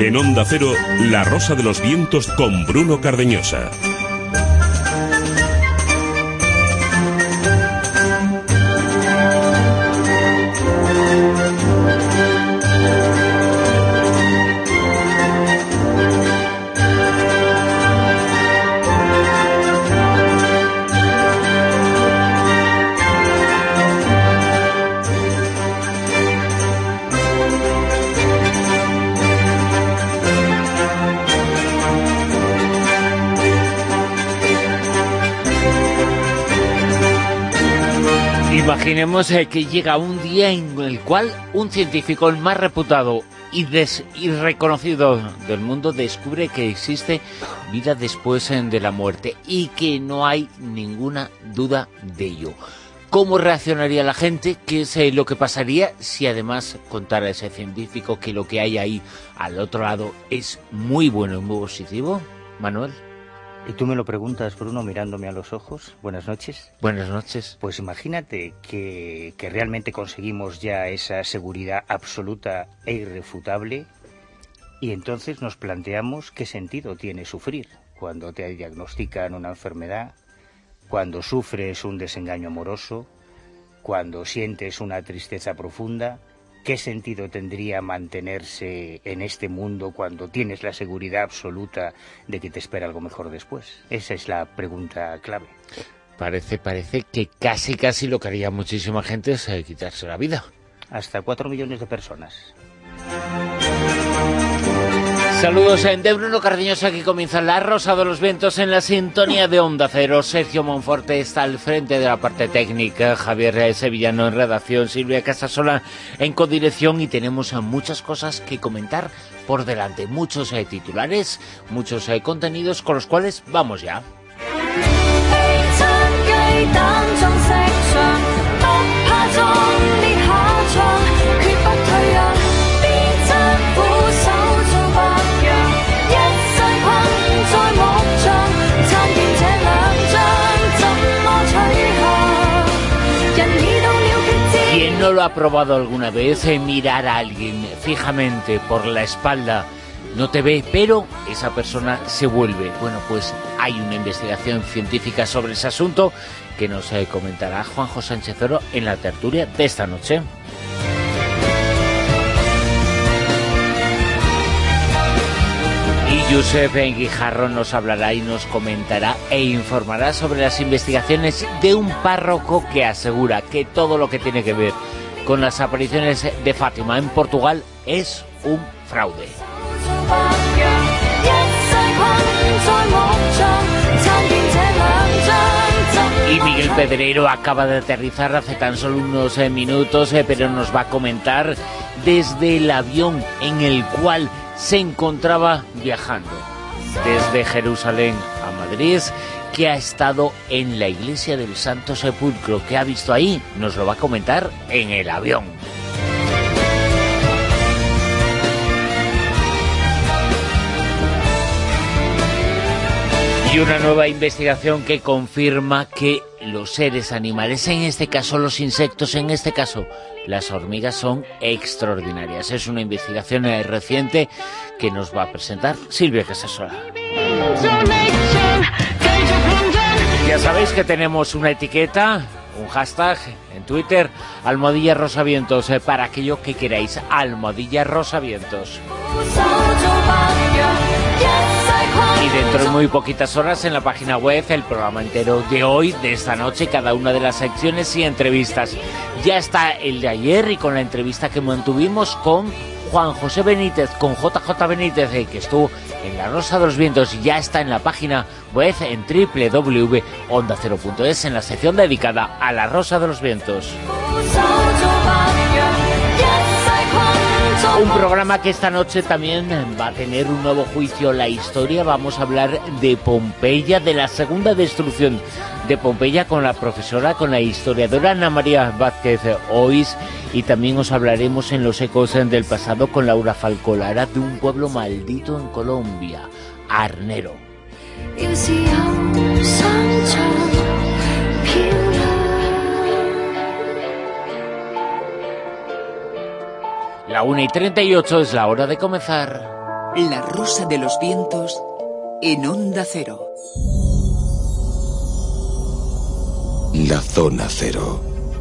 En Onda Cero, La Rosa de los Vientos con Bruno Cardeñosa. Imaginemos que llega un día en el cual un científico, el más reputado y reconocido del mundo, descubre que existe vida después de la muerte y que no hay ninguna duda de ello. ¿Cómo reaccionaría la gente? ¿Qué es lo que pasaría si además contara ese científico que lo que hay ahí al otro lado es muy bueno y muy positivo? Manuel. ¿Y tú me lo preguntas, Bruno, mirándome a los ojos? Buenas noches. Buenas noches. Pues imagínate que realmente conseguimos ya esa seguridad absoluta e irrefutable y entonces nos planteamos qué sentido tiene sufrir cuando te diagnostican una enfermedad, cuando sufres un desengaño amoroso, cuando sientes una tristeza profunda. ¿Qué sentido tendría mantenerse en este mundo cuando tienes la seguridad absoluta de que te espera algo mejor después? Esa es la pregunta clave. Parece que casi lo que haría muchísima gente es quitarse la vida. Hasta 4 millones de personas. Saludos de Bruno Cardeñosa, aquí comienza La Rosa de los Vientos en la sintonía de Onda Cero. Sergio Monforte está al frente de la parte técnica, Javier Sevillano en redacción, Silvia Casasola en codirección y tenemos muchas cosas que comentar por delante. Muchos titulares, muchos contenidos con los cuales vamos ya. ¿Quién no lo ha probado alguna vez? Mirar a alguien fijamente por la espalda, no te ve, pero esa persona se vuelve. Bueno, pues hay una investigación científica sobre ese asunto que nos comentará Juanjo Sánchez Oro en la tertulia de esta noche. Y Josep Guijarro nos hablará y nos comentará e informará sobre las investigaciones de un párroco que asegura que todo lo que tiene que ver con las apariciones de Fátima en Portugal es un fraude. Y Miguel Pedrero acaba de aterrizar hace tan solo unos minutos, pero nos va a comentar desde el avión en el cual se encontraba viajando desde Jerusalén a Madrid, que ha estado en la iglesia del Santo Sepulcro. ¿Qué ha visto ahí? Nos lo va a comentar en el avión. Y una nueva investigación que confirma que los seres animales, en este caso los insectos, en este caso las hormigas, son extraordinarias. Es una investigación reciente que nos va a presentar Silvia Casasola. Ya sabéis que tenemos una etiqueta, un hashtag en Twitter, @rosavientos, para aquello que queráis, @rosavientos. Y dentro de muy poquitas horas en la página web el programa entero de hoy, de esta noche, cada una de las secciones y entrevistas. Ya está el de ayer y con la entrevista que mantuvimos con Juan José Benítez, con JJ Benítez, que estuvo en La Rosa de los Vientos, y ya está en la página web en www.ondacero.es en la sección dedicada a La Rosa de los Vientos. Un programa que esta noche también va a tener un nuevo juicio, la historia. Vamos a hablar de Pompeya, de la segunda destrucción de Pompeya, con la profesora, con la historiadora Ana María Vázquez Ois, y también os hablaremos en los ecos del pasado con Laura Falcolara de un pueblo maldito en Colombia, Arnero. La 1:38 es la hora de comenzar. La Rosa de los Vientos en Onda Cero. La Zona Cero.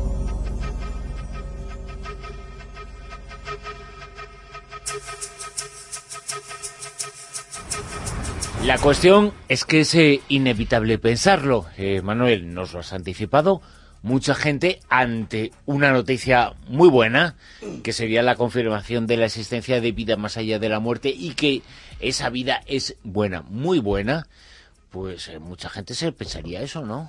La cuestión es que es inevitable pensarlo. Manuel, nos lo has anticipado. Mucha gente ante una noticia muy buena, que sería la confirmación de la existencia de vida más allá de la muerte y que esa vida es buena, muy buena, pues mucha gente se pensaría eso, ¿no?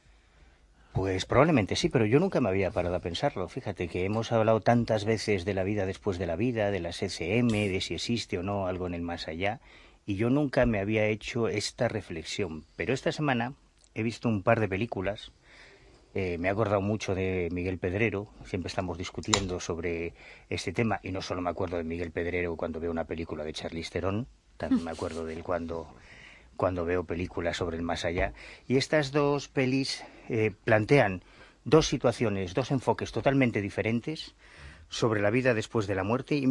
Pues probablemente sí, pero yo nunca me había parado a pensarlo. Fíjate que hemos hablado tantas veces de la vida después de la vida, de las ECM, de si existe o no algo en el más allá, y yo nunca me había hecho esta reflexión. Pero esta semana he visto un par de películas. Me he acordado mucho de Miguel Pedrero. Siempre estamos discutiendo sobre este tema, y no solo me acuerdo de Miguel Pedrero cuando veo una película de Charlize Theron, también me acuerdo de él cuando veo películas sobre el más allá. Y estas dos pelis plantean dos situaciones, dos enfoques totalmente diferentes sobre la vida después de la muerte, y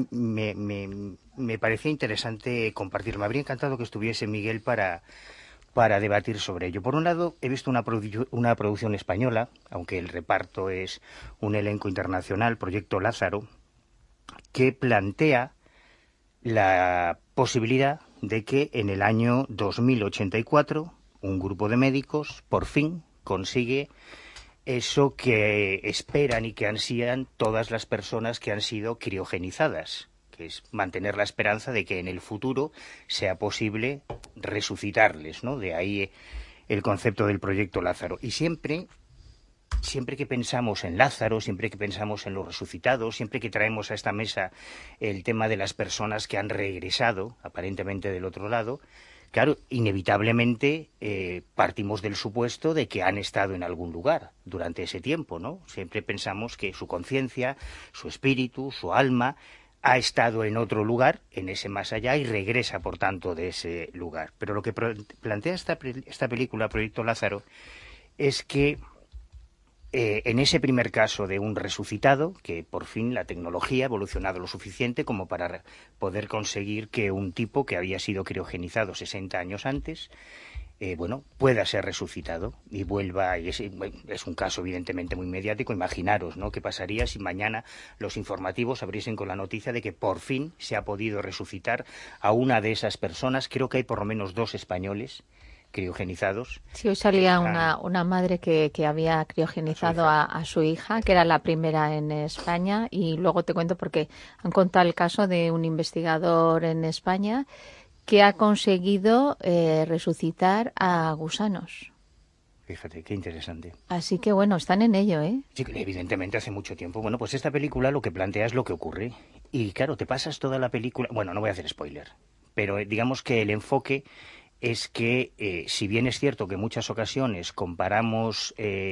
me parecía interesante compartirlo. Me habría encantado que estuviese Miguel para debatir sobre ello. Por un lado, he visto una producción española, aunque el reparto es un elenco internacional, Proyecto Lázaro, que plantea la posibilidad de que en el año 2084 un grupo de médicos por fin consigue eso que esperan y que ansían todas las personas que han sido criogenizadas, que es mantener la esperanza de que en el futuro sea posible resucitarles, ¿no? De ahí el concepto del Proyecto Lázaro. Y siempre que pensamos en Lázaro, siempre que pensamos en los resucitados, siempre que traemos a esta mesa el tema de las personas que han regresado, aparentemente del otro lado, claro, inevitablemente partimos del supuesto de que han estado en algún lugar durante ese tiempo, ¿no? Siempre pensamos que su conciencia, su espíritu, su alma ha estado en otro lugar, en ese más allá, y regresa, por tanto, de ese lugar. Pero lo que plantea esta película, Proyecto Lázaro, es que en ese primer caso de un resucitado, que por fin la tecnología ha evolucionado lo suficiente como para poder conseguir que un tipo que había sido criogenizado 60 años antes, pueda ser resucitado y vuelva, y es un caso evidentemente muy mediático. Imaginaros, ¿no?, qué pasaría si mañana los informativos abriesen con la noticia de que por fin se ha podido resucitar a una de esas personas. Creo que hay por lo menos 2 españoles criogenizados. Sí, hoy salía una madre que había criogenizado a su hija, que era la primera en España, y luego te cuento porque han contado el caso de un investigador en España que ha conseguido resucitar a gusanos. Fíjate, qué interesante. Así que bueno, están en ello, ¿eh? Sí, evidentemente hace mucho tiempo. Bueno, pues esta película lo que plantea es lo que ocurre. Y claro, te pasas toda la película... Bueno, no voy a hacer spoiler, pero digamos que el enfoque es que, si bien es cierto que en muchas ocasiones comparamos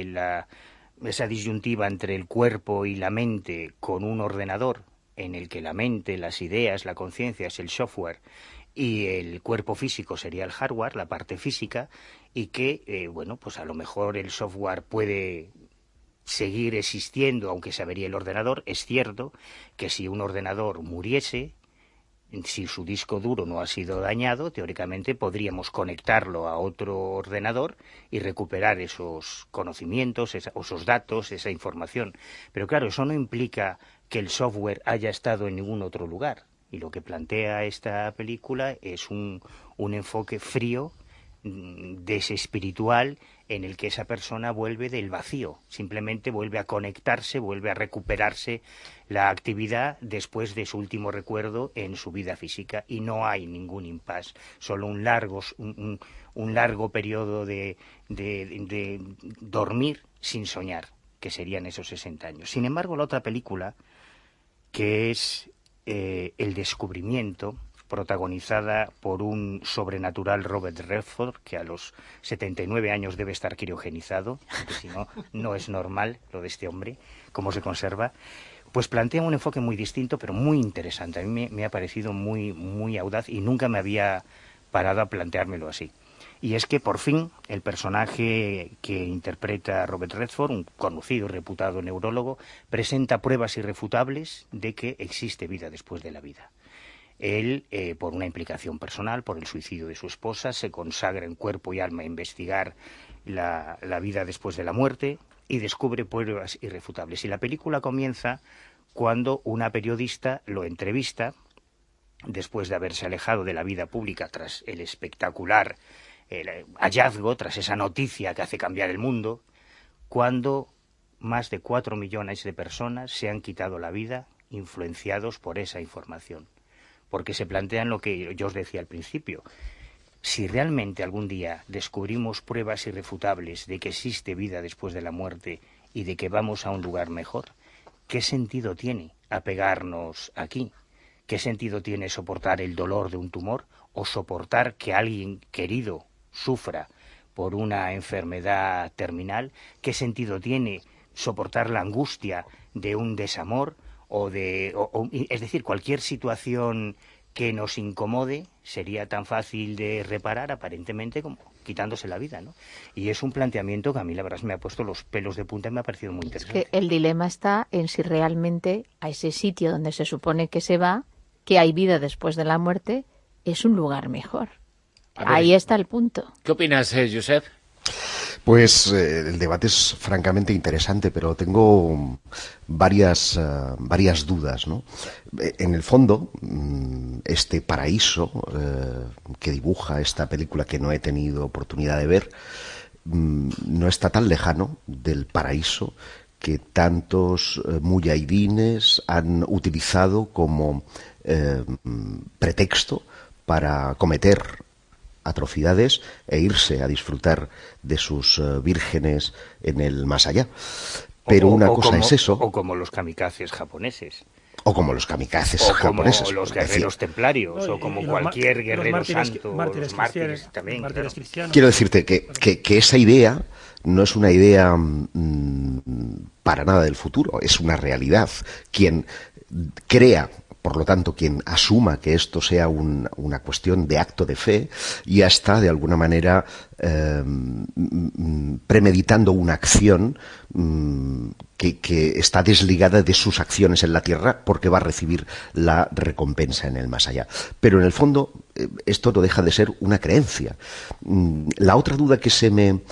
esa disyuntiva entre el cuerpo y la mente con un ordenador, en el que la mente, las ideas, la conciencia es el software y el cuerpo físico sería el hardware, la parte física, y que, pues a lo mejor el software puede seguir existiendo aunque se averíe el ordenador. Es cierto que si un ordenador muriese, si su disco duro no ha sido dañado, teóricamente podríamos conectarlo a otro ordenador y recuperar esos conocimientos, esos datos, esa información. Pero claro, eso no implica que el software haya estado en ningún otro lugar. Y lo que plantea esta película es un enfoque frío, desespiritual, en el que esa persona vuelve del vacío, simplemente vuelve a conectarse, vuelve a recuperarse la actividad después de su último recuerdo en su vida física, y no hay ningún impasse, solo un largo periodo de dormir sin soñar, que serían esos 60 años. Sin embargo, la otra película, que es El descubrimiento, protagonizada por un sobrenatural Robert Redford, que a los 79 años debe estar criogenizado, porque si no, no es normal lo de este hombre, cómo se conserva, pues plantea un enfoque muy distinto, pero muy interesante. A mí me ha parecido muy, muy audaz y nunca me había parado a planteármelo así. Y es que, por fin, el personaje que interpreta Robert Redford, un conocido y reputado neurólogo, presenta pruebas irrefutables de que existe vida después de la vida. Él, por una implicación personal, por el suicidio de su esposa, se consagra en cuerpo y alma a investigar la vida después de la muerte y descubre pruebas irrefutables. Y la película comienza cuando una periodista lo entrevista, después de haberse alejado de la vida pública tras el espectacular hallazgo, tras esa noticia que hace cambiar el mundo, cuando más de 4 millones de personas se han quitado la vida influenciados por esa información. Porque se plantean lo que yo os decía al principio. Si realmente algún día descubrimos pruebas irrefutables de que existe vida después de la muerte y de que vamos a un lugar mejor, ¿qué sentido tiene apegarnos aquí? ¿Qué sentido tiene soportar el dolor de un tumor o soportar que alguien querido sufra por una enfermedad terminal? ¿Qué sentido tiene soportar la angustia de un desamor es decir, cualquier situación que nos incomode sería tan fácil de reparar aparentemente como quitándose la vida, ¿no? Y es un planteamiento que a mí la verdad me ha puesto los pelos de punta y me ha parecido muy interesante. Es que el dilema está en si realmente a ese sitio donde se supone que se va, que hay vida después de la muerte, es un lugar mejor. Ahí está el punto. ¿Qué opinas, Josep? Pues el debate es francamente interesante, pero tengo varias dudas, ¿no? En el fondo, este paraíso que dibuja esta película que no he tenido oportunidad de ver, no está tan lejano del paraíso que tantos muyahidines han utilizado como pretexto para cometer atrocidades e irse a disfrutar de sus vírgenes en el más allá. Pero una cosa es eso. O como los kamikazes japoneses. O como los kamikazes japoneses. O como los guerreros templarios, o como cualquier guerrero santo, los mártires también. Claro. Quiero decirte que esa idea no es una idea para nada del futuro, es una realidad. Quien crea, por lo tanto, quien asuma que esto sea una cuestión de acto de fe, ya está de alguna manera premeditando una acción que está desligada de sus acciones en la tierra porque va a recibir la recompensa en el más allá. Pero en el fondo esto no deja de ser una creencia. La otra duda que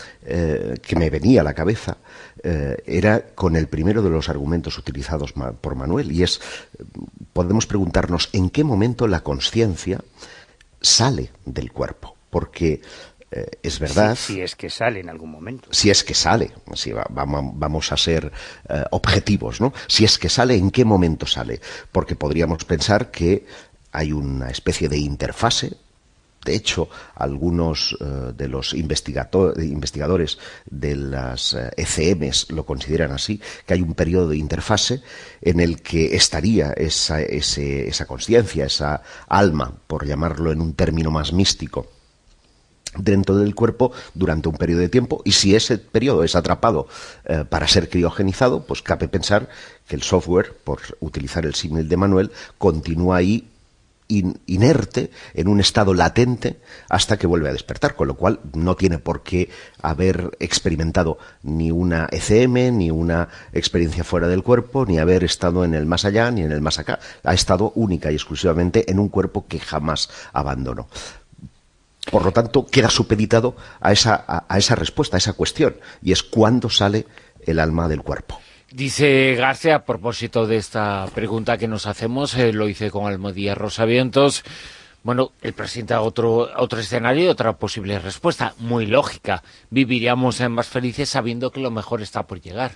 me venía a la cabeza era con el primero de los argumentos utilizados por Manuel, y es, podemos preguntarnos en qué momento la consciencia sale del cuerpo, porque es verdad... Si es que sale en algún momento. Si es que sale, vamos a ser objetivos, ¿no? Si es que sale, ¿en qué momento sale? Porque podríamos pensar que hay una especie de interfase. De hecho, algunos de los investigadores de las ECMs lo consideran así, que hay un periodo de interfase en el que estaría esa consciencia, esa alma, por llamarlo en un término más místico, dentro del cuerpo durante un periodo de tiempo, y si ese periodo es atrapado para ser criogenizado, pues cabe pensar que el software, por utilizar el símil de Manuel, continúa ahí inerte, en un estado latente, hasta que vuelve a despertar, con lo cual no tiene por qué haber experimentado ni una ECM, ni una experiencia fuera del cuerpo, ni haber estado en el más allá, ni en el más acá. Ha estado única y exclusivamente en un cuerpo que jamás abandonó. Por lo tanto, queda supeditado a esa respuesta, a esa cuestión, y es cuándo sale el alma del cuerpo. Dice García, a propósito de esta pregunta que nos hacemos, lo hice con Almodía Rosavientos, bueno, él presenta otro escenario y otra posible respuesta, muy lógica. Viviríamos más felices sabiendo que lo mejor está por llegar.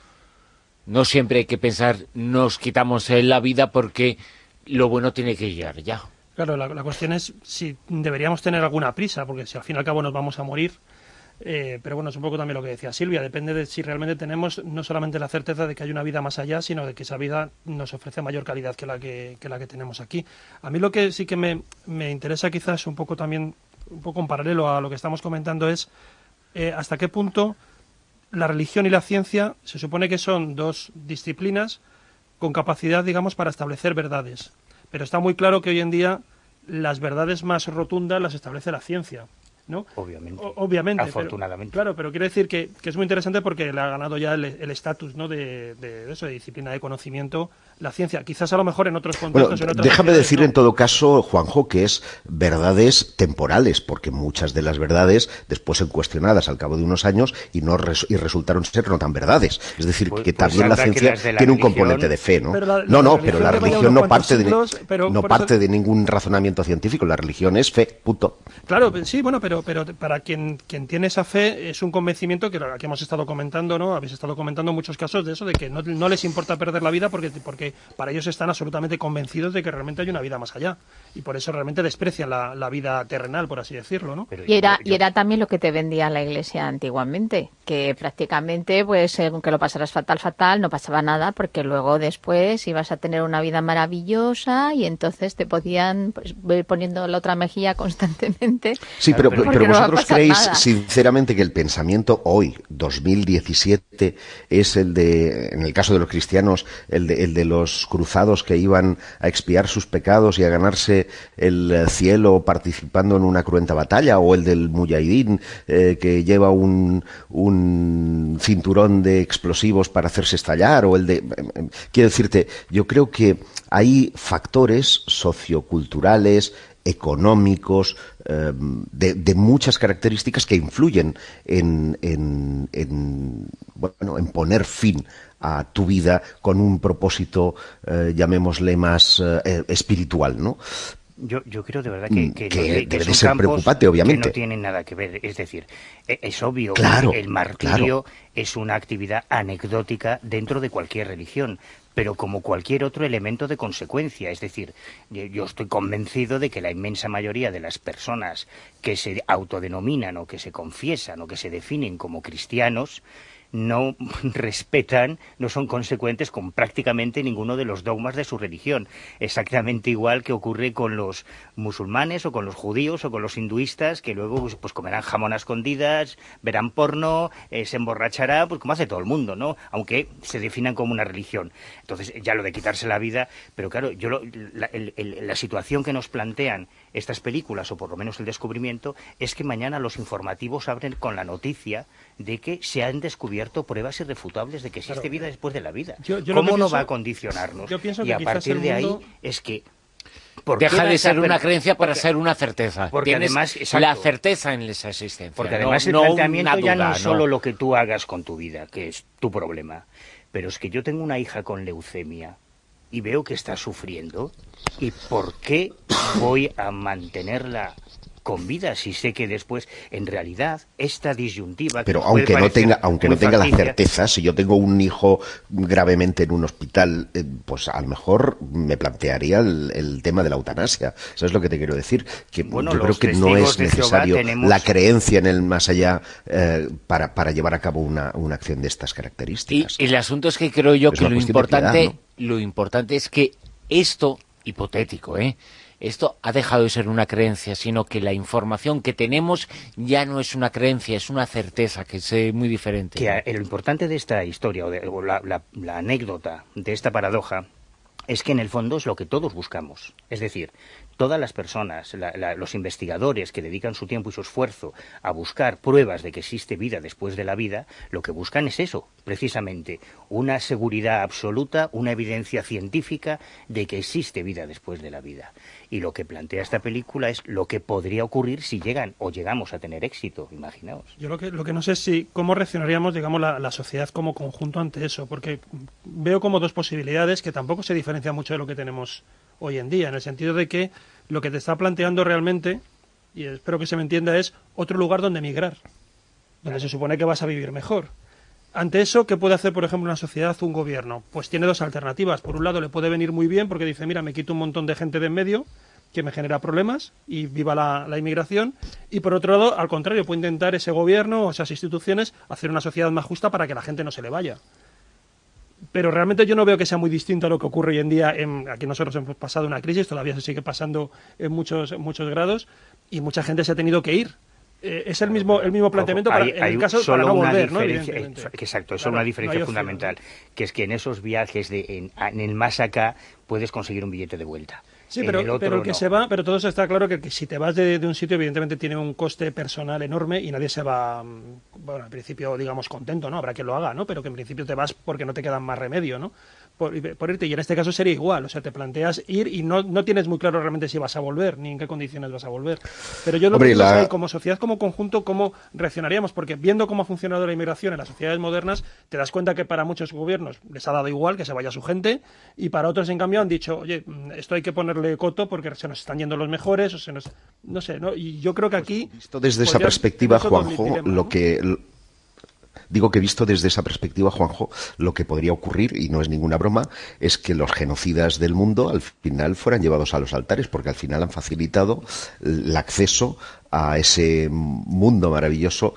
No siempre hay que pensar, nos quitamos la vida porque lo bueno tiene que llegar ya. Claro, la cuestión es si deberíamos tener alguna prisa, porque si al fin y al cabo nos vamos a morir. Pero bueno, es un poco también lo que decía Silvia, depende de si realmente tenemos no solamente la certeza de que hay una vida más allá, sino de que esa vida nos ofrece mayor calidad que la que tenemos aquí. A mí lo que sí que me interesa quizás un poco también, un poco en paralelo a lo que estamos comentando, es hasta qué punto la religión y la ciencia se supone que son dos disciplinas con capacidad, digamos, para establecer verdades. Pero está muy claro que hoy en día las verdades más rotundas las establece la ciencia, ¿no? Obviamente. Afortunadamente. Pero quiero decir que es muy interesante porque le ha ganado ya el estatus, ¿no? de eso, de disciplina de conocimiento, la ciencia. Quizás a lo mejor en otros Bueno, contextos... en otras déjame sociedades, decir no. en todo caso, Juanjo, que es verdades temporales, porque muchas de las verdades después son cuestionadas al cabo de unos años y resultaron ser no tan verdades. Es decir, que también la ciencia tiene un componente de fe, ¿no? Pero Pero la religión no parte de ningún razonamiento científico. La religión es fe, punto. Claro, sí, bueno, pero para quien tiene esa fe es un convencimiento que aquí hemos estado comentando, ¿no? Habéis estado comentando muchos casos de eso, de que no les importa perder la vida porque para ellos están absolutamente convencidos de que realmente hay una vida más allá. Y por eso realmente desprecian la vida terrenal, por así decirlo, ¿no? Y era también lo que te vendía la Iglesia antiguamente, que prácticamente, pues, aunque lo pasaras fatal, no pasaba nada, porque luego después ibas a tener una vida maravillosa y entonces te podían pues, ir poniendo la otra mejilla constantemente. Sí, pero no vosotros creéis nada. sinceramente que el pensamiento hoy, 2017, es el de, en el caso de los cristianos, el de los cruzados que iban a expiar sus pecados y a ganarse el cielo participando en una cruenta batalla, o el del mujahidín que lleva un cinturón de explosivos para hacerse estallar, o el de... Quiero decirte, yo creo que hay factores socioculturales, económicos, de muchas características que influyen en poner fin a tu vida con un propósito, llamémosle más espiritual, ¿no? Yo creo de verdad que debe de son ser campos preocupante, obviamente. que no tienen nada que ver. Es decir, es obvio Claro, que el martirio es una actividad anecdótica dentro de cualquier religión, pero como cualquier otro elemento de consecuencia. Es decir, yo estoy convencido de que la inmensa mayoría de las personas que se autodenominan o que se confiesan o que se definen como cristianos no respetan, no son consecuentes con prácticamente ninguno de los dogmas de su religión. Exactamente igual que ocurre con los musulmanes o con los judíos o con los hinduistas, que luego pues comerán jamón a escondidas, verán porno, se emborrachará, pues como hace todo el mundo, ¿no? Aunque se definan como una religión. Entonces, ya lo de quitarse la vida, pero claro, la situación que nos plantean estas películas, o por lo menos el descubrimiento, es que mañana los informativos abren con la noticia de que se han descubierto pruebas irrefutables de que existe vida después de la vida. ¿Cómo no va a condicionarnos? Yo y a partir de ahí es que... Deja de ser una creencia para ser una certeza. Porque tienes además, la certeza en esa existencia. Porque además el planteamiento ya no es solo lo que tú hagas con tu vida, que es tu problema, pero es que yo tengo una hija con leucemia y veo que está sufriendo, ¿y por qué voy a mantenerla con vida si sé que después, en realidad, esta disyuntiva... Pero aunque no tenga la certeza, si yo tengo un hijo gravemente en un hospital, pues a lo mejor me plantearía el tema de la eutanasia. ¿Sabes lo que te quiero decir? Que yo creo que no es necesario la creencia en el más allá para llevar a cabo una acción de estas características. Y el asunto es que creo yo que lo importante es que esto, hipotético, esto ha dejado de ser una creencia, sino que la información que tenemos ya no es una creencia, es una certeza, que es muy diferente. Que lo importante de esta historia, o la anécdota de esta paradoja, es que en el fondo es lo que todos buscamos. Es decir, todas las personas, los investigadores que dedican su tiempo y su esfuerzo a buscar pruebas de que existe vida después de la vida, lo que buscan es eso, precisamente, una seguridad absoluta, una evidencia científica de que existe vida después de la vida. Y lo que plantea esta película es lo que podría ocurrir si llegamos a tener éxito, imaginaos. Yo lo que no sé es cómo reaccionaríamos, digamos, la sociedad como conjunto ante eso, porque veo como dos posibilidades que tampoco se diferencian mucho de lo que tenemos hoy en día, en el sentido de que lo que te está planteando realmente, y espero que se me entienda, es otro lugar donde emigrar, donde se supone que vas a vivir mejor. Ante eso, ¿qué puede hacer, por ejemplo, una sociedad o un gobierno? Pues tiene dos alternativas. Por un lado, le puede venir muy bien porque dice, mira, me quito un montón de gente de en medio que me genera problemas y viva la inmigración. Y por otro lado, al contrario, puede intentar ese gobierno o esas instituciones hacer una sociedad más justa para que la gente no se le vaya. Pero realmente yo no veo que sea muy distinto a lo que ocurre hoy en día. Aquí nosotros hemos pasado una crisis, todavía se sigue pasando en muchos grados y mucha gente se ha tenido que ir. Es el mismo planteamiento para el caso para no volver, ¿no? Exacto, es solo una diferencia fundamental, que es que en esos viajes en el más acá puedes conseguir un billete de vuelta. Sí, pero el que se va, pero todo eso está claro que si te vas de un sitio, evidentemente tiene un coste personal enorme y nadie se va, bueno, al principio, digamos, contento, ¿no? Habrá quien lo haga, ¿no? Pero que en principio te vas porque no te queda más remedio, ¿no? por irte, y en este caso sería igual, o sea, te planteas ir y no tienes muy claro realmente si vas a volver, ni en qué condiciones vas a volver. Pero yo lo que digo es, como sociedad, como conjunto, ¿cómo reaccionaríamos? Porque viendo cómo ha funcionado la inmigración en las sociedades modernas, te das cuenta que para muchos gobiernos les ha dado igual que se vaya su gente, y para otros, en cambio, han dicho, oye, esto hay que ponerle coto porque se nos están yendo los mejores, o se nos... no sé, ¿no? Y yo creo que aquí... Pues visto desde esa perspectiva, Juanjo, Digo que visto desde esa perspectiva, Juanjo, lo que podría ocurrir, y no es ninguna broma, es que los genocidas del mundo al final fueran llevados a los altares, porque al final han facilitado el acceso a ese mundo maravilloso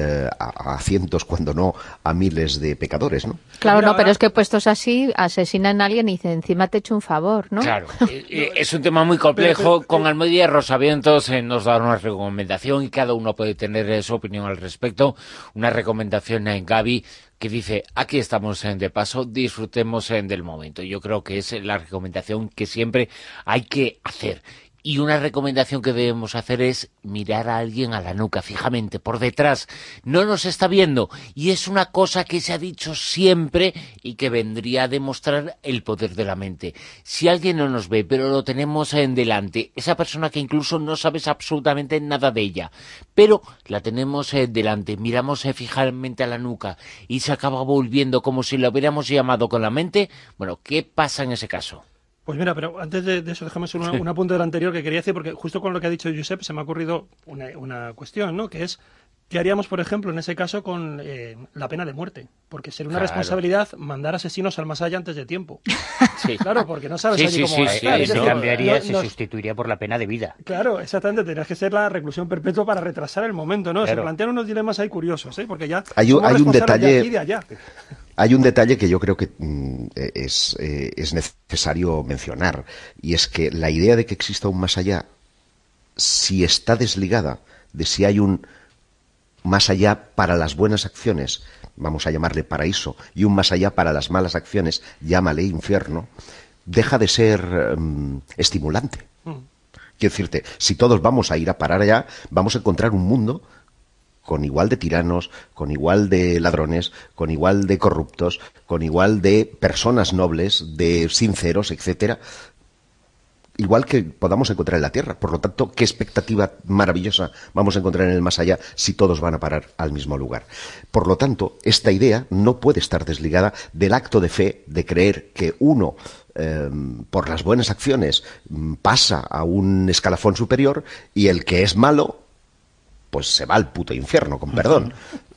a cientos, cuando no a miles de pecadores, ¿no? Claro, no, pero es que puestos así, asesinan a alguien y dicen, encima te he hecho un favor, ¿no? Claro, es un tema muy complejo. Con Almohadilla Rosavientos nos da una recomendación y cada uno puede tener su opinión al respecto. Una recomendación en Gaby que dice, aquí estamos de paso, disfrutemos del momento. Yo creo que es la recomendación que siempre hay que hacer. Y una recomendación que debemos hacer es mirar a alguien a la nuca, fijamente, por detrás. No nos está viendo. Y es una cosa que se ha dicho siempre y que vendría a demostrar el poder de la mente. Si alguien no nos ve, pero lo tenemos en delante, esa persona que incluso no sabes absolutamente nada de ella, pero la tenemos delante, miramos fijamente a la nuca y se acaba volviendo como si la hubiéramos llamado con la mente, bueno, ¿qué pasa en ese caso? Pues mira, pero antes de eso déjame hacer un apunte del anterior que quería decir, porque justo con lo que ha dicho Josep se me ha ocurrido una cuestión, ¿no? Que es, ¿qué haríamos, por ejemplo, en ese caso con la pena de muerte? Porque sería una responsabilidad mandar asesinos al más allá antes de tiempo. Sí. Claro, porque no sabes allí cómo va a estar. Se cambiaría, se sustituiría por la pena de vida. Claro, exactamente, tendría que ser la reclusión perpetua para retrasar el momento, ¿no? Claro. Se plantean unos dilemas ahí curiosos, ¿eh? Porque ya hay un detalle de aquí y de allá. Hay un detalle que yo creo que es necesario mencionar, y es que la idea de que exista un más allá, si está desligada de si hay un más allá para las buenas acciones, vamos a llamarle paraíso, y un más allá para las malas acciones, llámale infierno, deja de ser estimulante. Quiero decirte, si todos vamos a ir a parar allá, vamos a encontrar un mundo con igual de tiranos, con igual de ladrones, con igual de corruptos, con igual de personas nobles, de sinceros, etcétera, igual que podamos encontrar en la Tierra. Por lo tanto, ¿qué expectativa maravillosa vamos a encontrar en el más allá si todos van a parar al mismo lugar? Por lo tanto, esta idea no puede estar desligada del acto de fe, de creer que uno, por las buenas acciones, pasa a un escalafón superior, y el que es malo pues se va al puto infierno, con perdón.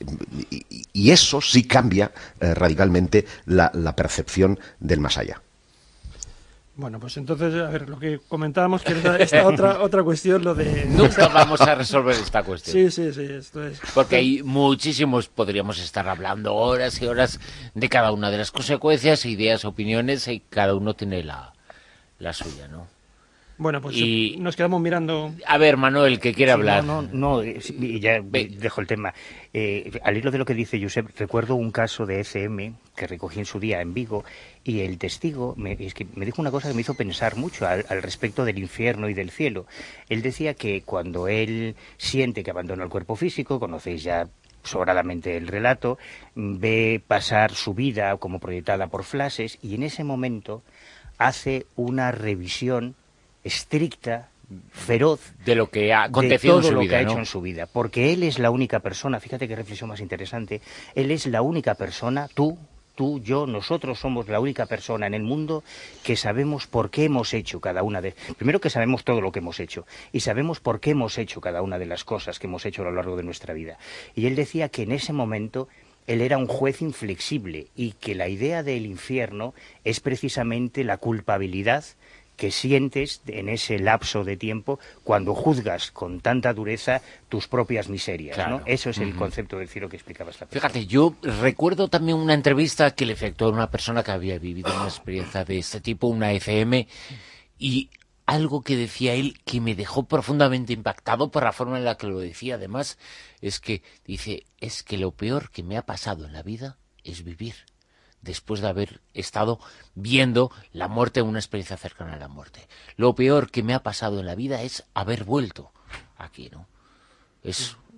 Y eso sí cambia radicalmente la percepción del más allá. Bueno, pues entonces, a ver, lo que comentábamos, que era esta otra cuestión, lo de... Nunca vamos a resolver esta cuestión. Sí, esto es... Porque hay muchísimos, podríamos estar hablando horas y horas de cada una de las consecuencias, ideas, opiniones, y cada uno tiene la suya, ¿no? Bueno, pues nos quedamos mirando... A ver, Manuel, que quiere hablar. No, y ya dejo el tema. Al hilo de lo que dice Josep, recuerdo un caso de ECM que recogí en su día en Vigo, y el testigo me dijo una cosa que me hizo pensar mucho al respecto del infierno y del cielo. Él decía que cuando él siente que abandona el cuerpo físico, conocéis ya sobradamente el relato, ve pasar su vida como proyectada por flashes, y en ese momento hace una revisión estricta, feroz, de lo que ha acontecido de todo en su lo vida, que ha ¿no? hecho en su vida, porque él es la única persona, fíjate qué reflexión más interesante, él es la única persona, tú, yo, nosotros somos la única persona en el mundo que sabemos por qué hemos hecho cada una de... Primero, que sabemos todo lo que hemos hecho, y sabemos por qué hemos hecho cada una de las cosas que hemos hecho a lo largo de nuestra vida. Y él decía que en ese momento él era un juez inflexible, y que la idea del infierno es precisamente la culpabilidad que sientes en ese lapso de tiempo cuando juzgas con tanta dureza tus propias miserias, claro, ¿no? Eso es el concepto del cielo que explicaba esta persona. Fíjate, yo recuerdo también una entrevista que le efectuó a una persona que había vivido una experiencia de este tipo, una ECM, y algo que decía él que me dejó profundamente impactado por la forma en la que lo decía. Además, es que dice, es que lo peor que me ha pasado en la vida es vivir, después de haber estado viendo la muerte, una experiencia cercana a la muerte. Lo peor que me ha pasado en la vida es haber vuelto aquí, ¿no? Es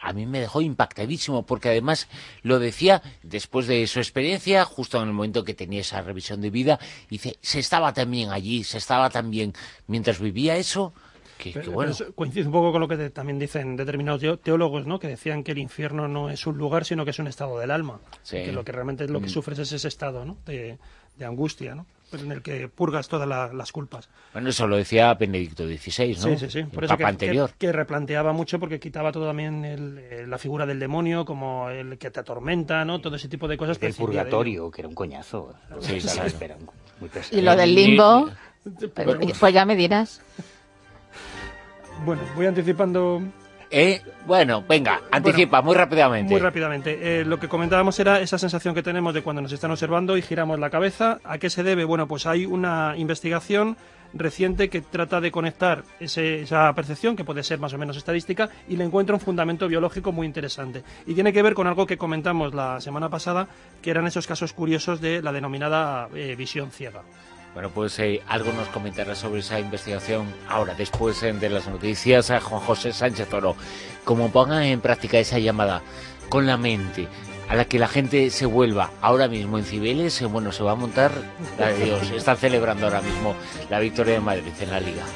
a mí me dejó impactadísimo, porque además lo decía después de su experiencia, justo en el momento que tenía esa revisión de vida, dice, se estaba también allí, se estaba también mientras vivía eso, que bueno. Coincide un poco con lo que también dicen determinados teólogos, ¿no? Que decían que el infierno no es un lugar, sino que es un estado del alma. Sí. Que lo que realmente es lo que sufres es ese estado, ¿no? de angustia, ¿no? En el que purgas todas las culpas. Bueno, eso lo decía Benedicto XVI, ¿no? Sí. Por el eso Papa anterior. Que replanteaba mucho, porque quitaba todo también la figura del demonio, como el que te atormenta, ¿no? Todo ese tipo de cosas. El purgatorio, que era un coñazo. Sí. Muy y lo del limbo, pues ya me dirás. Bueno, voy anticipando... Bueno, venga, anticipa, muy rápidamente. Muy rápidamente. Lo que comentábamos era esa sensación que tenemos de cuando nos están observando y giramos la cabeza. ¿A qué se debe? Bueno, pues hay una investigación reciente que trata de conectar esa percepción, que puede ser más o menos estadística, y le encuentra un fundamento biológico muy interesante. Y tiene que ver con algo que comentamos la semana pasada, que eran esos casos curiosos de la denominada visión ciega. Bueno, pues algo nos comentará sobre esa investigación ahora, después de las noticias, a Juan José Sánchez Oro. Como pongan en práctica esa llamada con la mente, a la que la gente se vuelva ahora mismo en Cibeles, bueno, se va a montar, la de Dios, están celebrando ahora mismo la victoria de Madrid en la Liga.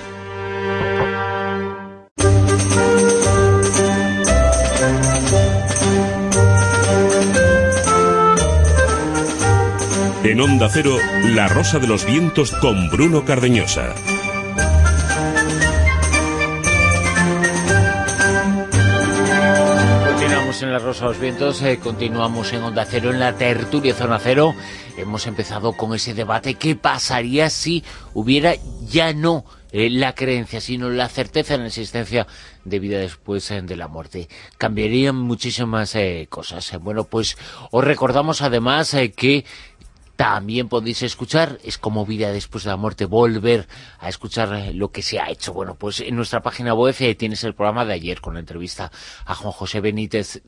En Onda Cero, La Rosa de los Vientos con Bruno Cardeñosa. Continuamos en La Rosa de los Vientos, continuamos en Onda Cero, en la tertulia Zona Cero. Hemos empezado con ese debate, ¿qué pasaría si hubiera ya no la creencia, sino la certeza en la existencia de vida después de la muerte? Cambiarían muchísimas cosas. Bueno, pues os recordamos además que también podéis escuchar, es como vida después de la muerte, volver a escuchar lo que se ha hecho. Bueno, pues en nuestra página web tienes el programa de ayer con la entrevista a Juan José Benítez,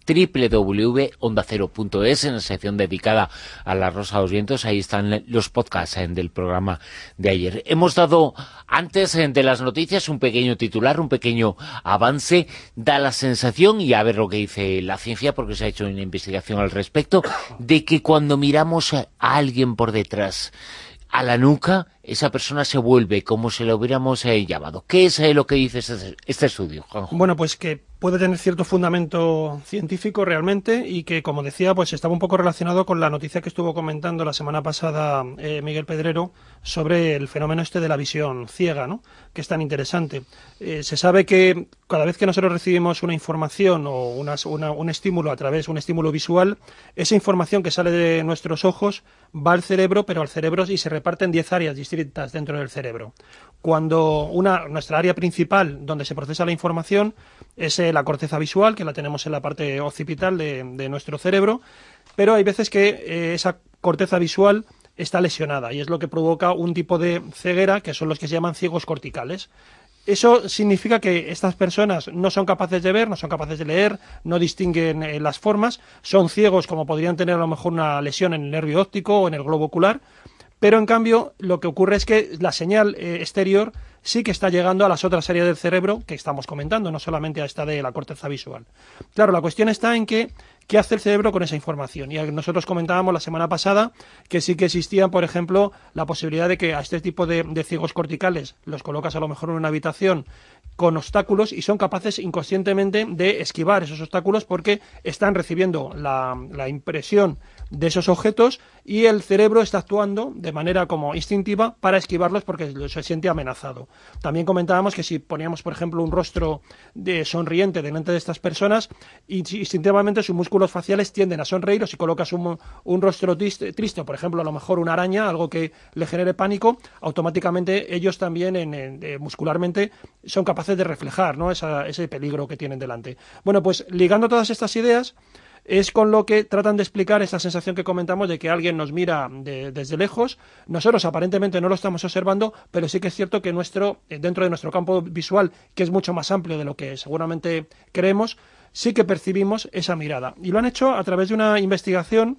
www.ondacero.es, en la sección dedicada a La Rosa de los Vientos. Ahí están los podcasts del programa de ayer. Hemos dado, antes de las noticias, un pequeño titular, un pequeño avance. Da la sensación, y a ver lo que dice la ciencia, porque se ha hecho una investigación al respecto, de que cuando miramos a alguien por detrás, a la nuca, esa persona se vuelve como si lo hubiéramos llamado. ¿Qué es lo que dice este estudio, Juanjo? Bueno, pues que puede tener cierto fundamento científico realmente, y que, como decía, pues estaba un poco relacionado con la noticia que estuvo comentando la semana pasada Miguel Pedrero sobre el fenómeno de la visión ciega, ¿no? Que es tan interesante. Se sabe que cada vez que nosotros recibimos una información o un estímulo un estímulo visual, esa información que sale de nuestros ojos va al cerebro, pero al cerebro y se reparte en 10 áreas distintas dentro del cerebro. Cuando nuestra área principal donde se procesa la información es la corteza visual, que la tenemos en la parte occipital de nuestro cerebro, pero hay veces que esa corteza visual está lesionada y es lo que provoca un tipo de ceguera, que son los que se llaman ciegos corticales. Eso significa que estas personas no son capaces de ver, no son capaces de leer, no distinguen las formas, son ciegos como podrían tener a lo mejor una lesión en el nervio óptico o en el globo ocular, pero en cambio lo que ocurre es que la señal exterior sí que está llegando a las otras áreas del cerebro que estamos comentando, no solamente a esta de la corteza visual. Claro, la cuestión está en que ¿qué hace el cerebro con esa información? Y nosotros comentábamos la semana pasada que sí que existía, por ejemplo, la posibilidad de que a este tipo de ciegos corticales los colocas a lo mejor en una habitación con obstáculos y son capaces inconscientemente de esquivar esos obstáculos porque están recibiendo la impresión de esos objetos y el cerebro está actuando de manera como instintiva para esquivarlos porque se siente amenazado. También comentábamos que si poníamos, por ejemplo, un rostro sonriente delante de estas personas, instintivamente sus músculos faciales tienden a sonreír, o si colocas un rostro triste, por ejemplo, a lo mejor una araña, algo que le genere pánico, automáticamente ellos también muscularmente son capaces de reflejar, ¿no? ese peligro que tienen delante. Bueno, pues ligando todas estas ideas, es con lo que tratan de explicar esa sensación que comentamos de que alguien nos mira desde lejos. Nosotros aparentemente no lo estamos observando, pero sí que es cierto que dentro de nuestro campo visual, que es mucho más amplio de lo que seguramente creemos, sí que percibimos esa mirada. Y lo han hecho a través de una investigación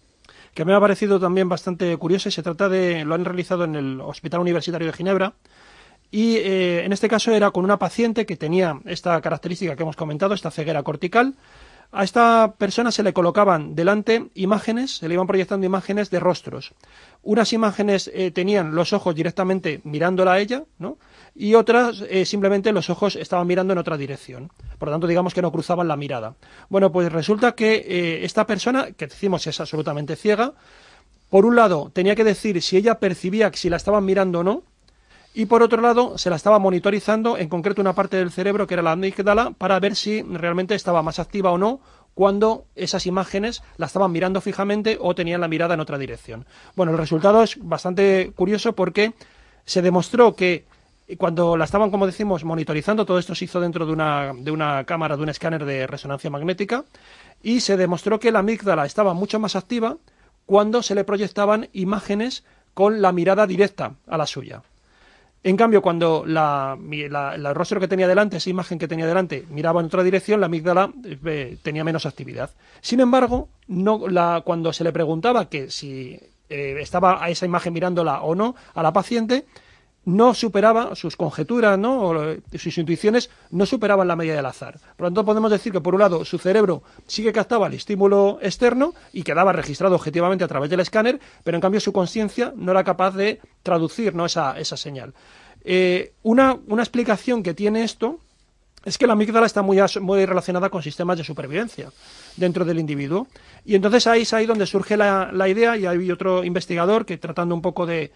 que me ha parecido también bastante curiosa, y lo han realizado en el Hospital Universitario de Ginebra, y en este caso era con una paciente que tenía esta característica que hemos comentado, esta ceguera cortical. A esta persona se le colocaban delante imágenes, se le iban proyectando imágenes de rostros. Unas imágenes tenían los ojos directamente mirándola a ella, ¿no? Y otras simplemente los ojos estaban mirando en otra dirección. Por lo tanto, digamos que no cruzaban la mirada. Bueno, pues resulta que esta persona, que decimos es absolutamente ciega, por un lado tenía que decir si ella percibía si la estaban mirando o no, y por otro lado se la estaba monitorizando, en concreto una parte del cerebro que era la amígdala, para ver si realmente estaba más activa o no cuando esas imágenes la estaban mirando fijamente o tenían la mirada en otra dirección. Bueno, el resultado es bastante curioso porque se demostró que cuando la estaban, como decimos, monitorizando, todo esto se hizo dentro de una cámara, de un escáner de resonancia magnética, y se demostró que la amígdala estaba mucho más activa cuando se le proyectaban imágenes con la mirada directa a la suya. En cambio, cuando el rostro que tenía delante, esa imagen que tenía delante, miraba en otra dirección, la amígdala tenía menos actividad. Sin embargo, cuando se le preguntaba que si estaba a esa imagen mirándola o no a la paciente, no superaba sus conjeturas, ¿no? O sus intuiciones no superaban la media del azar. Por lo tanto, podemos decir que, por un lado, su cerebro sí que captaba el estímulo externo y quedaba registrado objetivamente a través del escáner, pero en cambio su conciencia no era capaz de traducir, ¿no?, esa señal. Una explicación que tiene esto es que la amígdala está muy relacionada con sistemas de supervivencia dentro del individuo. Y entonces ahí es ahí donde surge la idea, y hay otro investigador que, tratando un poco de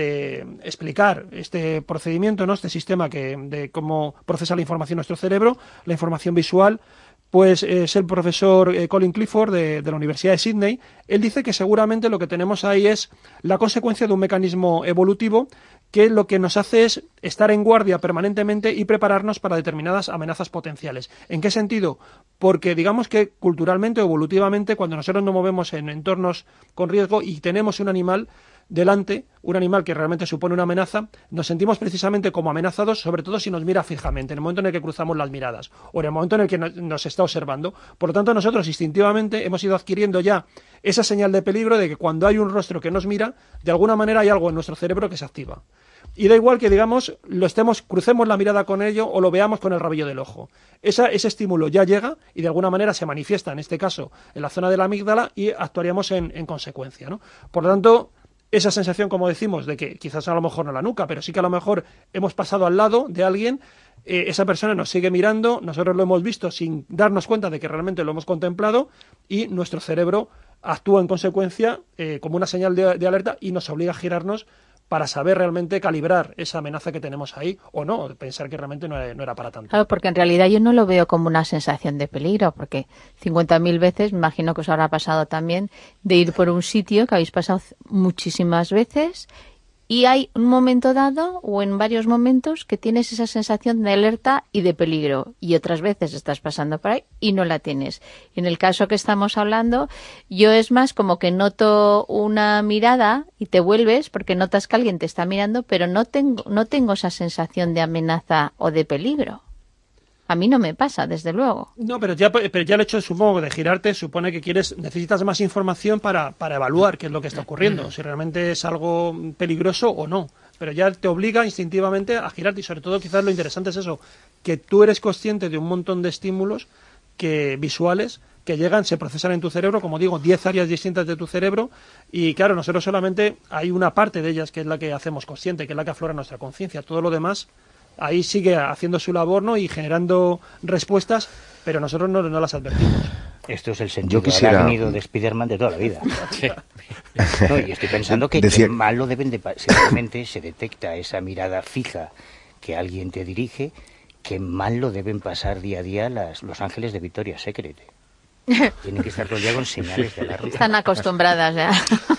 explicar este procedimiento, ¿no?, este sistema de cómo procesa la información nuestro cerebro, la información visual, pues es el profesor Colin Clifford de la Universidad de Sydney. Él dice que seguramente lo que tenemos ahí es la consecuencia de un mecanismo evolutivo que lo que nos hace es estar en guardia permanentemente y prepararnos para determinadas amenazas potenciales. ¿En qué sentido? Porque digamos que culturalmente o evolutivamente, cuando nosotros nos movemos en entornos con riesgo y tenemos un animal delante, un animal que realmente supone una amenaza, nos sentimos precisamente como amenazados, sobre todo si nos mira fijamente, en el momento en el que cruzamos las miradas o en el momento en el que nos está observando. Por lo tanto, nosotros instintivamente hemos ido adquiriendo ya esa señal de peligro de que cuando hay un rostro que nos mira, de alguna manera hay algo en nuestro cerebro que se activa. Y da igual que, digamos, crucemos la mirada con ello o lo veamos con el rabillo del ojo. Ese estímulo ya llega y de alguna manera se manifiesta, en este caso, en la zona de la amígdala, y actuaríamos en consecuencia, ¿no? Por lo tanto, esa sensación, como decimos, de que quizás a lo mejor no la nuca, pero sí que a lo mejor hemos pasado al lado de alguien, esa persona nos sigue mirando, nosotros lo hemos visto sin darnos cuenta de que realmente lo hemos contemplado, y nuestro cerebro actúa en consecuencia como una señal de alerta y nos obliga a girarnos para saber realmente calibrar esa amenaza que tenemos ahí o no, pensar que realmente no era para tanto. Claro, porque en realidad yo no lo veo como una sensación de peligro, porque 50.000 veces, me imagino que os habrá pasado también, de ir por un sitio que habéis pasado muchísimas veces y hay un momento dado o en varios momentos que tienes esa sensación de alerta y de peligro, y otras veces estás pasando por ahí y no la tienes. En el caso que estamos hablando, yo es más como que noto una mirada y te vuelves porque notas que alguien te está mirando, pero no tengo esa sensación de amenaza o de peligro. A mí no me pasa, desde luego. No, pero ya el hecho, supongo, de girarte supone que necesitas más información para evaluar qué es lo que está ocurriendo, si realmente es algo peligroso o no. Pero ya te obliga instintivamente a girarte, y sobre todo quizás lo interesante es eso, que tú eres consciente de un montón de estímulos visuales que llegan, se procesan en tu cerebro, como digo, 10 áreas distintas de tu cerebro, y claro, nosotros solamente hay una parte de ellas que es la que hacemos consciente, que es la que aflora nuestra conciencia. Todo lo demás ahí sigue haciendo su labor, ¿no?, y generando respuestas, pero nosotros no las advertimos. Esto es el sentido arácnido de Spiderman de toda la vida. Sí. No, y estoy pensando que mal lo deben de... Si realmente se detecta esa mirada fija que alguien te dirige, que mal lo deben pasar día a día los ángeles de Victoria's Secret. Tienen que estar todo el día con señales de alarma. Están acostumbradas ya.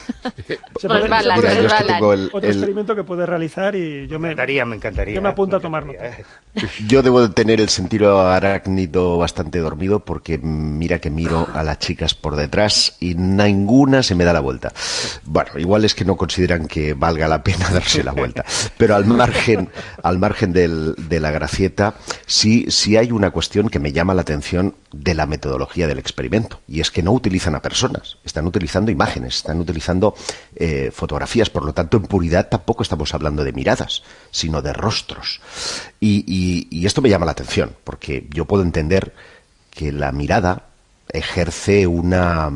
Otro experimento que puedes realizar, y me encantaría. Yo me apunto a tomar nota. Yo debo de tener el sentido arácnido bastante dormido, porque mira que miro a las chicas por detrás y ninguna se me da la vuelta. Bueno, igual es que no consideran que valga la pena darse la vuelta. Pero al margen de la gracieta, sí hay una cuestión que me llama la atención de la metodología del experimento, y es que no utilizan a personas, están utilizando imágenes, están utilizando todo fotografías, por lo tanto en puridad tampoco estamos hablando de miradas, sino de rostros. Y esto me llama la atención, porque yo puedo entender que la mirada ejerce una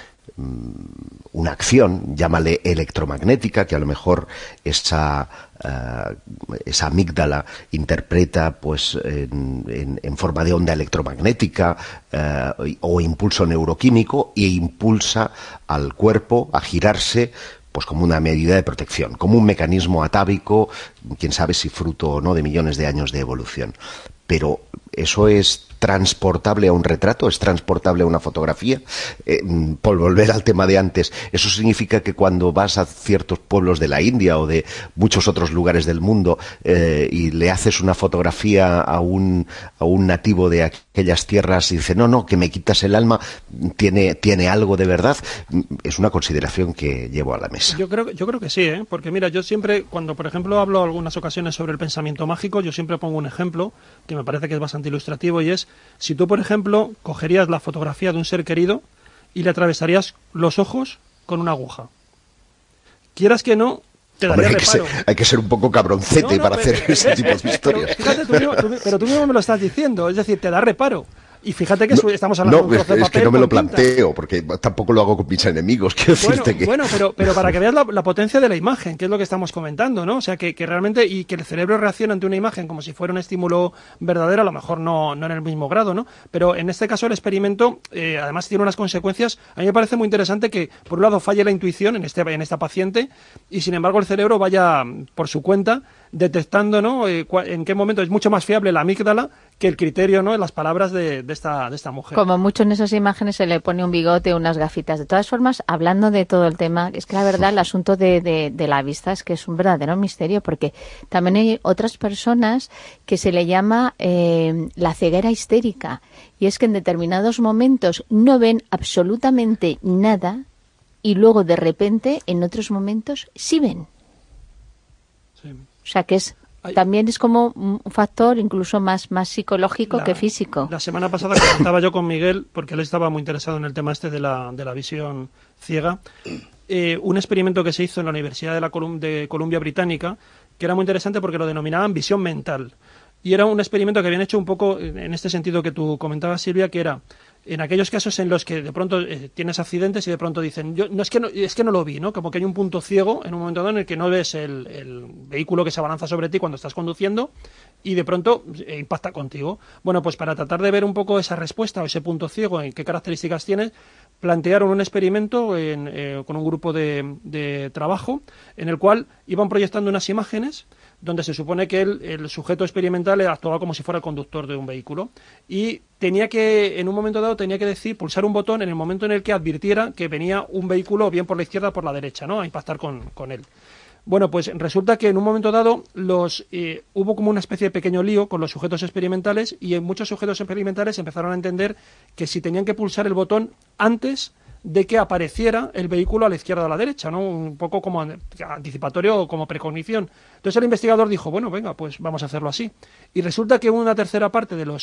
acción, llámale electromagnética, que a lo mejor esa amígdala interpreta pues en forma de onda electromagnética o impulso neuroquímico, e impulsa al cuerpo a girarse pues como una medida de protección, como un mecanismo atávico, quién sabe si fruto o no de millones de años de evolución. Pero ¿eso es transportable a un retrato? ¿Es transportable a una fotografía? Por volver al tema de antes, ¿eso significa que cuando vas a ciertos pueblos de la India o de muchos otros lugares del mundo y le haces una fotografía a un nativo de aquellas tierras y dice, no, que me quitas el alma, tiene algo de verdad? Es una consideración que llevo a la mesa. Yo creo que sí, porque mira, yo siempre, cuando por ejemplo hablo algunas ocasiones sobre el pensamiento mágico, yo siempre pongo un ejemplo que me parece que es bastante ilustrativo, y es, si tú por ejemplo cogerías la fotografía de un ser querido y le atravesarías los ojos con una aguja, quieras que no, te daría reparo. Hay que ser un poco cabroncete para hacer ese tipo de historias. Pero tú mismo me lo estás diciendo, es decir, te da reparo. Y fíjate que estamos hablando de un trozo de papel. Es que no me lo tinta. planteo, porque tampoco lo hago con mis enemigos. Quiero decirte que... pero para que veas la potencia de la imagen, que es lo que estamos comentando, ¿no? O sea, que realmente, y que el cerebro reacciona ante una imagen como si fuera un estímulo verdadero, a lo mejor no en el mismo grado, ¿no? Pero en este caso el experimento, además tiene unas consecuencias. A mí me parece muy interesante que, por un lado, falle la intuición en esta paciente, y sin embargo el cerebro vaya por su cuenta detectando, ¿no? En qué momento es mucho más fiable la amígdala que el criterio, ¿no? En las palabras de esta mujer. Como mucho en esas imágenes se le pone un bigote o unas gafitas. De todas formas, hablando de todo el tema, es que la verdad el asunto de la vista es que es un verdadero misterio, porque también hay otras personas que se le llama la ceguera histérica, y es que en determinados momentos no ven absolutamente nada y luego de repente en otros momentos sí ven. Sí. O sea que también es como un factor incluso más psicológico que físico. La semana pasada comentaba yo con Miguel, porque él estaba muy interesado en el tema de la visión ciega, un experimento que se hizo en la Universidad de Columbia Británica, que era muy interesante porque lo denominaban visión mental. Y era un experimento que habían hecho un poco en este sentido que tú comentabas, Silvia, que era en aquellos casos en los que de pronto tienes accidentes y de pronto dicen, es que no lo vi, ¿no? Como que hay un punto ciego en un momento dado en el que no ves el vehículo que se abalanza sobre ti cuando estás conduciendo y de pronto impacta contigo. Bueno, pues para tratar de ver un poco esa respuesta o ese punto ciego, en qué características tiene, plantearon un experimento con un grupo de trabajo en el cual iban proyectando unas imágenes donde se supone que el sujeto experimental actuaba como si fuera el conductor de un vehículo, y en un momento dado tenía que pulsar un botón en el momento en el que advirtiera que venía un vehículo bien por la izquierda o por la derecha, ¿no? A impactar con él. Bueno, pues resulta que en un momento dado hubo como una especie de pequeño lío con los sujetos experimentales, y muchos sujetos experimentales empezaron a entender que si tenían que pulsar el botón antes de que apareciera el vehículo a la izquierda o a la derecha, ¿no? Un poco como anticipatorio o como precognición. Entonces el investigador dijo, bueno, venga, pues vamos a hacerlo así. Y resulta que una tercera parte de los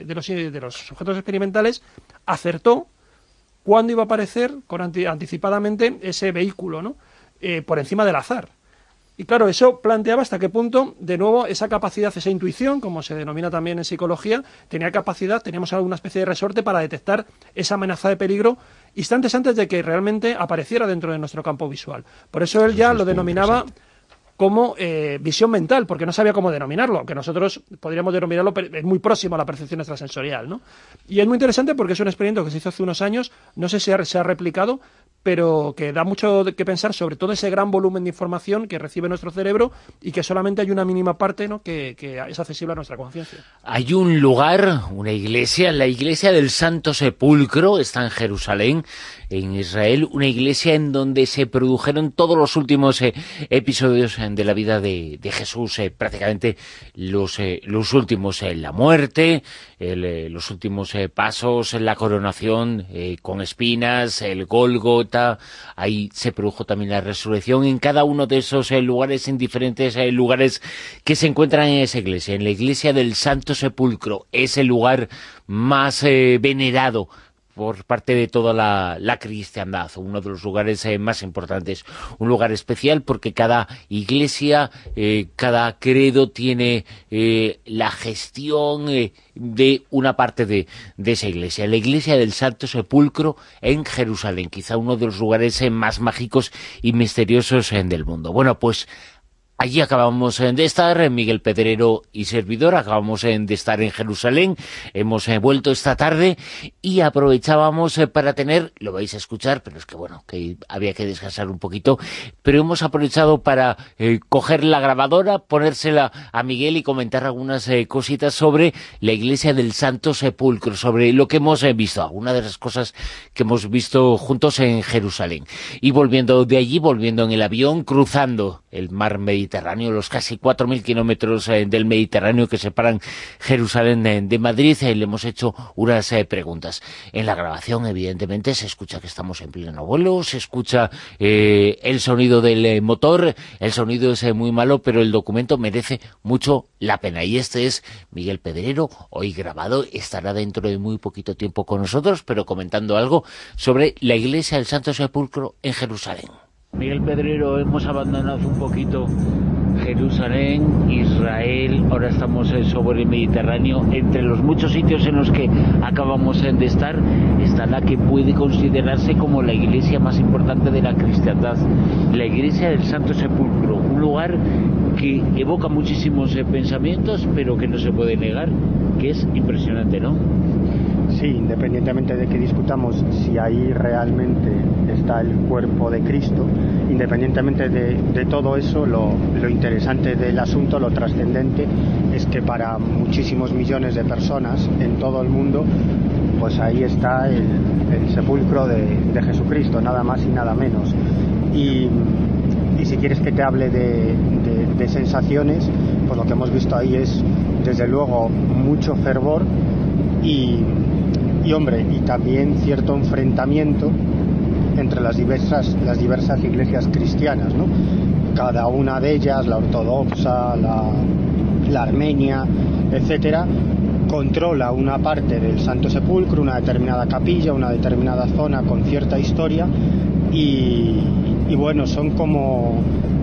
sujetos experimentales acertó cuándo iba a aparecer anticipadamente ese vehículo, ¿no? Por encima del azar. Y claro, eso planteaba hasta qué punto, de nuevo, esa capacidad, esa intuición, como se denomina también en psicología, teníamos alguna especie de resorte para detectar esa amenaza de peligro instantes antes de que realmente apareciera dentro de nuestro campo visual. Por eso él ya lo denominaba como visión mental, porque no sabía cómo denominarlo, aunque nosotros podríamos denominarlo, es muy próximo a la percepción extrasensorial, ¿no? Y es muy interesante porque es un experimento que se hizo hace unos años, no sé si se ha replicado, pero que da mucho que pensar sobre todo ese gran volumen de información que recibe nuestro cerebro y que solamente hay una mínima parte, ¿no?, que es accesible a nuestra conciencia. Hay un lugar, una iglesia, la iglesia del Santo Sepulcro, está en Jerusalén, en Israel, una iglesia en donde se produjeron todos los últimos episodios de la vida de Jesús, prácticamente los últimos, la muerte, los últimos pasos, la coronación con espinas, el Gólgota. Ahí se produjo también la resurrección en cada uno de esos lugares, en diferentes lugares que se encuentran en esa iglesia, en la iglesia del Santo Sepulcro, es el lugar más venerado por parte de toda la cristiandad, uno de los lugares más importantes, un lugar especial porque cada iglesia, cada credo tiene la gestión de una parte de esa iglesia, la iglesia del Santo Sepulcro en Jerusalén, quizá uno de los lugares más mágicos y misteriosos del mundo. Bueno, pues allí acabamos de estar, Miguel Pedrero y servidor, acabamos de estar en Jerusalén, hemos vuelto esta tarde y aprovechábamos para tener, lo vais a escuchar, pero es que bueno, que había que descansar un poquito, pero hemos aprovechado para coger la grabadora, ponérsela a Miguel y comentar algunas cositas sobre la iglesia del Santo Sepulcro, sobre lo que hemos visto, algunas de las cosas que hemos visto juntos en Jerusalén. Y volviendo de allí, volviendo en el avión, cruzando el mar Mediterráneo, los casi 4.000 kilómetros del Mediterráneo que separan Jerusalén de Madrid, le hemos hecho unas preguntas. En la grabación, evidentemente, se escucha que estamos en pleno vuelo, se escucha el sonido del motor, el sonido es muy malo, pero el documento merece mucho la pena. Y este es Miguel Pedrero, hoy grabado, estará dentro de muy poquito tiempo con nosotros, pero comentando algo sobre la iglesia del Santo Sepulcro en Jerusalén. Miguel Pedrero, hemos abandonado un poquito Jerusalén, Israel, ahora estamos sobre el Mediterráneo. Entre los muchos sitios en los que acabamos de estar, está la que puede considerarse como la iglesia más importante de la cristiandad, la iglesia del Santo Sepulcro, un lugar que evoca muchísimos pensamientos, pero que no se puede negar, que es impresionante, ¿no? Sí, independientemente de que discutamos si ahí realmente está el cuerpo de Cristo, independientemente de todo eso, lo interesante del asunto, lo trascendente, es que para muchísimos millones de personas en todo el mundo, pues ahí está el sepulcro de Jesucristo, nada más y nada menos. Y si quieres que te hable de sensaciones, pues lo que hemos visto ahí es, desde luego, mucho fervor y también cierto enfrentamiento entre las diversas iglesias cristianas, ¿no? Cada una de ellas, la ortodoxa, la armenia, etcétera, controla una parte del Santo Sepulcro, una determinada capilla, una determinada zona con cierta historia y bueno, son como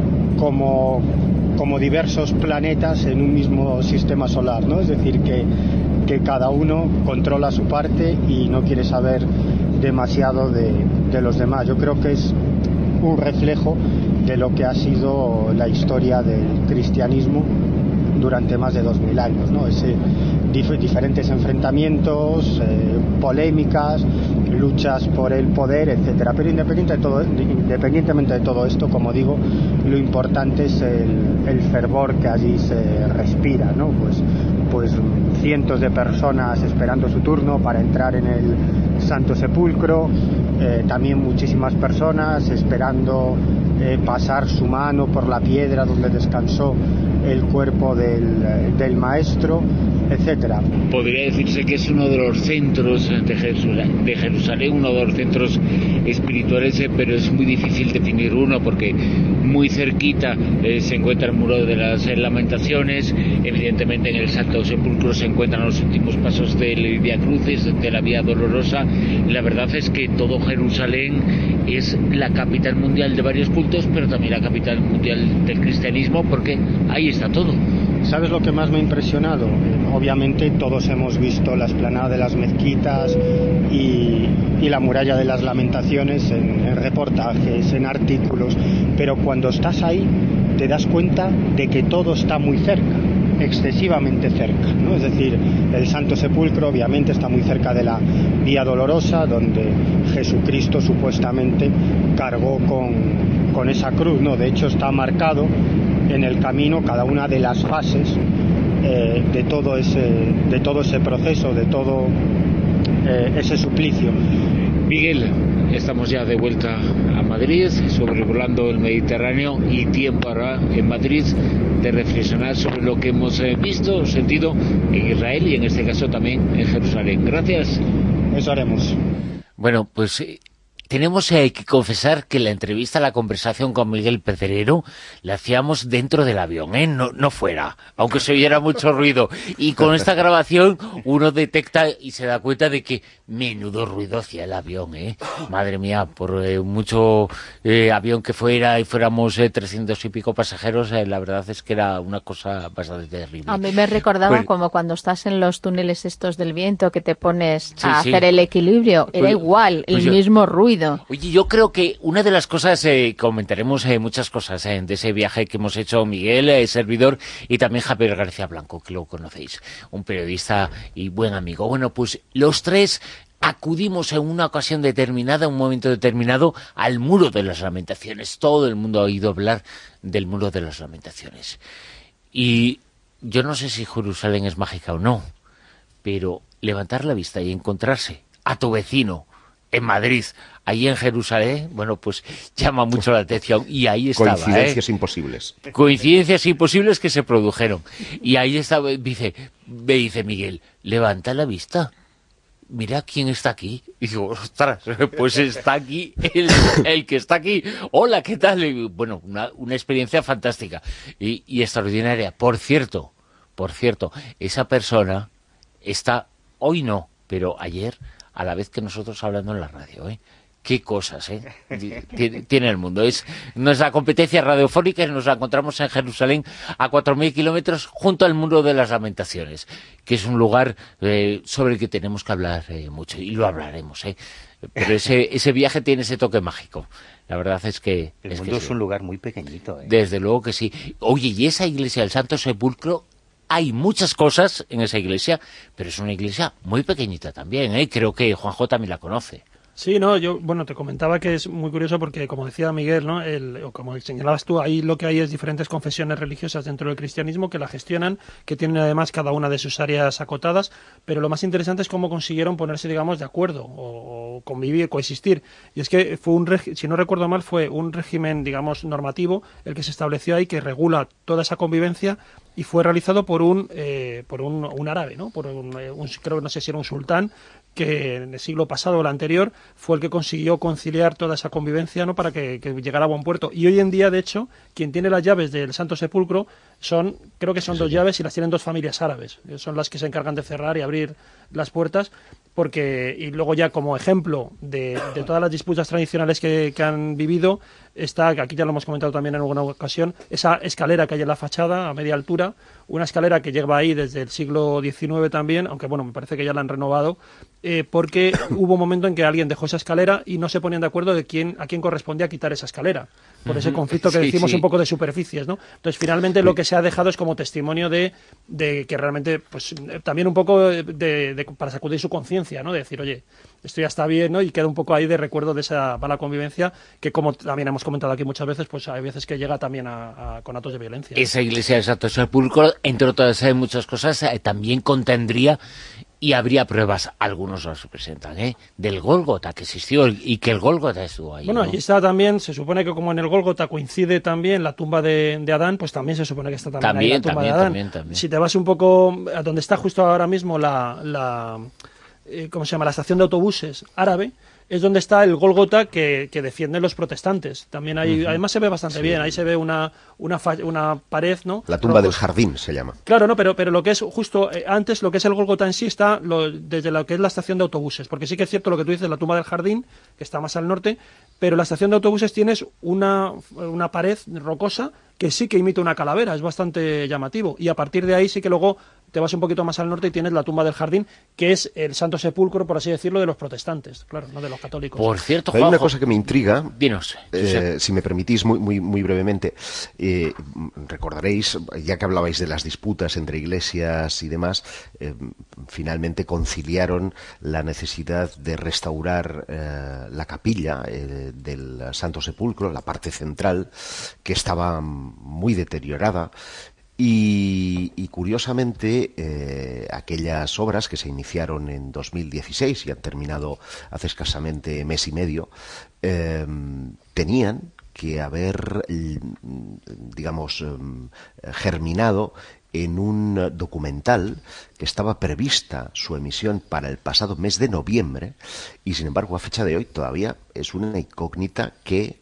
diversos planetas en un mismo sistema solar, ¿no? Es decir, que cada uno controla su parte y no quiere saber demasiado de los demás. Yo creo que es un reflejo de lo que ha sido la historia del cristianismo durante más de 2000 años, ¿no? Diferentes enfrentamientos, polémicas, luchas por el poder, etcétera. Pero independientemente de todo esto, como digo, lo importante es el fervor que allí se respira, ¿no? Pues cientos de personas esperando su turno para entrar en el Santo Sepulcro, también muchísimas personas esperando pasar su mano por la piedra donde descansó el cuerpo del maestro, etcétera. Podría decirse que es uno de los centros de Jerusalén, uno de los centros espirituales, pero es muy difícil definir uno porque muy cerquita se encuentra el muro de las Lamentaciones, evidentemente en el Santo Sepulcro se encuentran los últimos pasos del Vía Crucis, de la Vía Dolorosa. La verdad es que todo Jerusalén es la capital mundial de varios cultos, pero también la capital mundial del cristianismo, porque ahí está todo. ¿Sabes lo que más me ha impresionado? Obviamente todos hemos visto la explanada de las mezquitas y la muralla de las Lamentaciones en reportajes, en artículos, pero cuando estás ahí te das cuenta de que todo está muy cerca, excesivamente cerca, ¿no? Es decir, el Santo Sepulcro obviamente está muy cerca de la Vía Dolorosa, donde Jesucristo supuestamente cargó con esa cruz, ¿no? De hecho está marcado en el camino cada una de las fases de todo ese proceso, de todo ese suplicio. Miguel, estamos ya de vuelta a Madrid, sobrevolando el Mediterráneo, y tiempo ahora en Madrid de reflexionar sobre lo que hemos visto, sentido en Israel y en este caso también en Jerusalén. Gracias. Eso haremos. Bueno, pues tenemos que confesar que la entrevista, la conversación con Miguel Pedrero, la hacíamos dentro del avión, no fuera, aunque se oyera mucho ruido. Y con esta grabación uno detecta y se da cuenta de que menudo ruido hacía el avión, Madre mía, por mucho avión que fuera y fuéramos 300 y pico pasajeros, la verdad es que era una cosa bastante terrible. A mí me recordaba como cuando estás en los túneles estos del viento, que te pones a hacer el equilibrio. Era igual, el mismo ruido. Oye, yo creo que una de las cosas, comentaremos muchas cosas de ese viaje que hemos hecho Miguel, servidor, y también Javier García Blanco, que lo conocéis, un periodista y buen amigo. Bueno, pues los tres acudimos en una ocasión determinada, en un momento determinado, al Muro de las Lamentaciones. Todo el mundo ha oído hablar del Muro de las Lamentaciones. Y yo no sé si Jerusalén es mágica o no, pero levantar la vista y encontrarse a tu vecino en Madrid, ahí en Jerusalén, bueno, pues llama mucho la atención. Y ahí estaba. Coincidencias imposibles. Coincidencias imposibles que se produjeron. Y ahí estaba, me dice Miguel, levanta la vista, mira quién está aquí. Y digo, ostras, pues está aquí el que está aquí. Hola, ¿qué tal? Y bueno, una experiencia fantástica y extraordinaria. Por cierto, esa persona está, hoy no, pero ayer, a la vez que nosotros hablando en la radio, Qué cosas, tiene el mundo. Es nuestra competencia radiofónica y nos la encontramos en Jerusalén, a 4.000 kilómetros, junto al Muro de las Lamentaciones, que es un lugar sobre el que tenemos que hablar mucho, y lo hablaremos, Pero ese viaje tiene ese toque mágico. La verdad es que... El mundo es un lugar muy pequeñito, Desde luego que sí. Oye, y esa iglesia del Santo Sepulcro, hay muchas cosas en esa iglesia, pero es una iglesia muy pequeñita también, Creo que Juanjo también la conoce. Sí, no, yo, te comentaba que es muy curioso porque, como decía Miguel, ¿no? O como señalabas tú, ahí lo que hay es diferentes confesiones religiosas dentro del cristianismo que la gestionan, que tienen además cada una de sus áreas acotadas, pero lo más interesante es cómo consiguieron ponerse, digamos, de acuerdo o convivir, coexistir. Y es que si no recuerdo mal, fue un régimen, digamos, normativo el que se estableció ahí, que regula toda esa convivencia, y fue realizado por un árabe, ¿no? Creo que no sé si era un sultán, que en el siglo pasado o el anterior fue el que consiguió conciliar toda esa convivencia, ¿no? Para que llegara a buen puerto. Y hoy en día, de hecho, quien tiene las llaves del Santo Sepulcro creo que son dos llaves, y las tienen dos familias árabes. Son las que se encargan de cerrar y abrir las puertas, y luego ya como ejemplo de todas las disputas tradicionales que han vivido, está, que aquí ya lo hemos comentado también en alguna ocasión, esa escalera que hay en la fachada a media altura, una escalera que lleva ahí desde el siglo XIX también, aunque bueno, me parece que ya la han renovado, porque hubo un momento en que alguien dejó esa escalera y no se ponían de acuerdo a quién correspondía quitar esa escalera, por ese conflicto que decimos un poco de superficies, ¿no? Entonces, finalmente lo que se ha dejado es como testimonio de que realmente, pues también un poco para sacudir su conciencia, ¿no? De decir, oye, esto ya está bien, ¿no? Y queda un poco ahí de recuerdo de esa mala convivencia, que como también hemos comentado aquí muchas veces, pues hay veces que llega también con actos de violencia. Esa iglesia del Santo Sepulcro, entre otras muchas cosas, también contendría, y habría pruebas, algunos los presentan, del Gólgota que existió y que el Gólgota estuvo ahí. Bueno, ¿no? ahí está también, se supone que como en el Gólgota coincide también la tumba de Adán, pues también se supone que está también ahí la tumba de Adán. También. Si te vas un poco a donde está justo ahora mismo ¿cómo se llama? La estación de autobuses árabe, es donde está el Gólgota que defienden los protestantes. También hay, además se ve bastante bien, ahí se ve una pared, ¿no? La tumba del jardín se llama. Claro, no, pero lo que es justo antes, lo que es el Gólgota en sí está desde lo que es la estación de autobuses, porque sí que es cierto lo que tú dices, la tumba del jardín, que está más al norte, pero la estación de autobuses tienes una pared rocosa que sí que imita una calavera, es bastante llamativo, y a partir de ahí sí que luego te vas un poquito más al norte y tienes la tumba del jardín, que es el Santo Sepulcro, por así decirlo, de los protestantes, claro, no de los católicos. Por cierto, hay una cosa que me intriga, dinos, si me permitís muy brevemente. Recordaréis, ya que hablabais de las disputas entre iglesias y demás, finalmente conciliaron la necesidad de restaurar la capilla del Santo Sepulcro, la parte central, que estaba muy deteriorada. Y curiosamente, aquellas obras que se iniciaron en 2016 y han terminado hace escasamente mes y medio, tenían que haber, digamos, germinado en un documental que estaba prevista su emisión para el pasado mes de noviembre y, sin embargo, a fecha de hoy todavía es una incógnita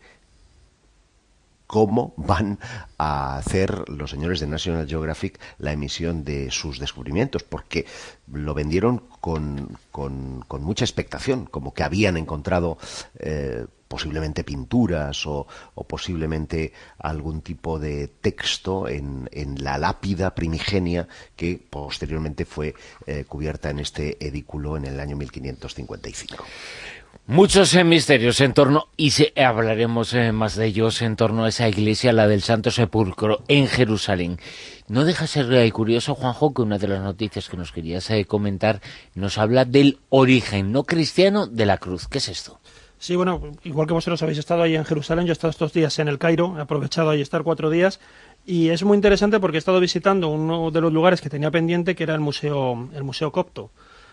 cómo van a hacer los señores de National Geographic la emisión de sus descubrimientos, porque lo vendieron con mucha expectación, como que habían encontrado posiblemente pinturas o posiblemente algún tipo de texto en la lápida primigenia que posteriormente fue cubierta en este edículo en el año 1555. Muchos misterios en torno, y hablaremos más de ellos, en torno a esa iglesia, la del Santo Sepulcro, en Jerusalén. No deja ser curioso, Juanjo, que una de las noticias que nos querías comentar nos habla del origen no cristiano de la cruz. ¿Qué es esto? Sí, bueno, igual que vosotros habéis estado ahí en Jerusalén, yo he estado estos días en el Cairo, he aprovechado ahí estar 4 días, y es muy interesante porque he estado visitando uno de los lugares que tenía pendiente, que era el Museo Copto.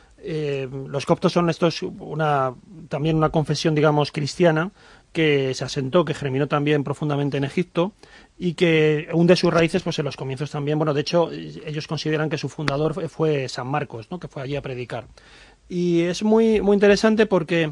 Los coptos son también una confesión, digamos, cristiana, que se asentó, que germinó también profundamente en Egipto y que hunde sus raíces pues en los comienzos también. Bueno, de hecho, ellos consideran que su fundador fue San Marcos, ¿no?, que fue allí a predicar. Y es muy, muy interesante porque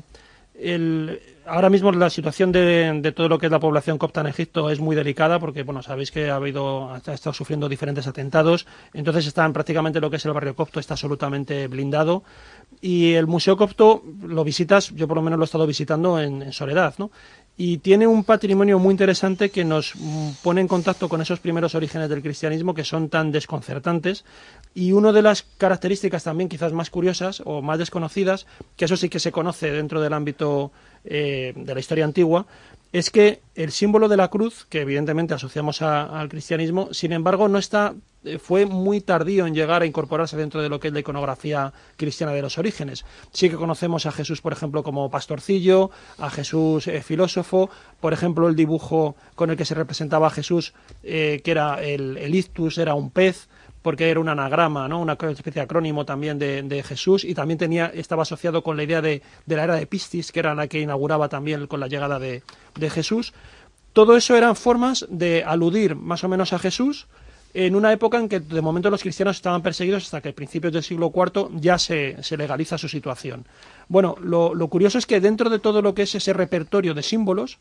ahora mismo la situación de todo lo que es la población copta en Egipto es muy delicada porque, bueno, sabéis que ha estado sufriendo diferentes atentados, entonces prácticamente lo que es el barrio copto está absolutamente blindado, y el Museo Copto lo visitas, yo por lo menos lo he estado visitando en soledad, ¿no? Y tiene un patrimonio muy interesante que nos pone en contacto con esos primeros orígenes del cristianismo que son tan desconcertantes, y una de las características también quizás más curiosas o más desconocidas, que eso sí que se conoce dentro del ámbito de la historia antigua, es que el símbolo de la cruz, que evidentemente asociamos al cristianismo, sin embargo fue muy tardío en llegar a incorporarse dentro de lo que es la iconografía cristiana de los orígenes. Sí que conocemos a Jesús, por ejemplo, como pastorcillo, a Jesús filósofo, por ejemplo, el dibujo con el que se representaba a Jesús, que era el ictus, era un pez, porque era un anagrama, ¿no?, una especie de acrónimo también de Jesús, y también estaba asociado con la idea de la era de Piscis, que era la que inauguraba también con la llegada de Jesús. Todo eso eran formas de aludir más o menos a Jesús en una época en que de momento los cristianos estaban perseguidos, hasta que a principios del siglo IV ya se legaliza su situación. Bueno, lo curioso es que dentro de todo lo que es ese repertorio de símbolos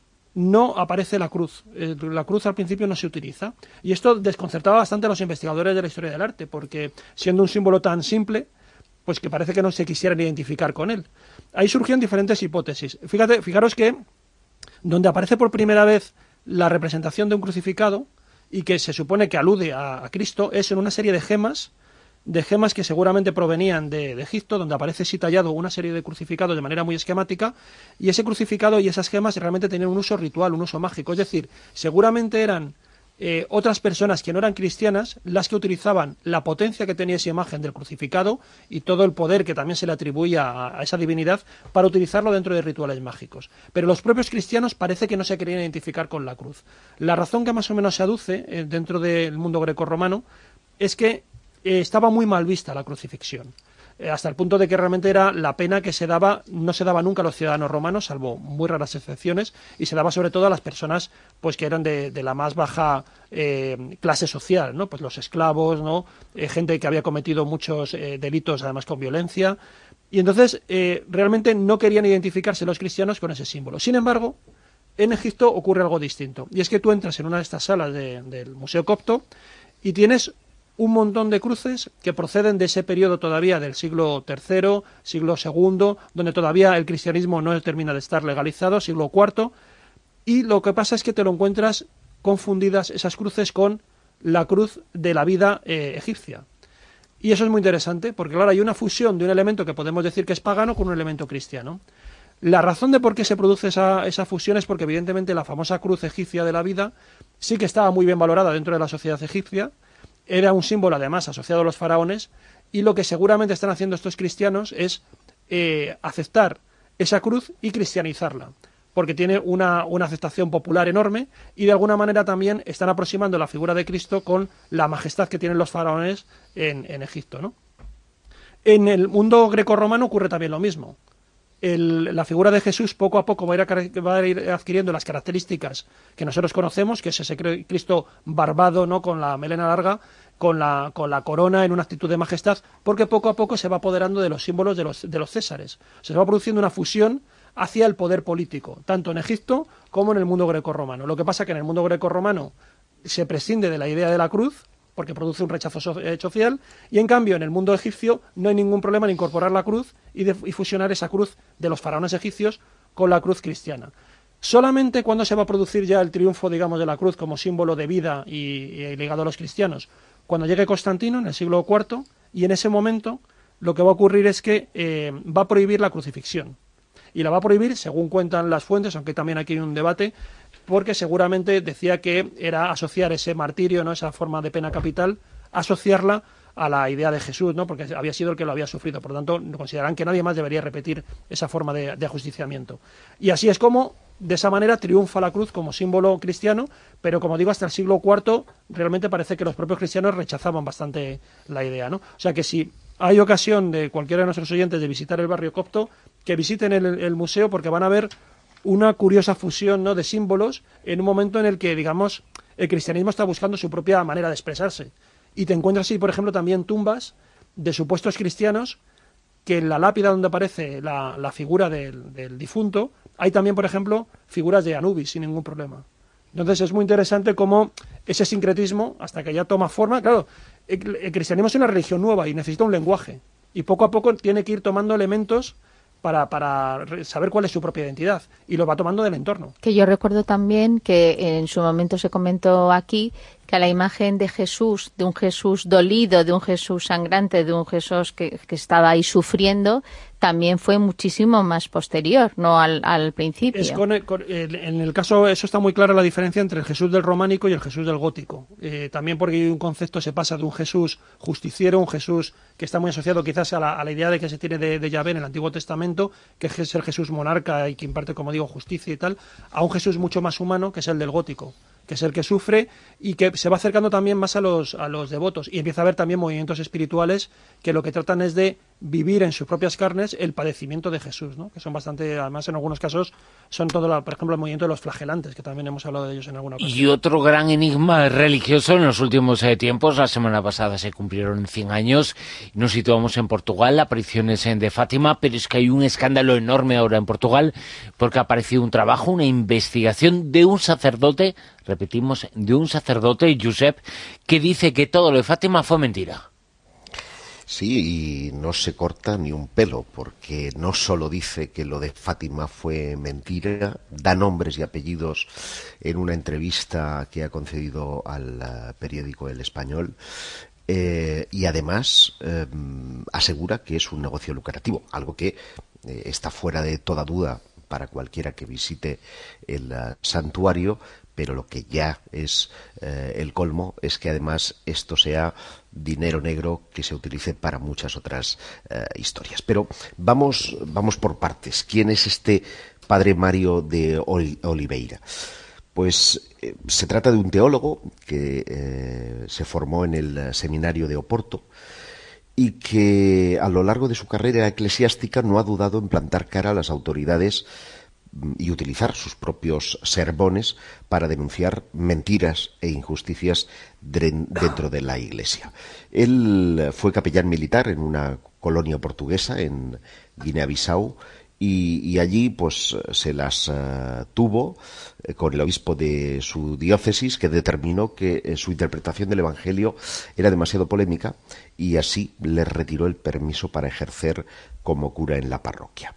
no aparece la cruz. La cruz al principio no se utiliza. Y esto desconcertaba bastante a los investigadores de la historia del arte, porque siendo un símbolo tan simple, pues que parece que no se quisieran identificar con él. Ahí surgieron diferentes hipótesis. Fijaros que donde aparece por primera vez la representación de un crucificado, y que se supone que alude a Cristo, es en una serie de gemas que seguramente provenían de Egipto, donde aparece así tallado una serie de crucificados de manera muy esquemática, y ese crucificado y esas gemas realmente tenían un uso ritual, un uso mágico, es decir, seguramente eran otras personas que no eran cristianas las que utilizaban la potencia que tenía esa imagen del crucificado y todo el poder que también se le atribuía a esa divinidad para utilizarlo dentro de rituales mágicos. Pero los propios cristianos parece que no se querían identificar con la cruz. La razón que más o menos se aduce dentro del mundo grecorromano es que estaba muy mal vista la crucifixión, hasta el punto de que realmente era la pena que no se daba nunca a los ciudadanos romanos, salvo muy raras excepciones, y se daba sobre todo a las personas pues que eran de la más baja clase social, ¿no? Pues los esclavos, ¿no? Gente que había cometido muchos delitos, además con violencia, y entonces realmente no querían identificarse los cristianos con ese símbolo. Sin embargo, en Egipto ocurre algo distinto, y es que tú entras en una de estas salas del Museo Copto y tienes un montón de cruces que proceden de ese periodo todavía del siglo III, siglo II, donde todavía el cristianismo no termina de estar legalizado, siglo IV, y lo que pasa es que te lo encuentras confundidas esas cruces con la cruz de la vida egipcia. Y eso es muy interesante, porque claro, hay una fusión de un elemento que podemos decir que es pagano con un elemento cristiano. La razón de por qué se produce esa fusión es porque evidentemente la famosa cruz egipcia de la vida sí que estaba muy bien valorada dentro de la sociedad egipcia. Era un símbolo, además, asociado a los faraones, y lo que seguramente están haciendo estos cristianos es aceptar esa cruz y cristianizarla, porque tiene una aceptación popular enorme, y de alguna manera también están aproximando la figura de Cristo con la majestad que tienen los faraones en Egipto, ¿no? En el mundo grecorromano ocurre también lo mismo. la figura de Jesús poco a poco va a ir adquiriendo las características que nosotros conocemos, que es ese Cristo barbado, ¿no?, con la melena larga, con la corona en una actitud de majestad, porque poco a poco se va apoderando de los símbolos de los césares. Se va produciendo una fusión hacia el poder político, tanto en Egipto como en el mundo grecorromano. Lo que pasa es que en el mundo grecorromano se prescinde de la idea de la cruz, porque produce un rechazo social, y en cambio en el mundo egipcio no hay ningún problema en incorporar la cruz y fusionar esa cruz de los faraones egipcios con la cruz cristiana. Solamente cuando se va a producir ya el triunfo, digamos, de la cruz como símbolo de vida y ligado a los cristianos, cuando llegue Constantino en el siglo IV, y en ese momento lo que va a ocurrir es que va a prohibir la crucifixión. Y la va a prohibir, según cuentan las fuentes, aunque también aquí hay un debate, porque seguramente decía que era asociar ese martirio, ¿no?, esa forma de pena capital, asociarla a la idea de Jesús, ¿no?, porque había sido el que lo había sufrido. Por lo tanto, considerarán que nadie más debería repetir esa forma de ajusticiamiento. Y así es como, de esa manera, triunfa la cruz como símbolo cristiano, pero como digo, hasta el siglo IV realmente parece que los propios cristianos rechazaban bastante la idea, ¿no? O sea que si hay ocasión de cualquiera de nuestros oyentes de visitar el barrio copto, que visiten el museo, porque van a ver una curiosa fusión, ¿no?, de símbolos en un momento en el que, digamos, el cristianismo está buscando su propia manera de expresarse. Y te encuentras así, por ejemplo, también tumbas de supuestos cristianos que en la lápida donde aparece la figura del difunto hay también, por ejemplo, figuras de Anubis sin ningún problema. Entonces es muy interesante cómo ese sincretismo, hasta que ya toma forma, claro, el cristianismo es una religión nueva y necesita un lenguaje. Y poco a poco tiene que ir tomando elementos para saber cuál es su propia identidad, y lo va tomando del entorno. Que yo recuerdo también que en su momento se comentó aquí que la imagen de Jesús, de un Jesús dolido, de un Jesús sangrante, de un Jesús que estaba ahí sufriendo, también fue muchísimo más posterior, no al principio. En el caso, eso está muy clara la diferencia entre el Jesús del románico y el Jesús del gótico. También porque hay un concepto, se pasa de un Jesús justiciero, un Jesús que está muy asociado quizás a la idea de que se tiene de Yahvé en el Antiguo Testamento, que es el Jesús monarca y que imparte, como digo, justicia y tal, a un Jesús mucho más humano, que es el del gótico, que es el que sufre y que se va acercando también más a los devotos, y empieza a haber también movimientos espirituales que lo que tratan es de vivir en sus propias carnes el padecimiento de Jesús, ¿no?, que son bastante, además en algunos casos son por ejemplo, el movimiento de los flagelantes, que también hemos hablado de ellos en alguna ocasión. Y otro gran enigma religioso en los últimos tiempos, la semana pasada se cumplieron 100 años, nos situamos en Portugal, apariciones de Fátima, pero es que hay un escándalo enorme ahora en Portugal, porque ha aparecido un trabajo, una investigación de un sacerdote, repetimos, de un sacerdote, Josep, que dice que todo lo de Fátima fue mentira. Sí, y no se corta ni un pelo, porque no solo dice que lo de Fátima fue mentira, da nombres y apellidos en una entrevista que ha concedido al periódico El Español, y además asegura que es un negocio lucrativo, algo que está fuera de toda duda para cualquiera que visite el santuario, pero lo que ya es el colmo es que además esto sea dinero negro que se utilice para muchas otras historias. Pero vamos por partes. ¿Quién es este padre Mario de Oliveira? Pues se trata de un teólogo que se formó en el seminario de Oporto y que a lo largo de su carrera eclesiástica no ha dudado en plantar cara a las autoridades y utilizar sus propios sermones para denunciar mentiras e injusticias dentro de la Iglesia. Él fue capellán militar en una colonia portuguesa en Guinea-Bissau y allí pues se las tuvo con el obispo de su diócesis, que determinó que su interpretación del Evangelio era demasiado polémica y así le retiró el permiso para ejercer como cura en la parroquia.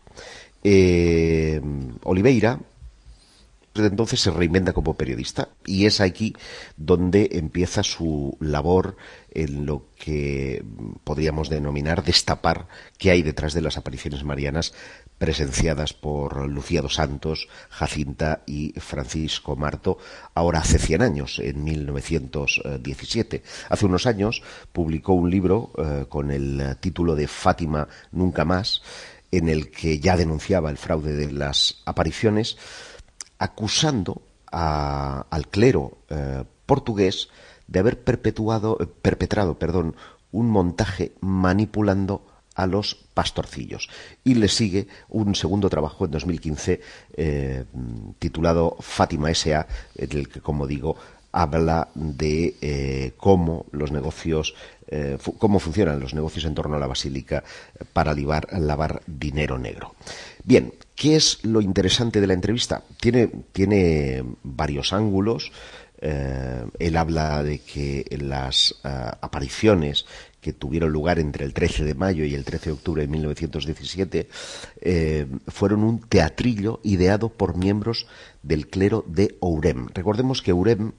Oliveira desde entonces se reinventa como periodista y es aquí donde empieza su labor en lo que podríamos denominar destapar qué hay detrás de las apariciones marianas presenciadas por Lucía dos Santos, Jacinta y Francisco Marto, ahora hace 100 años, en 1917. Hace unos años publicó un libro con el título de Fátima nunca más, en el que ya denunciaba el fraude de las apariciones, acusando al clero portugués de haber perpetrado un montaje manipulando a los pastorcillos. Y le sigue un segundo trabajo en 2015 titulado Fátima S.A., en el que, como digo, habla de cómo los negocios, cómo funcionan los negocios en torno a la basílica para lavar dinero negro. Bien, ¿qué es lo interesante de la entrevista? Tiene varios ángulos. Él habla de que las apariciones que tuvieron lugar entre el 13 de mayo y el 13 de octubre de 1917 fueron un teatrillo ideado por miembros del clero de Ourem. Recordemos que Ourem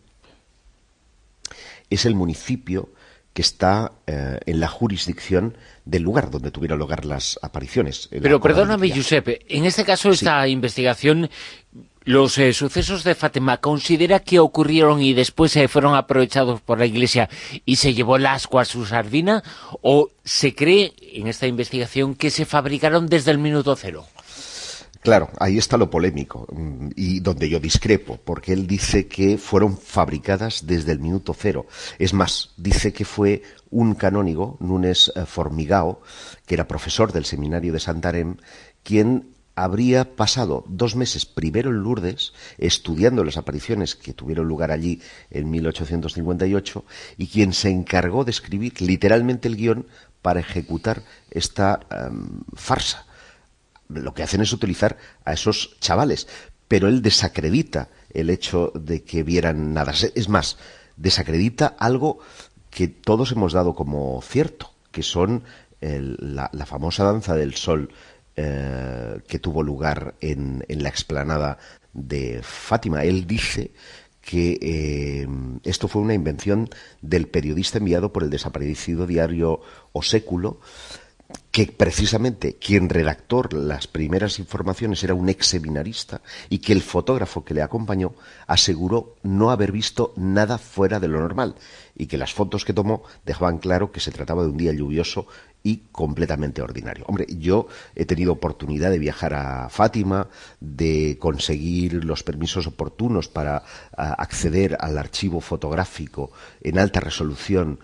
es el municipio que está en la jurisdicción del lugar donde tuvieron lugar las apariciones. Pero perdóname, Josep, en este caso, esta investigación, los sucesos de Fátima, ¿considera que ocurrieron y después fueron aprovechados por la Iglesia y se llevó el ascua a su sardina? ¿O se cree en esta investigación que se fabricaron desde el minuto cero? Claro, ahí está lo polémico y donde yo discrepo, porque él dice que fueron fabricadas desde el minuto cero. Es más, dice que fue un canónigo, Nunes Formigao, que era profesor del seminario de Santarém, quien habría pasado 2 meses primero en Lourdes estudiando las apariciones que tuvieron lugar allí en 1858 y quien se encargó de escribir literalmente el guión para ejecutar esta farsa. Lo que hacen es utilizar a esos chavales, pero él desacredita el hecho de que vieran nada. Es más, desacredita algo que todos hemos dado como cierto, que son la famosa danza del sol que tuvo lugar en la explanada de Fátima. Él dice que esto fue una invención del periodista enviado por el desaparecido diario O Século, que precisamente quien redactó las primeras informaciones era un ex seminarista y que el fotógrafo que le acompañó aseguró no haber visto nada fuera de lo normal y que las fotos que tomó dejaban claro que se trataba de un día lluvioso y completamente ordinario. Hombre, yo he tenido oportunidad de viajar a Fátima, de conseguir los permisos oportunos para acceder al archivo fotográfico en alta resolución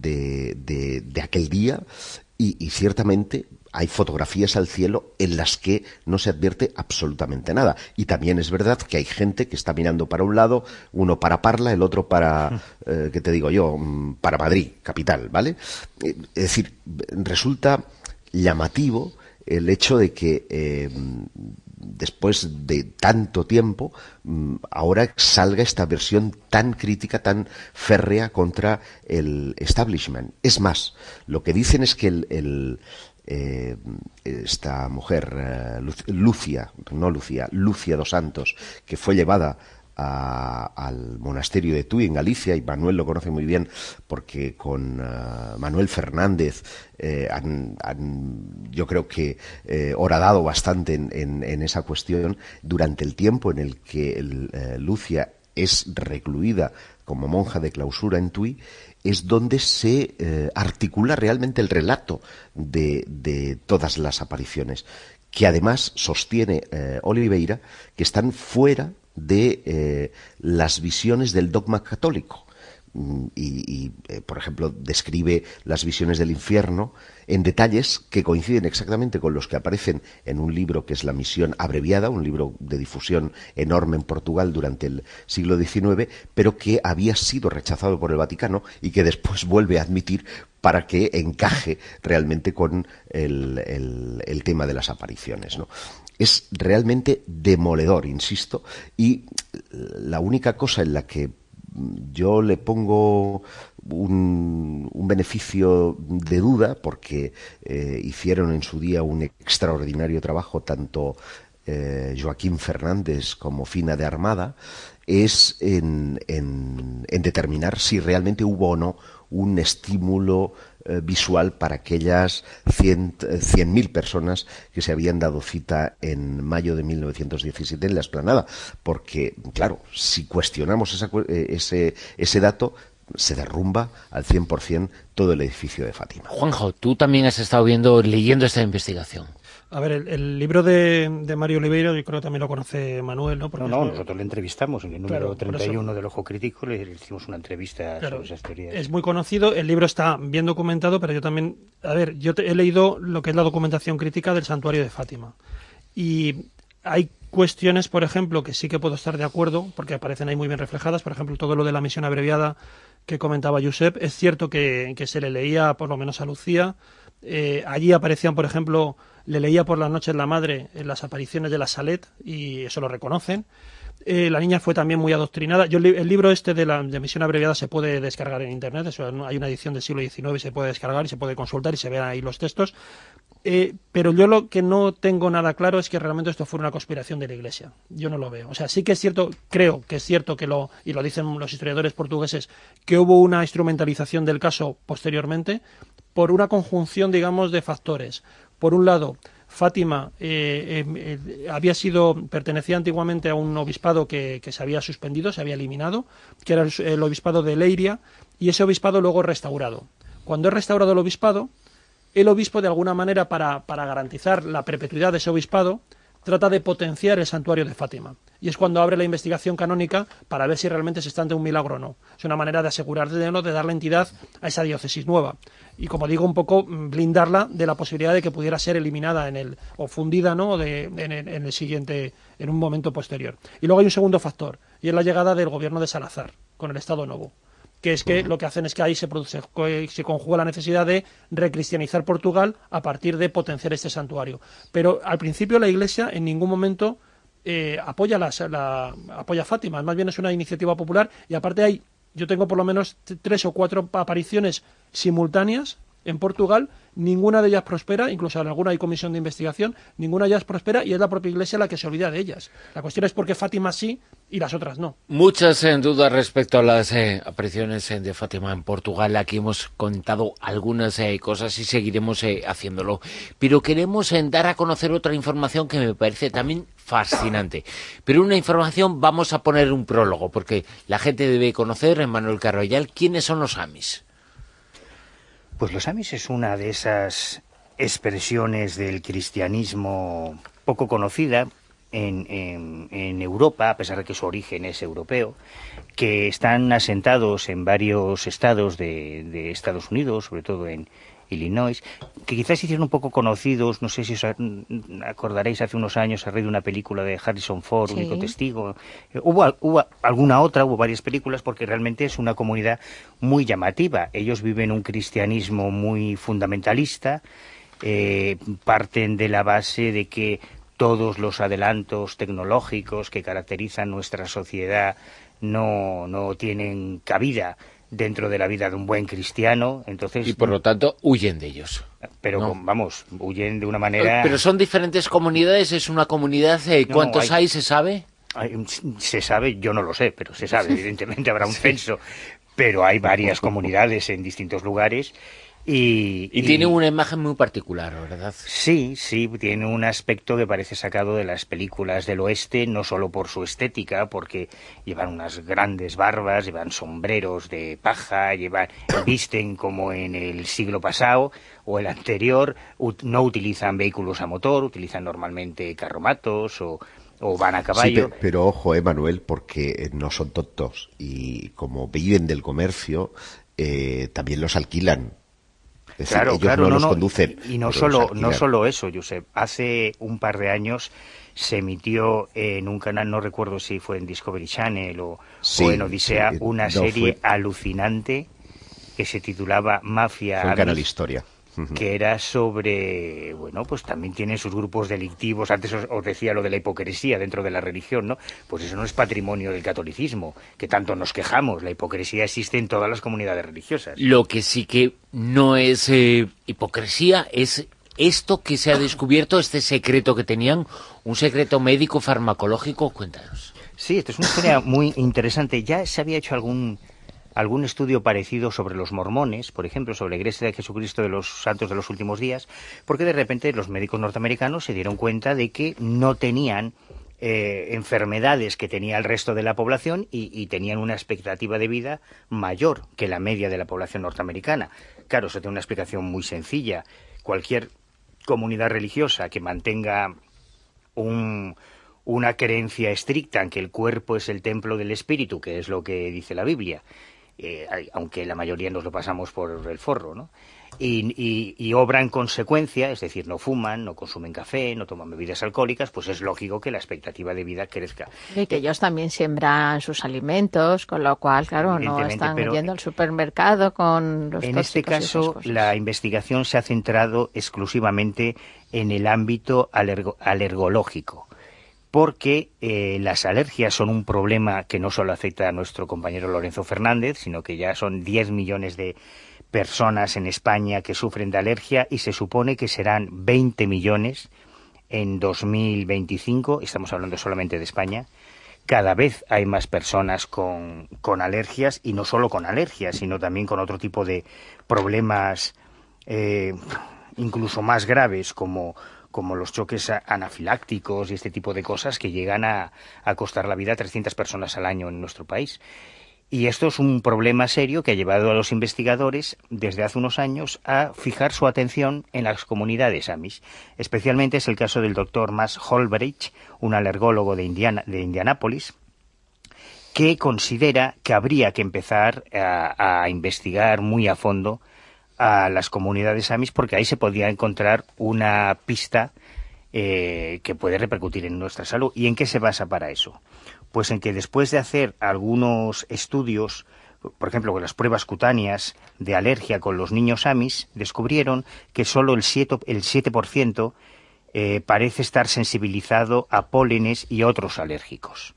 de aquel día. Y ciertamente hay fotografías al cielo en las que no se advierte absolutamente nada. Y también es verdad que hay gente que está mirando para un lado, uno para Parla, el otro para, ¿qué te digo yo?, para Madrid, capital, ¿vale? Es decir, resulta llamativo el hecho de que después de tanto tiempo ahora salga esta versión tan crítica, tan férrea contra el establishment. Es más, lo que dicen es que esta mujer, Lucia dos Santos, que fue llevada al monasterio de Tui en Galicia, y Manuel lo conoce muy bien porque con Manuel Fernández yo creo que horadado bastante en esa cuestión durante el tiempo en el que Lucia es recluida como monja de clausura en Tui. Es donde se articula realmente el relato de todas las apariciones, que además sostiene Oliveira que están fuera de las visiones del dogma católico. Por ejemplo, describe las visiones del infierno en detalles que coinciden exactamente con los que aparecen en un libro que es La Misión Abreviada, un libro de difusión enorme en Portugal durante el siglo XIX, pero que había sido rechazado por el Vaticano y que después vuelve a admitir para que encaje realmente con el tema de las apariciones, ¿no? Es realmente demoledor, insisto, y la única cosa en la que yo le pongo un beneficio de duda, porque hicieron en su día un extraordinario trabajo tanto Joaquín Fernández como Fina de Armada, es en determinar si realmente hubo o no un estímulo visual para aquellas 100.000 personas que se habían dado cita en mayo de 1917 en la Explanada, porque, claro, si cuestionamos ese dato, se derrumba al 100% todo el edificio de Fátima. Juanjo, tú también has estado leyendo esta investigación. A ver, el libro de Mario Oliveira, yo creo que también lo conoce Manuel, ¿no? Porque nosotros le entrevistamos en el número 31 del Ojo Crítico, le hicimos una entrevista sobre esas teorías. Es muy conocido, el libro está bien documentado, pero yo también, he leído lo que es la documentación crítica del Santuario de Fátima. Y hay cuestiones, por ejemplo, que sí que puedo estar de acuerdo, porque aparecen ahí muy bien reflejadas, por ejemplo, todo lo de la misión abreviada que comentaba Josep, es cierto que se le leía por lo menos a Lucía. Allí aparecían, por ejemplo, le leía por las noches la madre en las apariciones de la Salet, y eso lo reconocen. La niña fue también muy adoctrinada. El libro este de misión abreviada se puede descargar en internet, hay una edición del siglo XIX y se puede descargar y se puede consultar y se ven ahí los textos. Pero yo lo que no tengo nada claro es que realmente esto fue una conspiración de la Iglesia. Yo no lo veo. O sea, sí que es cierto, creo que es cierto y lo dicen los historiadores portugueses, que hubo una instrumentalización del caso posteriormente por una conjunción, digamos, de factores. Por un lado, Fátima pertenecía antiguamente a un obispado que se había suspendido, se había eliminado, que era el obispado de Leiria, y ese obispado luego es restaurado. Cuando es restaurado el obispo, de alguna manera, para garantizar la perpetuidad de ese obispado, trata de potenciar el santuario de Fátima. Y es cuando abre la investigación canónica para ver si realmente se está ante un milagro o no. Es una manera de asegurarse de darle entidad a esa diócesis nueva. Y, como digo, un poco blindarla de la posibilidad de que pudiera ser eliminada o fundida, ¿no? en un momento posterior. Y luego hay un segundo factor, y es la llegada del gobierno de Salazar con el Estado Novo, que es que lo que hacen es que ahí se conjuga la necesidad de recristianizar Portugal a partir de potenciar este santuario. Pero al principio la Iglesia en ningún momento apoya a Fátima, más bien es una iniciativa popular, y aparte yo tengo por lo menos 3 o 4 apariciones simultáneas en Portugal, ninguna de ellas prospera, incluso en alguna hay comisión de investigación, ninguna de ellas prospera, y es la propia Iglesia la que se olvida de ellas. La cuestión es por qué Fátima sí y las otras no. Muchas dudas respecto a las apariciones de Fátima en Portugal. Aquí hemos contado algunas cosas y seguiremos haciéndolo. Pero queremos dar a conocer otra información que me parece también fascinante. Pero una información, vamos a poner un prólogo, porque la gente debe conocer, Manuel Carroyal, ¿quiénes son los Amis? Pues los Amis es una de esas expresiones del cristianismo poco conocida en Europa, a pesar de que su origen es europeo, que están asentados en varios estados de Estados Unidos, sobre todo en Illinois, que quizás se hicieron un poco conocidos, no sé si os acordaréis, hace unos años a raíz de una película de Harrison Ford, sí. Único Testigo. Hubo alguna otra, hubo varias películas, porque realmente es una comunidad muy llamativa. Ellos viven un cristianismo muy fundamentalista, parten de la base de que todos los adelantos tecnológicos que caracterizan nuestra sociedad no tienen cabida dentro de la vida de un buen cristiano, entonces... Y por lo tanto huyen de ellos. Pero ¿no? Huyen de una manera... Pero son diferentes comunidades, es una comunidad, ¿cuántos hay, se sabe? Se sabe, yo no lo sé, pero se sabe, evidentemente habrá un censo, pero hay varias comunidades en distintos lugares. Y tiene una imagen muy particular, ¿verdad? Sí, tiene un aspecto que parece sacado de las películas del oeste, no solo por su estética, porque llevan unas grandes barbas, llevan sombreros de paja, visten como en el siglo pasado o el anterior, no utilizan vehículos a motor, utilizan normalmente carromatos o van a caballo. Sí, pero ojo, Manuel, porque no son tontos y como viven del comercio, también los alquilan. Es decir, ellos no los conducen. Y no solo eso, Josep. Hace un par de años se emitió en un canal, no recuerdo si fue en Discovery Channel o en Odisea, una serie alucinante que se titulaba Mafia. Fue un canal Historia. Que era sobre, pues también tienen sus grupos delictivos. Antes os decía lo de la hipocresía dentro de la religión, ¿no? Pues eso no es patrimonio del catolicismo, que tanto nos quejamos. La hipocresía existe en todas las comunidades religiosas. Lo que sí que no es hipocresía es esto que se ha descubierto, este secreto que tenían, un secreto médico farmacológico. Cuéntanos. Sí, esto es una historia muy interesante. Ya se había hecho algún estudio parecido sobre los mormones, por ejemplo, sobre la Iglesia de Jesucristo de los Santos de los Últimos Días, porque de repente los médicos norteamericanos se dieron cuenta de que no tenían enfermedades que tenía el resto de la población y tenían una expectativa de vida mayor que la media de la población norteamericana. Claro, eso tiene una explicación muy sencilla. Cualquier comunidad religiosa que mantenga una creencia estricta en que el cuerpo es el templo del espíritu, que es lo que dice la Biblia, aunque la mayoría nos lo pasamos por el forro, ¿no? Y obra en consecuencia, es decir, no fuman, no consumen café, no toman bebidas alcohólicas, pues es lógico que la expectativa de vida crezca. Y que ellos también siembran sus alimentos, con lo cual, claro, no están yendo al supermercado con los en este caso, la investigación se ha centrado exclusivamente en el ámbito alergológico, porque las alergias son un problema que no solo afecta a nuestro compañero Lorenzo Fernández, sino que ya son 10 millones de personas en España que sufren de alergia y se supone que serán 20 millones en 2025, estamos hablando solamente de España. Cada vez hay más personas con alergias, y no solo con alergias, sino también con otro tipo de problemas incluso más graves, como los choques anafilácticos y este tipo de cosas que llegan a costar la vida a 300 personas al año en nuestro país. Y esto es un problema serio que ha llevado a los investigadores desde hace unos años a fijar su atención en las comunidades Amish. Especialmente es el caso del doctor Max Holbrecht, un alergólogo de Indianápolis, que considera que habría que empezar a investigar muy a fondo a las comunidades Amish, porque ahí se podría encontrar una pista que puede repercutir en nuestra salud. ¿Y en qué se basa para eso? Pues en que después de hacer algunos estudios, por ejemplo, con las pruebas cutáneas de alergia con los niños Amish, descubrieron que solo el 7% parece estar sensibilizado a pólenes y otros alérgicos.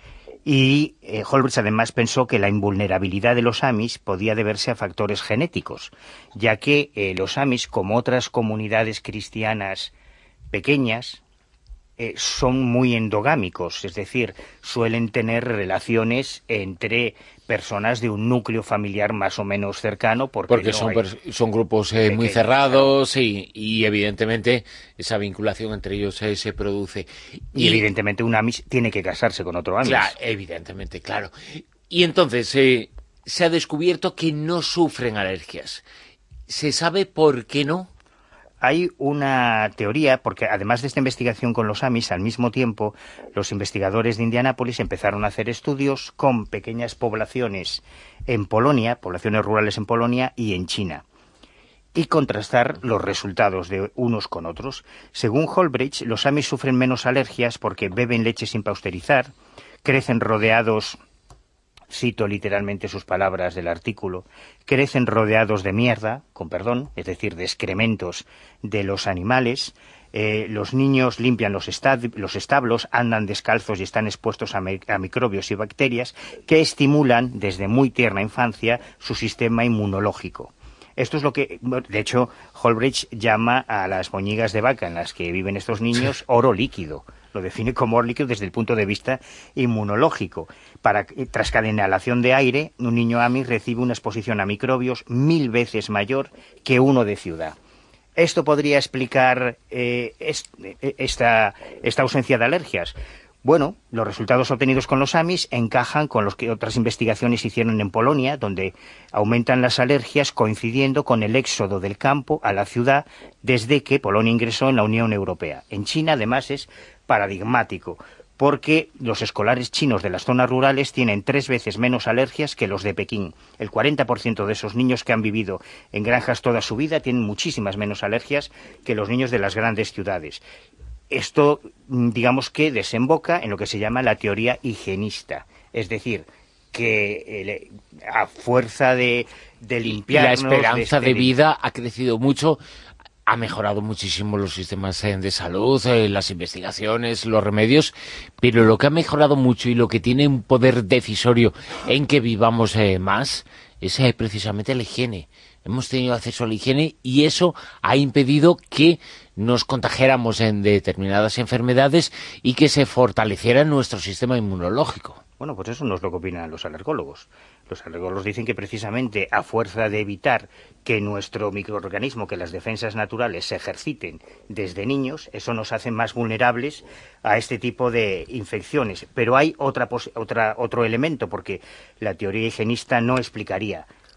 Y Holbrecht además pensó que la invulnerabilidad de los Amish podía deberse a factores genéticos, ya que los Amish, como otras comunidades cristianas pequeñas, son muy endogámicos, es decir, suelen tener relaciones entre personas de un núcleo familiar más o menos cercano, porque son grupos muy cerrados, y evidentemente esa vinculación entre ellos se produce. Y evidentemente un Amish tiene que casarse con otro Amish. Claro, evidentemente, claro. Y entonces se ha descubierto que no sufren alergias. ¿Se sabe por qué no? Hay una teoría, porque además de esta investigación con los Amish, al mismo tiempo los investigadores de Indianápolis empezaron a hacer estudios con pequeñas poblaciones en Polonia, poblaciones rurales en Polonia y en China, y contrastar los resultados de unos con otros. Según Holbrecht, los Amish sufren menos alergias porque beben leche sin pasteurizar, crecen rodeados, cito literalmente sus palabras del artículo, crecen rodeados de mierda, con perdón, es decir, de excrementos de los animales, los niños limpian los establos, andan descalzos y están expuestos a microbios y bacterias que estimulan desde muy tierna infancia su sistema inmunológico. Esto es lo que, de hecho, Holbrecht llama a las moñigas de vaca en las que viven estos niños oro líquido. Lo define como oro líquido desde el punto de vista inmunológico. Tras cada inhalación de aire, un niño Amish recibe una exposición a microbios 1000 veces mayor que uno de ciudad. ¿Esto podría explicar esta ausencia de alergias? Bueno, los resultados obtenidos con los Amish encajan con los que otras investigaciones hicieron en Polonia, donde aumentan las alergias coincidiendo con el éxodo del campo a la ciudad desde que Polonia ingresó en la Unión Europea. En China, además, es paradigmático, porque los escolares chinos de las zonas rurales tienen 3 veces menos alergias que los de Pekín. El 40% de esos niños que han vivido en granjas toda su vida tienen muchísimas menos alergias que los niños de las grandes ciudades. Esto, digamos que desemboca en lo que se llama la teoría higienista, es decir, que a fuerza de limpiarnos... La esperanza de vida ha crecido mucho, ha mejorado muchísimo los sistemas de salud, las investigaciones, los remedios, pero lo que ha mejorado mucho y lo que tiene un poder decisorio en que vivamos más es precisamente la higiene. Hemos tenido acceso a la higiene y eso ha impedido que nos contagiáramos en determinadas enfermedades y que se fortaleciera nuestro sistema inmunológico. Bueno, pues eso no es lo que opinan los alergólogos. Los alergólogos dicen que precisamente a fuerza de evitar que nuestro microorganismo, que las defensas naturales se ejerciten desde niños, eso nos hace más vulnerables a este tipo de infecciones. Pero hay otro elemento, porque la teoría higienista no explicaría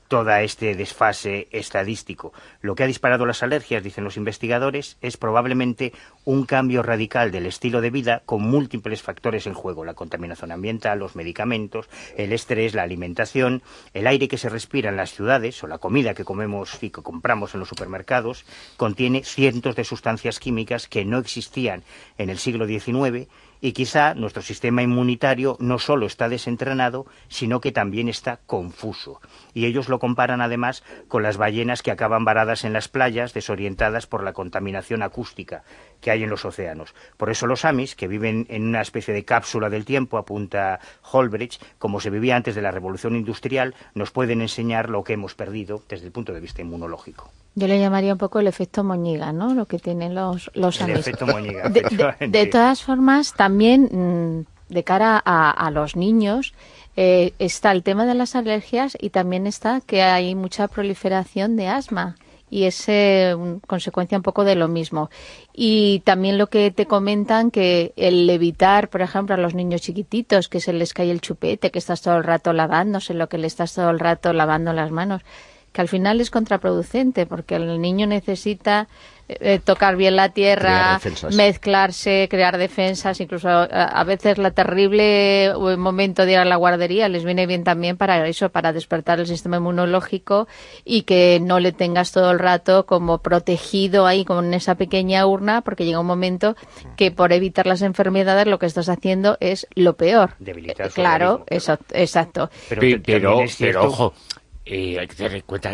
todo este desfase estadístico. Lo que ha disparado las alergias, dicen los investigadores, es probablemente un cambio radical del estilo de vida con múltiples factores en juego: la contaminación ambiental, los medicamentos, el estrés, la alimentación, el aire que se respira en las ciudades o la comida que comemos y que compramos en los supermercados contiene cientos de sustancias químicas que no existían en el siglo XIX, y quizá nuestro sistema inmunitario no solo está desentrenado, sino que también está confuso. Y ellos lo comparan además con las ballenas que acaban varadas en las playas, desorientadas por la contaminación acústica que hay en los océanos. Por eso los Amis, que viven en una especie de cápsula del tiempo, apunta Holbridge, como se vivía antes de la revolución industrial, nos pueden enseñar lo que hemos perdido desde el punto de vista inmunológico. Yo le llamaría un poco el efecto Moñiga, ¿no? Lo que tienen los Amis. El efecto Moñiga, de todas formas, también de cara a los niños, está el tema de las alergias, y también está que hay mucha proliferación de asma, y es consecuencia un poco de lo mismo. Y también lo que te comentan, que el evitar, por ejemplo, a los niños chiquititos, que se les cae el chupete, que estás todo el rato lavándose, lo que le estás todo el rato lavando las manos, que al final es contraproducente, porque el niño necesita tocar bien la tierra, mezclarse, crear defensas. Incluso a veces la terrible momento de ir a la guardería les viene bien también para eso, para despertar el sistema inmunológico, y que no le tengas todo el rato como protegido ahí con esa pequeña urna, porque llega un momento que por evitar las enfermedades lo que estás haciendo es lo peor. Debilitar su claro, organismo, exacto. Pero ojo, hay que tener en cuenta,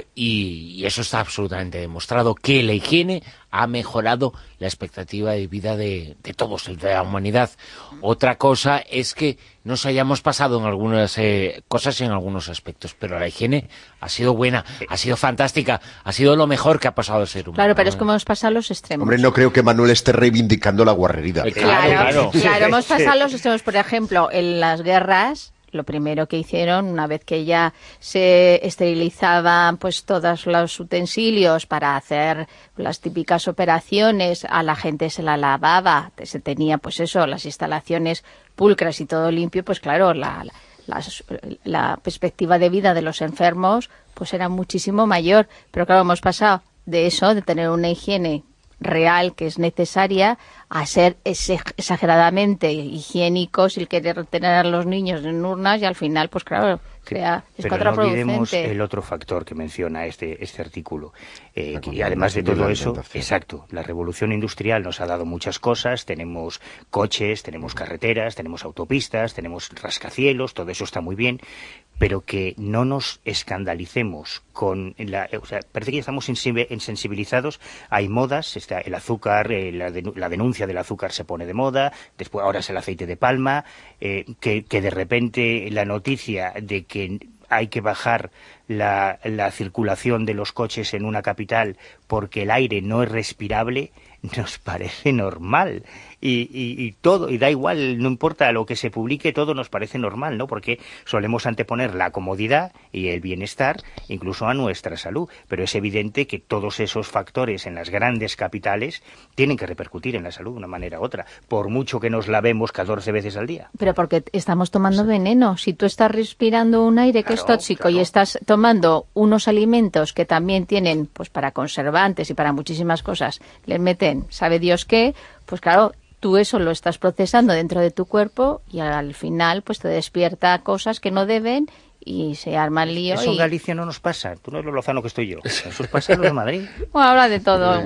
y eso está absolutamente demostrado, que la higiene ha mejorado la expectativa de vida de todos, de la humanidad. Otra cosa es que nos hayamos pasado en algunas cosas y en algunos aspectos, pero la higiene ha sido buena, ha sido fantástica, ha sido lo mejor que ha pasado al ser humano. Claro, pero es como hemos pasado los extremos. Hombre, no creo que Manuel esté reivindicando la guarrería. Claro, hemos pasado los extremos. Por ejemplo, en las guerras, lo primero que hicieron, una vez que ya se esterilizaban pues todos los utensilios para hacer las típicas operaciones, a la gente se la lavaba, se tenía pues eso, las instalaciones pulcras y todo limpio, pues claro, la perspectiva de vida de los enfermos pues era muchísimo mayor. Pero claro, hemos pasado de eso, de tener una higiene real que es necesaria, a ser exageradamente higiénicos y querer tener a los niños en urnas, y al final, pues claro, es pero no olvidemos el otro factor que menciona este artículo. Y además de todo eso, exacto, la revolución industrial nos ha dado muchas cosas. Tenemos coches, tenemos carreteras, tenemos autopistas, tenemos rascacielos, todo eso está muy bien, pero que no nos escandalicemos con o sea, parece que ya estamos insensibilizados. Hay modas, está el azúcar, la denuncia del azúcar se pone de moda, después ahora es el aceite de palma, que de repente la noticia de que hay que bajar la circulación de los coches en una capital porque el aire no es respirable, nos parece normal. Y todo, y da igual, no importa lo que se publique, todo nos parece normal, ¿no? Porque solemos anteponer la comodidad y el bienestar incluso a nuestra salud. Pero es evidente que todos esos factores en las grandes capitales tienen que repercutir en la salud de una manera u otra, por mucho que nos lavemos 14 veces al día. Pero porque estamos tomando veneno. Si tú estás respirando un aire que es tóxico, y estás tomando unos alimentos que también tienen, pues para conservantes y para muchísimas cosas, les meten, sabe Dios qué, pues claro, tú eso lo estás procesando dentro de tu cuerpo, y al final pues te despierta cosas que no deben y se arma el lío. Eso en Galicia no nos pasa. Tú no eres lo lozano que estoy yo. Eso pasa en los de Madrid. Bueno, habla de todo.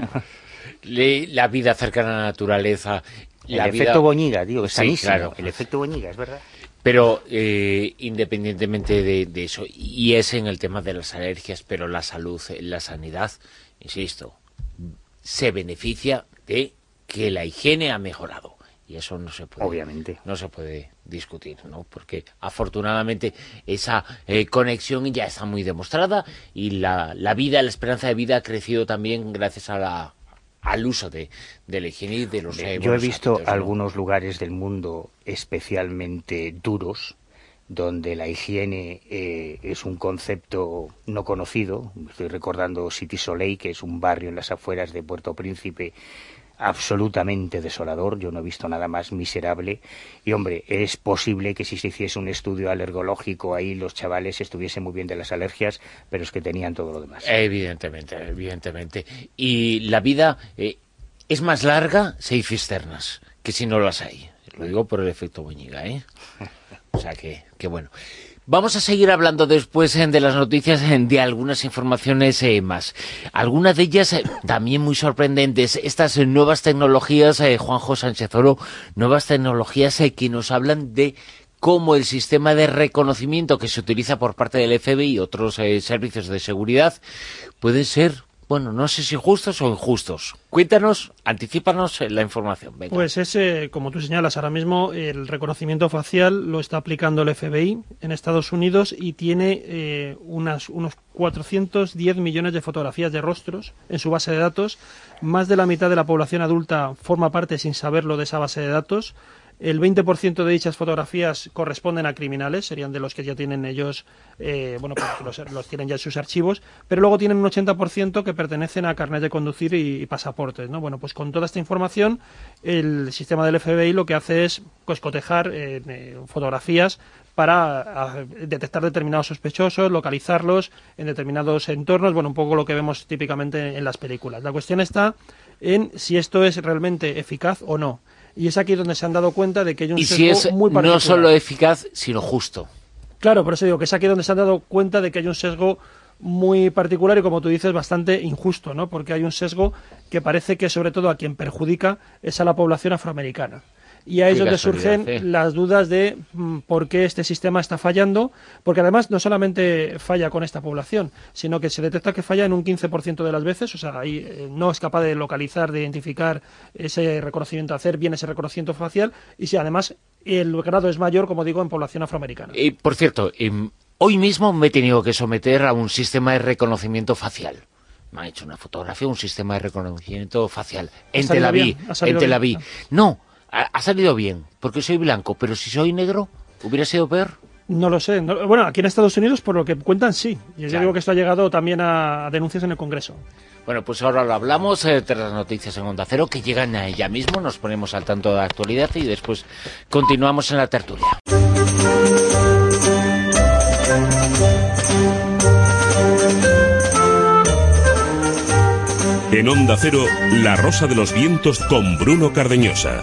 La vida cercana a la naturaleza. El efecto Boñiga, digo, es sanísimo. Claro. El efecto Boñiga, es verdad. Pero independientemente de eso, y es en el tema de las alergias, pero la salud, la sanidad, insisto, se beneficia de que la higiene ha mejorado, y eso no se puede, obviamente, no se puede discutir, ¿no? Porque afortunadamente esa conexión ya está muy demostrada, y la vida, la esperanza de vida ha crecido también gracias al uso de la higiene y de los yo he visto hábitos, ¿no? Algunos lugares del mundo especialmente duros, donde la higiene es un concepto no conocido. Estoy recordando City Soleil, que es un barrio en las afueras de Puerto Príncipe, absolutamente desolador. Yo no he visto nada más miserable. Y, hombre, es posible que si se hiciese un estudio alergológico ahí los chavales estuviesen muy bien de las alergias, pero es que tenían todo lo demás. Evidentemente. Y la vida es más larga si hay cisternas que si no las hay. Lo digo por el efecto Boñiga, ¿eh? O sea que bueno. Vamos a seguir hablando después de las noticias de algunas informaciones más. Algunas de ellas también muy sorprendentes. Estas nuevas tecnologías, Juanjo Sánchez Oro, nuevas tecnologías que nos hablan de cómo el sistema de reconocimiento que se utiliza por parte del FBI y otros servicios de seguridad pueden ser, bueno, no sé si justos o injustos. Cuéntanos, anticípanos la información. Venga. Pues como tú señalas, ahora mismo el reconocimiento facial lo está aplicando el FBI en Estados Unidos y tiene unos 410 millones de fotografías de rostros en su base de datos. Más de la mitad de la población adulta forma parte, sin saberlo, de esa base de datos. El 20% de dichas fotografías corresponden a criminales, serían de los que ya tienen ellos, pues los tienen ya en sus archivos, pero luego tienen un 80% que pertenecen a carnet de conducir y pasaportes, ¿no? Bueno, pues con toda esta información, el sistema del FBI lo que hace es pues cotejar fotografías para detectar determinados sospechosos, localizarlos en determinados entornos, bueno, un poco lo que vemos típicamente en las películas. La cuestión está en si esto es realmente eficaz o no. Y es aquí donde se han dado cuenta de que hay un sesgo muy particular. Y si es no solo eficaz, sino justo. Claro, por eso digo que es aquí donde se han dado cuenta de que hay un sesgo muy particular y, como tú dices, bastante injusto, ¿no? Porque hay un sesgo que parece que, sobre todo, a quien perjudica es a la población afroamericana. Y ahí es donde surgen las dudas de por qué este sistema está fallando, porque además no solamente falla con esta población, sino que se detecta que falla en un 15% de las veces, o sea, ahí no es capaz de localizar, de identificar ese reconocimiento, hacer bien ese reconocimiento facial, y si además el grado es mayor, como digo, en población afroamericana. Por cierto, hoy mismo me he tenido que someter a un sistema de reconocimiento facial. Me han hecho una fotografía, un sistema de reconocimiento facial en Tel Aviv. No, ha salido bien, porque soy blanco, pero si soy negro, ¿hubiera sido peor? No lo sé. Bueno, aquí en Estados Unidos, por lo que cuentan, sí. Y yo digo que esto ha llegado también a denuncias en el Congreso. Bueno, pues ahora lo hablamos tras las noticias en Onda Cero, que llegan ya mismo, nos ponemos al tanto de la actualidad y después continuamos en la tertulia. En Onda Cero, La Rosa de los Vientos con Bruno Cardeñosa.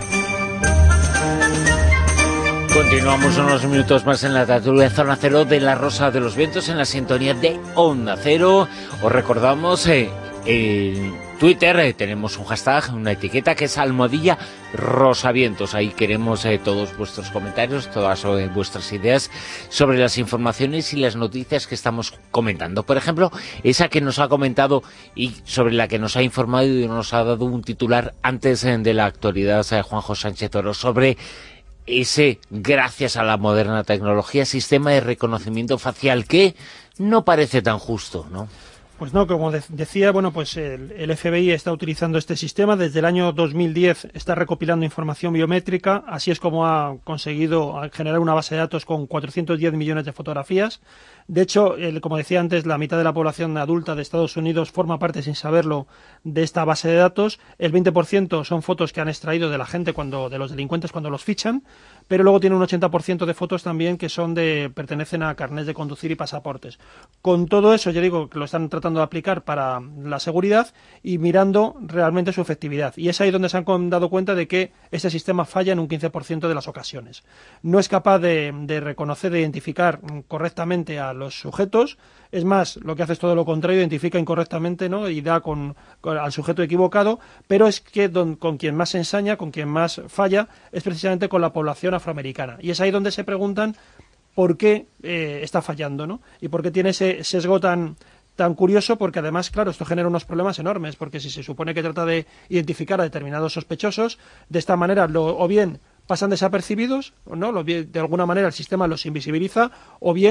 Continuamos unos minutos más en la tertulia Zona Cero de La Rosa de los Vientos en la sintonía de Onda Cero. Os recordamos, en Twitter tenemos un hashtag, una etiqueta que es @rosavientos. Ahí queremos todos vuestros comentarios, todas vuestras ideas sobre las informaciones y las noticias que estamos comentando. Por ejemplo, esa que nos ha comentado y sobre la que nos ha informado y nos ha dado un titular antes de la actualidad, Juanjo Sánchez Oro, sobre ese, gracias a la moderna tecnología, sistema de reconocimiento facial que no parece tan justo, ¿no? Pues no, como decía, bueno, pues el FBI está utilizando este sistema. Desde el año 2010 está recopilando información biométrica. Así es como ha conseguido generar una base de datos con 410 millones de fotografías. De hecho, como decía antes, la mitad de la población adulta de Estados Unidos forma parte, sin saberlo, de esta base de datos. El 20% son fotos que han extraído de la gente, de los delincuentes cuando los fichan, pero luego tiene un 80% de fotos también que pertenecen a carnets de conducir y pasaportes. Con todo eso, ya digo, que lo están tratando de aplicar para la seguridad y mirando realmente su efectividad. Y es ahí donde se han dado cuenta de que este sistema falla en un 15% de las ocasiones. No es capaz de reconocer, de identificar correctamente a los sujetos. Es más, lo que hace es todo lo contrario, identifica incorrectamente, ¿no? Y da al sujeto equivocado, pero es que con quien más se ensaña, con quien más falla, es precisamente con la población afroamericana. Y es ahí donde se preguntan por qué está fallando, ¿no? Y por qué tiene ese sesgo tan curioso, porque además, claro, esto genera unos problemas enormes, porque si se supone que trata de identificar a determinados sospechosos, de esta manera o bien pasan desapercibidos, ¿no? De alguna manera el sistema los invisibiliza, o bien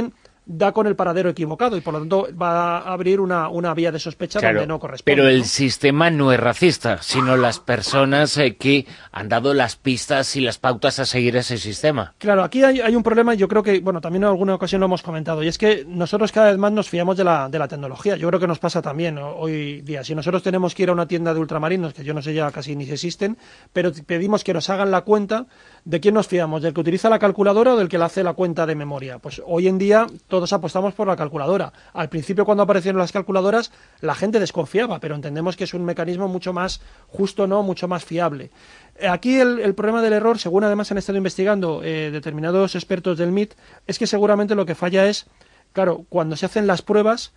da con el paradero equivocado y por lo tanto va a abrir una vía de sospecha donde no corresponde. Pero el sistema no es racista, sino las personas que han dado las pistas y las pautas a seguir ese sistema. Claro, aquí hay un problema y yo creo que, bueno, también en alguna ocasión lo hemos comentado, y es que nosotros cada vez más nos fiamos de la tecnología. Yo creo que nos pasa también, ¿no?, hoy día. Si nosotros tenemos que ir a una tienda de ultramarinos, que yo no sé ya casi ni si existen, pero pedimos que nos hagan la cuenta, ¿de quién nos fiamos? ¿Del que utiliza la calculadora o del que le hace la cuenta de memoria? Pues hoy en día todos apostamos por la calculadora. Al principio, cuando aparecieron las calculadoras, la gente desconfiaba, pero entendemos que es un mecanismo mucho más justo, ¿no?, mucho más fiable. Aquí el problema del error, según además han estado investigando determinados expertos del MIT, es que seguramente lo que falla es, claro, cuando se hacen las pruebas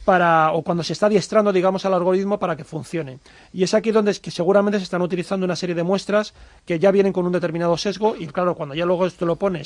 o cuando se está adiestrando, digamos, al algoritmo para que funcione. Y es aquí donde es que seguramente se están utilizando una serie de muestras que ya vienen con un determinado sesgo y, claro, cuando ya luego esto lo pones,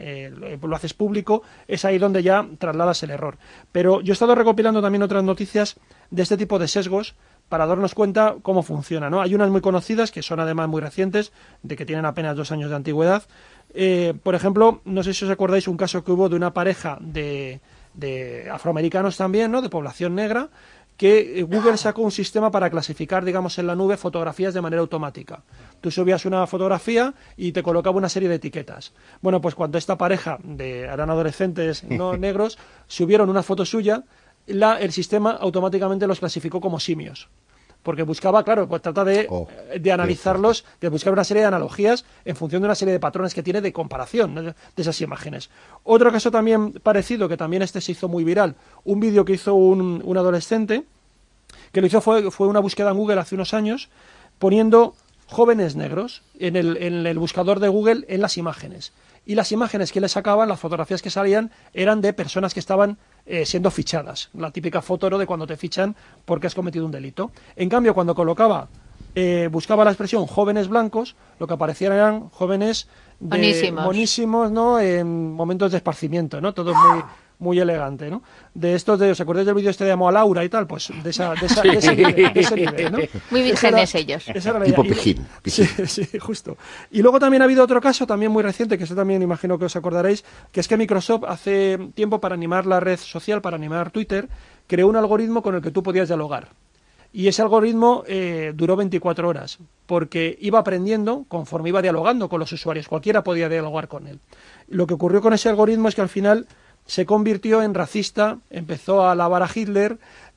lo haces público, es ahí donde ya trasladas el error. Pero yo he estado recopilando también otras noticias de este tipo de sesgos para darnos cuenta cómo funciona, ¿no? Hay unas muy conocidas, que son además muy recientes, de que tienen apenas 2 años de antigüedad. Por ejemplo, no sé si os acordáis un caso que hubo de una pareja de afroamericanos también, ¿no?, de población negra, que Google sacó un sistema para clasificar, digamos, en la nube fotografías de manera automática. Tú subías una fotografía y te colocaba una serie de etiquetas. Bueno, pues cuando esta pareja eran adolescentes no negros, subieron una foto suya, el sistema automáticamente los clasificó como simios. Porque buscaba, claro, pues trata de analizarlos, de buscar una serie de analogías en función de una serie de patrones que tiene de comparación, ¿no?, de esas imágenes. Otro caso también parecido, que también se hizo muy viral, un vídeo que hizo un adolescente, que lo hizo fue una búsqueda en Google hace unos años, poniendo jóvenes negros en el buscador de Google en las imágenes. Y las imágenes que le sacaban, las fotografías que salían, eran de personas que estaban siendo fichadas. La típica foto, ¿no?, de cuando te fichan porque has cometido un delito. En cambio, cuando buscaba la expresión jóvenes blancos, lo que aparecían eran jóvenes monísimos, ¿no?, en momentos de esparcimiento, ¿no?, todo muy elegante, ¿no? De estos, ¿os acordáis del vídeo este de Amo a Laura y tal? Pues de ese nivel, ¿no? Muy vírgenes ellos. Tipo Pijín. Sí, justo. Y luego también ha habido otro caso, también muy reciente, que este también imagino que os acordaréis, que es que Microsoft hace tiempo, para animar la red social, para animar Twitter, creó un algoritmo con el que tú podías dialogar. Y ese algoritmo duró 24 horas, porque iba aprendiendo conforme iba dialogando con los usuarios. Cualquiera podía dialogar con él. Lo que ocurrió con ese algoritmo es que al final se convirtió en racista, empezó a alabar a Hitler,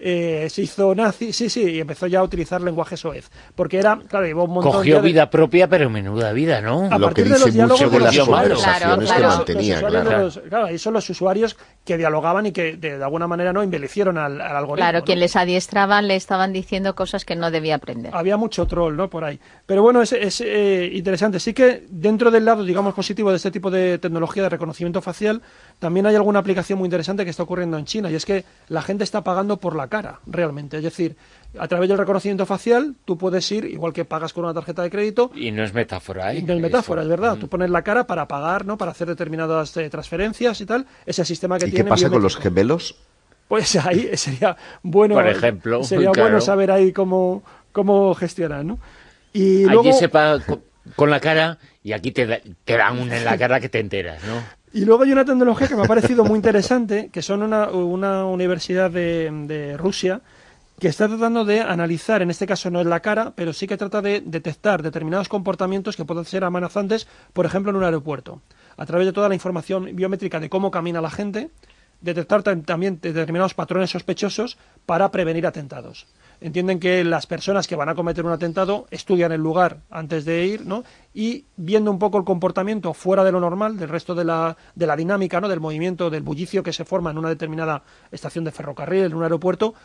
se hizo nazi, y empezó ya a utilizar lenguaje soez. Porque era, claro, llevó un montón Cogió vida propia, pero menuda vida, ¿no? Lo que dice mucho de las conversaciones que mantenía, claro. Ahí son los usuarios que dialogaban y que de alguna manera no embellecieron al algoritmo. Claro, ¿no? quien les adiestraban le estaban diciendo cosas que no debía aprender. Había mucho troll, ¿no?, por ahí. Pero bueno, es interesante. Sí que dentro del lado, digamos, positivo de este tipo de tecnología de reconocimiento facial, también hay alguna aplicación muy interesante que está ocurriendo en China, y es que la gente está pagando por la cara, realmente. Es decir, a través del reconocimiento facial, tú puedes ir, igual que pagas con una tarjeta de crédito. Y no es metáfora, ¿eh? No es metáfora, es verdad. Tú pones la cara para pagar, ¿no?, para hacer determinadas transferencias y tal. Ese sistema que tiene. ¿Y qué pasa con los gemelos? Pues ahí sería bueno. Por ejemplo. Sería bueno saber ahí cómo gestionar, ¿no? Y luego... Allí se paga con la cara y aquí te dan una en la cara que te enteras, ¿no? Y luego hay una tecnología que me ha parecido muy interesante, que son una universidad de Rusia, que está tratando de analizar, en este caso no es la cara, pero sí que trata de detectar determinados comportamientos que pueden ser amenazantes, por ejemplo, en un aeropuerto. A través de toda la información biométrica de cómo camina la gente, detectar también determinados patrones sospechosos para prevenir atentados. Entienden que las personas que van a cometer un atentado estudian el lugar antes de ir, ¿no?, y viendo un poco el comportamiento fuera de lo normal, del resto de la dinámica, ¿no?, del movimiento, del bullicio que se forma en una determinada estación de ferrocarril, en un aeropuerto,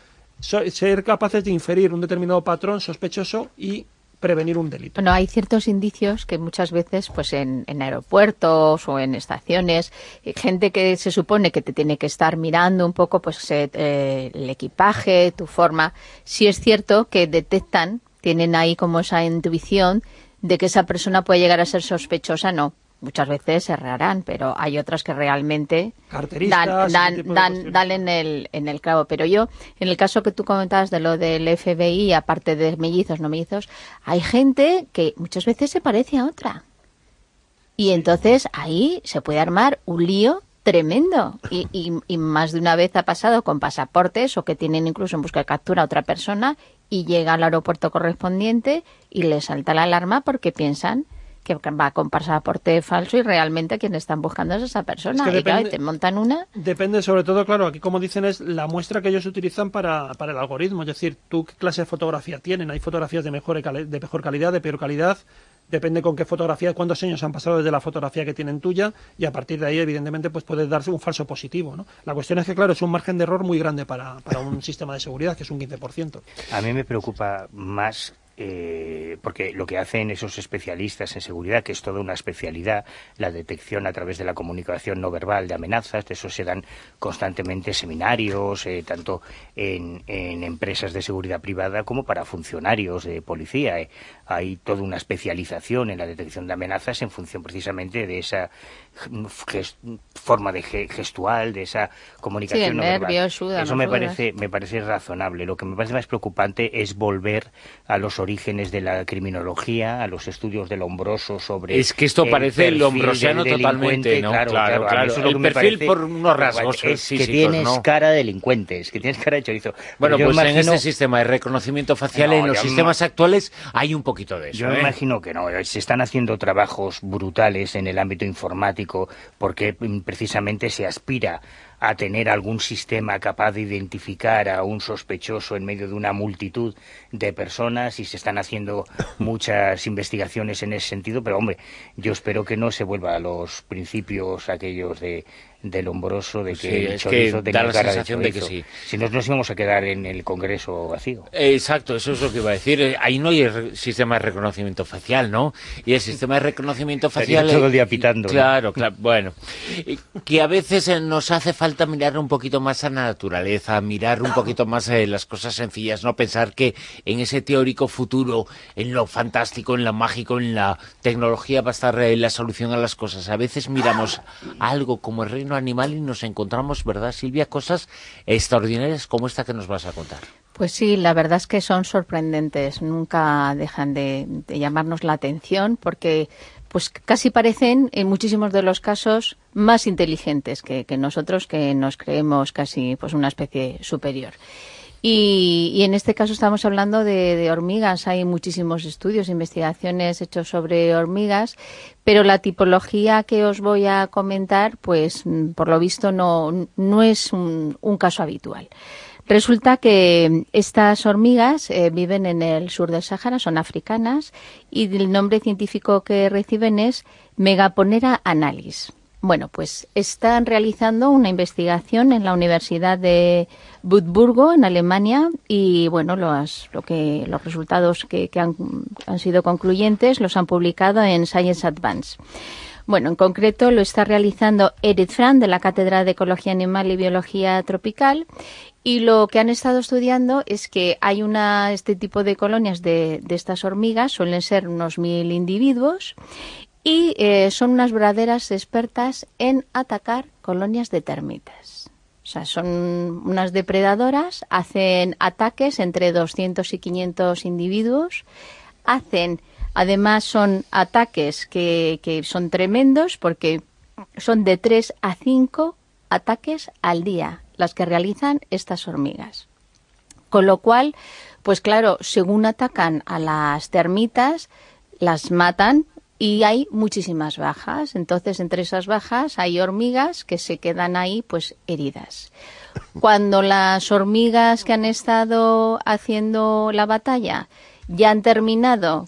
ser capaces de inferir un determinado patrón sospechoso y prevenir un delito. Bueno, hay ciertos indicios que muchas veces, pues en aeropuertos o en estaciones, gente que se supone que te tiene que estar mirando un poco, pues el equipaje, tu forma, sí es cierto que detectan, tienen ahí como esa intuición de que esa persona puede llegar a ser sospechosa, no. Muchas veces errarán, pero hay otras que realmente dan en el clavo. Pero yo, en el caso que tú comentabas de lo del FBI, aparte de mellizos, no mellizos, hay gente que muchas veces se parece a otra. Y entonces ahí se puede armar un lío tremendo. Y más de una vez ha pasado con pasaportes o que tienen incluso en busca de captura a otra persona y llega al aeropuerto correspondiente y le salta la alarma porque piensan que va con pasaporte falso y realmente quien están buscando es esa persona. Es que claro, y te montan una. Depende sobre todo, claro, aquí como dicen es la muestra que ellos utilizan para el algoritmo. Es decir, tú qué clase de fotografía tienen. Hay fotografías de mejor calidad, de peor calidad. Depende con qué fotografía, cuántos años han pasado desde la fotografía que tienen tuya y a partir de ahí, evidentemente, pues puedes darse un falso positivo, ¿no? La cuestión es que, claro, es un margen de error muy grande para un sistema de seguridad, que es un 15%. A mí me preocupa más porque lo que hacen esos especialistas en seguridad, que es toda una especialidad, la detección a través de la comunicación no verbal de amenazas, de eso se dan constantemente seminarios, tanto en empresas de seguridad privada como para funcionarios de policía. Hay toda una especialización en la detección de amenazas en función precisamente de esa forma de gestual, de esa comunicación no verbal. Eso me parece razonable. Lo que me parece más preocupante es volver a los orígenes de la criminología, a los estudios del Lombroso sobre... Es que esto parece el lombrosiano totalmente, ¿no? Claro. Eso es el perfil por unos rasgos que tienes cara de delincuente, es que tienes cara de chorizo. Bueno, pues en este sistema de reconocimiento facial, en los sistemas actuales, hay un poquito de eso. Yo me imagino que no. Se están haciendo trabajos brutales en el ámbito informático porque precisamente se aspira a tener algún sistema capaz de identificar a un sospechoso en medio de una multitud de personas y se están haciendo muchas investigaciones en ese sentido, pero hombre, yo espero que no se vuelva a los principios aquellos de Lombroso, de que el chorizo tenía cara de chorizo. De que sí. Si no, nos íbamos a quedar en el Congreso vacío. Exacto, eso es lo que iba a decir. Ahí no hay sistema de reconocimiento facial, ¿no? Y el sistema de reconocimiento facial... todo el día pitando. Claro, bueno. Que a veces nos hace falta mirar un poquito más a la naturaleza, mirar un poquito más las cosas sencillas, no pensar que en ese teórico futuro, en lo fantástico, en lo mágico, en la tecnología va a estar la solución a las cosas. A veces miramos algo como el reino animal y nos encontramos, ¿verdad, Silvia?, cosas extraordinarias como esta que nos vas a contar. Pues sí, la verdad es que son sorprendentes, nunca dejan de llamarnos la atención porque pues casi parecen, en muchísimos de los casos, más inteligentes que nosotros, que nos creemos casi pues una especie superior. Y en este caso estamos hablando de hormigas. Hay muchísimos estudios, investigaciones hechos sobre hormigas, pero la tipología que os voy a comentar, pues por lo visto no es un caso habitual. Resulta que estas hormigas viven en el sur del Sáhara, son africanas, y el nombre científico que reciben es Megaponera analis. Bueno, pues están realizando una investigación en la Universidad de Würzburg, en Alemania, y bueno, los resultados que han sido concluyentes los han publicado en Science Advance. Bueno, en concreto lo está realizando Edith Frank, de la Cátedra de Ecología Animal y Biología Tropical, y lo que han estado estudiando es que hay este tipo de colonias de estas hormigas, suelen ser unos 1000 individuos, y son unas verdaderas expertas en atacar colonias de termitas. O sea, son unas depredadoras, hacen ataques entre 200 y 500 individuos, además son ataques que son tremendos porque son de 3 a 5 ataques al día las que realizan estas hormigas. Con lo cual, pues claro, según atacan a las termitas, las matan y hay muchísimas bajas. Entonces, entre esas bajas hay hormigas que se quedan ahí pues heridas. Cuando las hormigas que han estado haciendo la batalla ya han terminado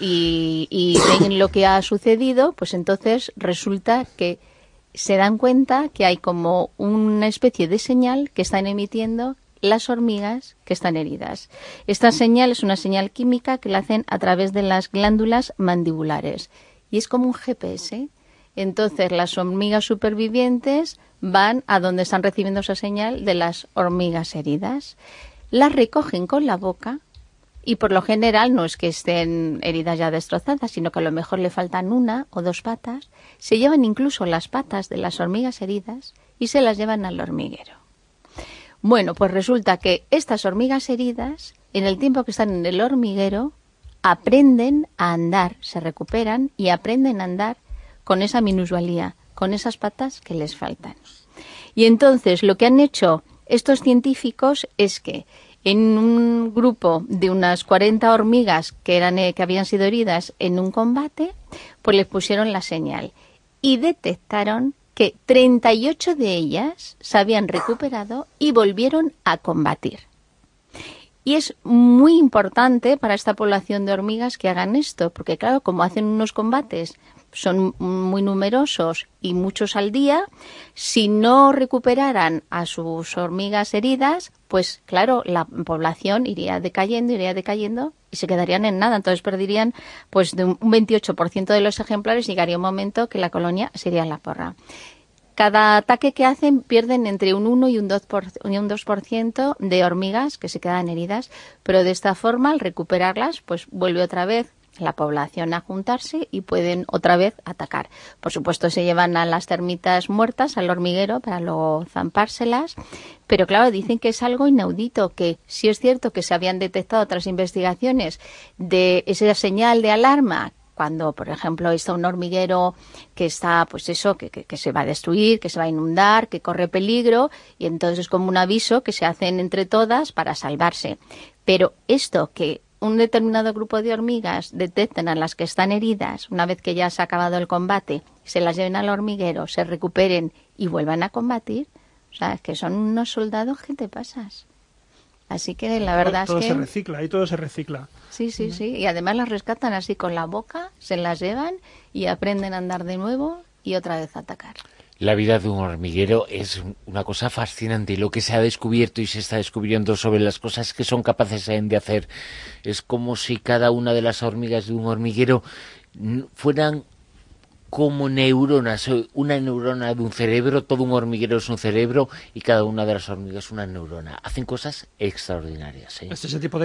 y ven lo que ha sucedido, pues entonces resulta que se dan cuenta que hay como una especie de señal que están emitiendo las hormigas que están heridas. Esta señal es una señal química que la hacen a través de las glándulas mandibulares y es como un GPS. Entonces las hormigas supervivientes van a donde están recibiendo esa señal de las hormigas heridas, las recogen con la boca y por lo general no es que estén heridas ya destrozadas, sino que a lo mejor le faltan 1 o 2 patas, se llevan incluso las patas de las hormigas heridas y se las llevan al hormiguero. Bueno, pues resulta que estas hormigas heridas, en el tiempo que están en el hormiguero, aprenden a andar, se recuperan y aprenden a andar con esa minusvalía, con esas patas que les faltan. Y entonces lo que han hecho estos científicos es que en un grupo de unas 40 hormigas que habían sido heridas en un combate, pues les pusieron la señal y detectaron que 38 de ellas se habían recuperado y volvieron a combatir. Y es muy importante para esta población de hormigas que hagan esto, porque claro, como hacen unos combates, son muy numerosos y muchos al día, si no recuperaran a sus hormigas heridas, pues claro, la población iría decayendo y se quedarían en nada. Entonces perderían pues de un 28% de los ejemplares, llegaría un momento que la colonia se iría a la porra. Cada ataque que hacen pierden entre un 1 y un 2% de hormigas que se quedan heridas, pero de esta forma, al recuperarlas, pues vuelve otra vez la población a juntarse y pueden otra vez atacar. Por supuesto, se llevan a las termitas muertas al hormiguero para luego zampárselas, pero claro, dicen que es algo inaudito, que sí es cierto que se habían detectado otras investigaciones de esa señal de alarma cuando, por ejemplo, está un hormiguero que está, pues eso, que se va a destruir, que se va a inundar, que corre peligro, y entonces es como un aviso que se hacen entre todas para salvarse. Pero esto, que un determinado grupo de hormigas detecten a las que están heridas una vez que ya se ha acabado el combate, se las lleven al hormiguero, se recuperen y vuelvan a combatir, o sea, es que son unos soldados que te pasas. Así que la verdad todo es que... Todo se recicla, ahí todo se recicla. Sí. Y además las rescatan así con la boca, se las llevan y aprenden a andar de nuevo y otra vez a atacar. La vida de un hormiguero es una cosa fascinante. Lo que se ha descubierto y se está descubriendo sobre las cosas que son capaces de hacer. Es como si cada una de las hormigas de un hormiguero fueran como neuronas. Una neurona de un cerebro, todo un hormiguero es un cerebro y cada una de las hormigas es una neurona. Hacen cosas extraordinarias. Ese tipo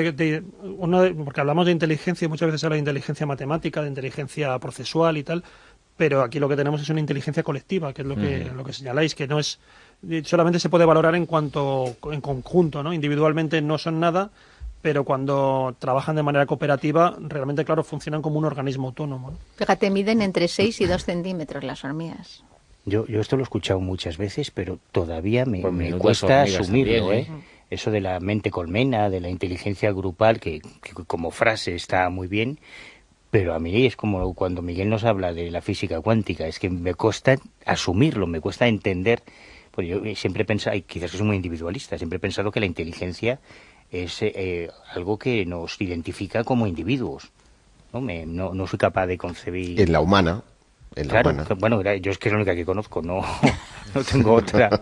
porque hablamos de inteligencia y muchas veces se habla de inteligencia matemática, de inteligencia procesual y tal, pero aquí lo que tenemos es una inteligencia colectiva, que es lo que señaláis, que no es solamente se puede valorar en conjunto, ¿no? Individualmente no son nada, pero cuando trabajan de manera cooperativa, realmente, claro, funcionan como un organismo autónomo, ¿no? Fíjate, miden entre 6 y 2 centímetros las hormigas. Yo esto lo he escuchado muchas veces, pero todavía me cuesta asumirlo, también, Eso de la mente colmena, de la inteligencia grupal, que como frase está muy bien, pero a mí es como cuando Miguel nos habla de la física cuántica, es que me cuesta asumirlo, me cuesta entender. Pues yo siempre he pensado, y quizás soy muy individualista, siempre he pensado que la inteligencia es algo que nos identifica como individuos. No soy capaz de concebir... En la humana. Bueno, yo es que es la única que conozco, no tengo otra.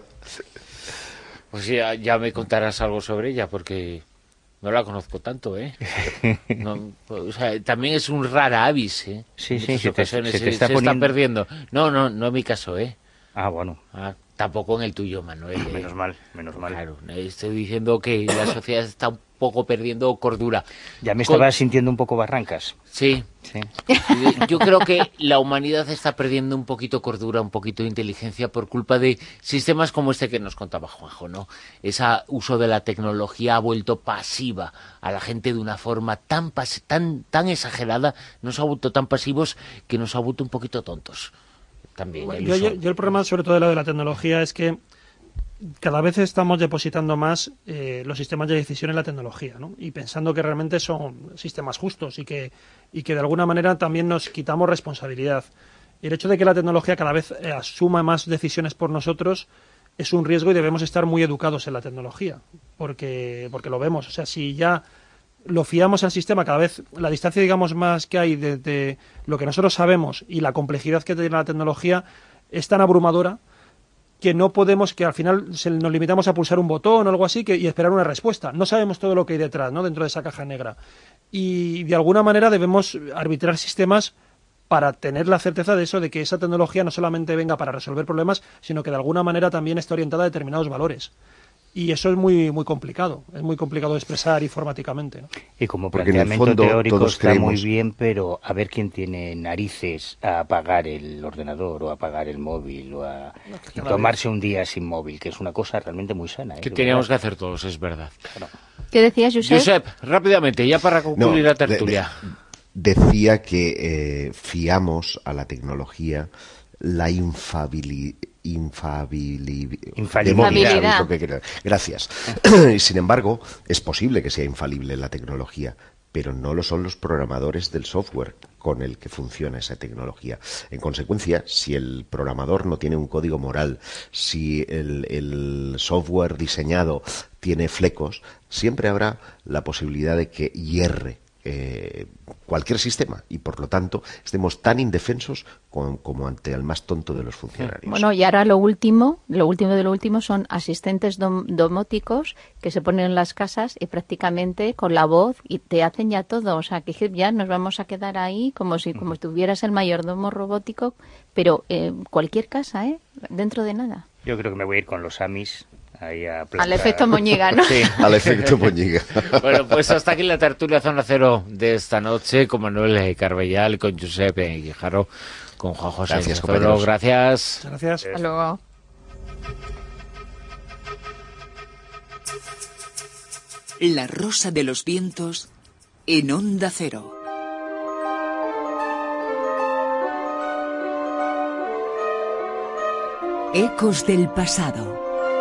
Pues ya me contarás algo sobre ella, porque no la conozco tanto, No, o sea, también es un rara avis, Sí, se está perdiendo. No en mi caso, Ah, bueno. Tampoco en el tuyo, Manuel. Menos mal. Claro, estoy diciendo que la sociedad está un poco perdiendo cordura. Ya me estaba sintiendo un poco Barrancas. Sí. Yo creo que la humanidad está perdiendo un poquito cordura, un poquito de inteligencia por culpa de sistemas como este que nos contaba Juanjo, ¿no? Ese uso de la tecnología ha vuelto pasiva a la gente de una forma tan exagerada, nos ha vuelto tan pasivos que nos ha vuelto un poquito tontos. También yo el problema sobre todo de la tecnología es que cada vez estamos depositando más los sistemas de decisión en la tecnología, ¿no? Y pensando que realmente son sistemas justos y que de alguna manera también nos quitamos responsabilidad. Y el hecho de que la tecnología cada vez asuma más decisiones por nosotros es un riesgo y debemos estar muy educados en la tecnología, porque lo vemos. O sea, si ya lo fiamos al sistema, cada vez la distancia, digamos, más que hay de lo que nosotros sabemos y la complejidad que tiene la tecnología es tan abrumadora que no podemos, que al final nos limitamos a pulsar un botón o algo así y esperar una respuesta. No sabemos todo lo que hay detrás, ¿no? Dentro de esa caja negra. Y de alguna manera debemos arbitrar sistemas para tener la certeza de eso, de que esa tecnología no solamente venga para resolver problemas, sino que de alguna manera también esté orientada a determinados valores. Y eso es muy muy complicado, es muy complicado de expresar informáticamente, ¿no? Y como planteamiento teórico está muy bien, pero a ver quién tiene narices a apagar el ordenador o a apagar el móvil o a tomarse un día sin móvil, que es una cosa realmente muy sana. Que teníamos que hacer todos, es verdad. Claro. ¿Qué decías, Josep? Josep, rápidamente, ya para concluir la tertulia. Decía que fiamos a la tecnología la infalibilidad. Gracias. Sin embargo, es posible que sea infalible la tecnología, pero no lo son los programadores del software con el que funciona esa tecnología. En consecuencia, si el programador no tiene un código moral, si el software diseñado tiene flecos, siempre habrá la posibilidad de que hierre cualquier sistema y por lo tanto estemos tan indefensos como ante el más tonto de los funcionarios. Bueno, y ahora lo último de lo último son asistentes domóticos que se ponen en las casas y prácticamente con la voz y te hacen ya todo, o sea que ya nos vamos a quedar ahí como si tuvieras el mayordomo robótico, pero cualquier casa, dentro de nada. Yo creo que me voy a ir con los Amis. Al efecto Moñiga, ¿no? Sí. Al efecto Moñiga. Bueno, pues hasta aquí la tertulia Zona Cero de esta noche, con Manuel Carbellal, con Josep Guijarro, con Juan José. Gracias, compañeros. Gracias. Muchas gracias. Hasta luego. La Rosa de los Vientos en Onda Cero. Ecos del pasado.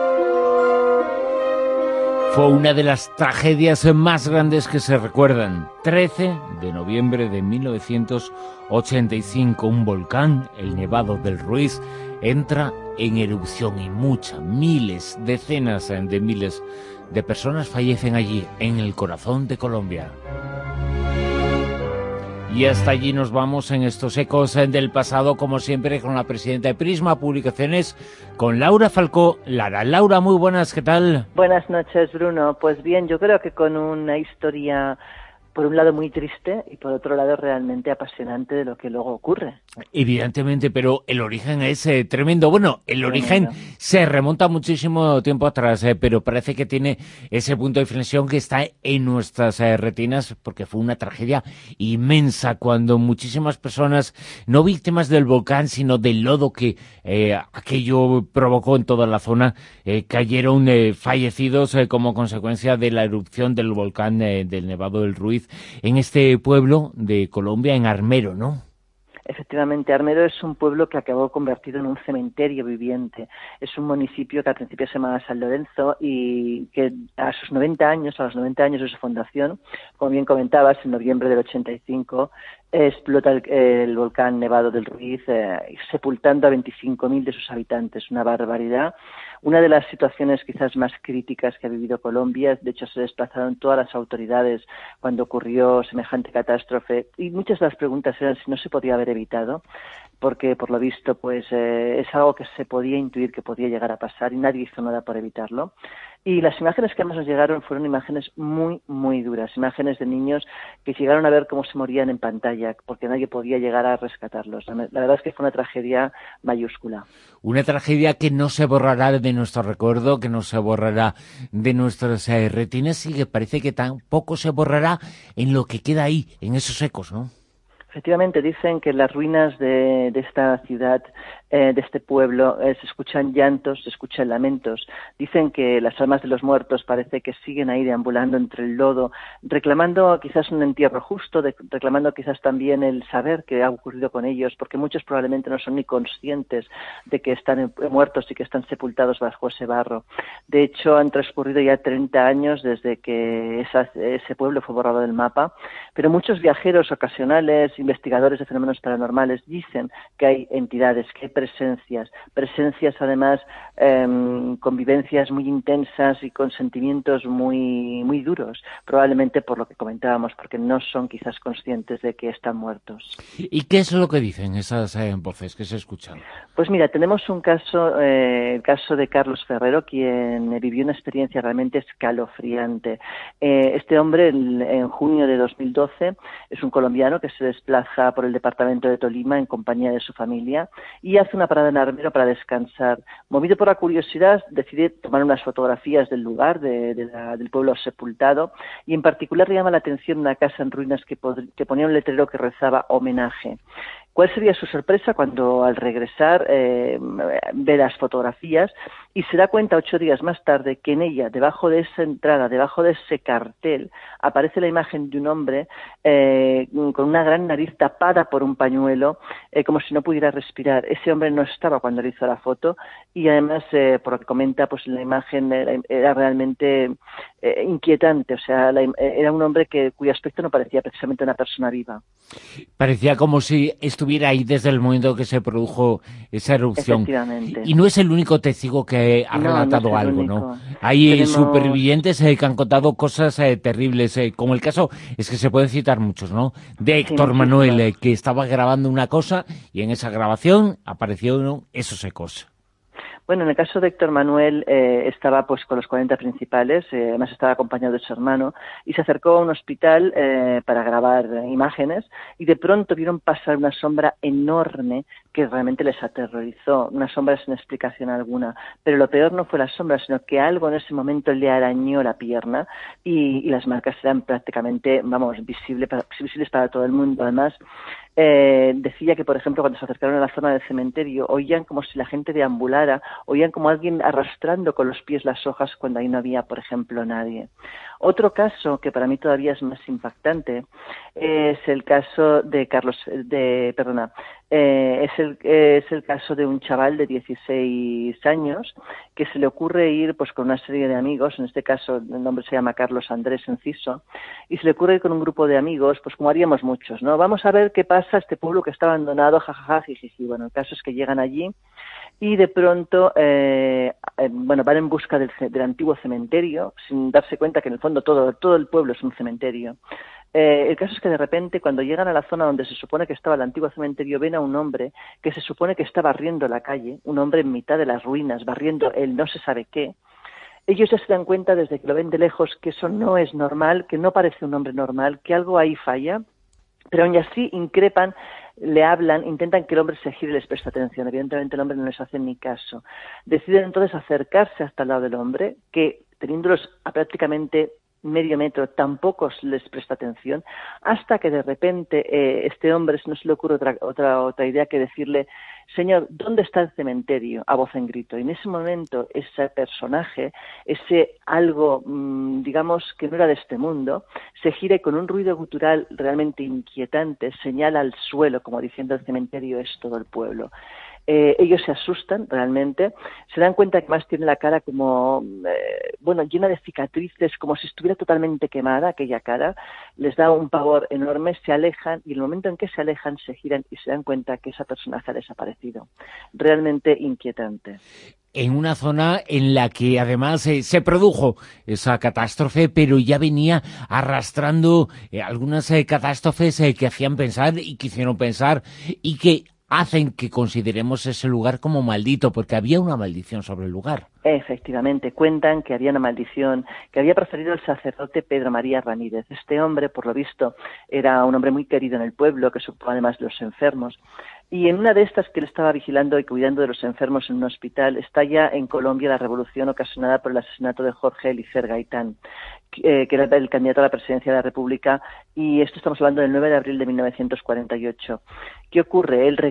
Fue una de las tragedias más grandes que se recuerdan. 13 de noviembre de 1985, un volcán, el Nevado del Ruiz, entra en erupción y miles, decenas de miles de personas fallecen allí, en el corazón de Colombia. Y hasta allí nos vamos en estos ecos del pasado, como siempre, con la presidenta de Prisma Publicaciones, con Laura Falcó Lara. Laura, muy buenas, ¿qué tal? Buenas noches, Bruno. Pues bien, yo creo que con una historia, por un lado muy triste y por otro lado realmente apasionante de lo que luego ocurre. Evidentemente, pero el origen es tremendo. Bueno, el origen se remonta muchísimo tiempo atrás, pero parece que tiene ese punto de inflexión que está en nuestras retinas, porque fue una tragedia inmensa cuando muchísimas personas, no víctimas del volcán, sino del lodo que aquello provocó en toda la zona, cayeron fallecidos como consecuencia de la erupción del volcán del Nevado del Ruiz en este pueblo de Colombia, en Armero, ¿no? Efectivamente, Armero es un pueblo que acabó convertido en un cementerio viviente. Es un municipio que al principio se llamaba San Lorenzo y que a los 90 años de su fundación, como bien comentabas, en noviembre del 85, explota el volcán Nevado del Ruiz, sepultando a 25.000 de sus habitantes. Una barbaridad. Una de las situaciones quizás más críticas que ha vivido Colombia, de hecho se desplazaron todas las autoridades cuando ocurrió semejante catástrofe y muchas de las preguntas eran si no se podía haber evitado, porque por lo visto pues es algo que se podía intuir que podía llegar a pasar y nadie hizo nada por evitarlo. Y las imágenes que más nos llegaron fueron imágenes muy, muy duras, imágenes de niños que llegaron a ver cómo se morían en pantalla, porque nadie podía llegar a rescatarlos. La verdad es que fue una tragedia mayúscula. Una tragedia que no se borrará de nuestro recuerdo, que no se borrará de nuestras retinas y que parece que tampoco se borrará en lo que queda ahí, en esos ecos, ¿no? Efectivamente, dicen que en las ruinas de esta ciudad, de este pueblo, se escuchan llantos, se escuchan lamentos. Dicen que las almas de los muertos parece que siguen ahí deambulando entre el lodo, reclamando quizás un entierro justo, reclamando quizás también el saber qué ha ocurrido con ellos, porque muchos probablemente no son ni conscientes de que están muertos y que están sepultados bajo ese barro. De hecho, han transcurrido ya 30 años desde que ese pueblo fue borrado del mapa, pero muchos viajeros ocasionales, investigadores de fenómenos paranormales dicen que hay entidades, que hay presencias además con vivencias muy intensas y con sentimientos muy, muy duros, probablemente por lo que comentábamos, porque no son quizás conscientes de que están muertos. ¿Y qué es lo que dicen esas voces que se escuchan? Pues mira, tenemos un caso, el caso de Carlos Ferrero, quien vivió una experiencia realmente escalofriante. Este hombre, en junio de 2012, es un colombiano que se desplaza por el departamento de Tolima en compañía de su familia y hace una parada en Armero para descansar. Movido por la curiosidad, decide tomar unas fotografías del lugar, del pueblo sepultado, y en particular le llama la atención una casa en ruinas que ponía un letrero que rezaba homenaje. ¿Cuál sería su sorpresa cuando al regresar ve las fotografías y se da cuenta 8 días más tarde que en ella, debajo de esa entrada, debajo de ese cartel, aparece la imagen de un hombre con una gran nariz tapada por un pañuelo, como si no pudiera respirar? Ese hombre no estaba cuando le hizo la foto y además, por lo que comenta, pues la imagen era realmente inquietante. O sea, era un hombre cuyo aspecto no parecía precisamente una persona viva. Parecía como si estuviera ahí desde el momento que se produjo esa erupción. Efectivamente. Y no es el único testigo que ha relatado algo, ¿no? Hay supervivientes que han contado cosas terribles, como el caso, es que se pueden citar muchos, ¿no? De Héctor Manuel, que estaba grabando una cosa y en esa grabación aparecieron esos ecos. Bueno, en el caso de Héctor Manuel estaba pues con los 40 principales, además estaba acompañado de su hermano, y se acercó a un hospital para grabar imágenes y de pronto vieron pasar una sombra enorme que realmente les aterrorizó, una sombra sin explicación alguna. Pero lo peor no fue la sombra, sino que algo en ese momento le arañó la pierna y las marcas eran prácticamente, visibles para todo el mundo. Además, decía que, por ejemplo, cuando se acercaron a la zona del cementerio, oían como si la gente deambulara, oían como alguien arrastrando con los pies las hojas cuando ahí no había, por ejemplo, nadie. Otro caso que para mí todavía es más impactante es el caso de es el caso de un chaval de 16 años que se le ocurre ir pues con una serie de amigos, en este caso el nombre se llama Carlos Andrés Enciso, y se le ocurre ir con un grupo de amigos, pues como haríamos muchos, ¿no? Vamos a ver qué pasa este pueblo que está abandonado, jajaja, jijiji. Bueno, el caso es que llegan allí y de pronto van en busca del antiguo cementerio, sin darse cuenta que en el fondo todo el pueblo es un cementerio. El caso es que de repente, cuando llegan a la zona donde se supone que estaba el antiguo cementerio, ven a un hombre que se supone que está barriendo la calle, un hombre en mitad de las ruinas, barriendo el no se sabe qué. Ellos ya se dan cuenta desde que lo ven de lejos que eso no es normal, que no parece un hombre normal, que algo ahí falla, pero aún así increpan, le hablan, intentan que el hombre se gire y les preste atención. Evidentemente el hombre no les hace ni caso. Deciden entonces acercarse hasta el lado del hombre, que teniéndolos a prácticamente medio metro tampoco les presta atención, hasta que de repente este hombre no se le ocurre otra idea que decirle: señor, ¿dónde está el cementerio? A voz en grito. Y en ese momento ese personaje, ese algo digamos que no era de este mundo, se gira y con un ruido gutural realmente inquietante señala al suelo como diciendo: el cementerio es todo el pueblo. Ellos se asustan realmente, se dan cuenta que más tiene la cara como, llena de cicatrices, como si estuviera totalmente quemada aquella cara, les da un pavor enorme, se alejan y en el momento en que se alejan se giran y se dan cuenta que esa persona ha desaparecido. Realmente inquietante. En una zona en la que además se produjo esa catástrofe, pero ya venía arrastrando algunas catástrofes que hacían pensar y que hicieron pensar y que hacen que consideremos ese lugar como maldito, porque había una maldición sobre el lugar. Efectivamente, cuentan que había una maldición que había proferido el sacerdote Pedro María Ramírez. Este hombre, por lo visto, era un hombre muy querido en el pueblo, que supo además de los enfermos. Y en una de estas que él estaba vigilando y cuidando de los enfermos en un hospital, estalla en Colombia la revolución ocasionada por el asesinato de Jorge Eliezer Gaitán, que era el candidato a la presidencia de la República, y esto estamos hablando del 9 de abril de 1948. ¿Qué ocurre? Él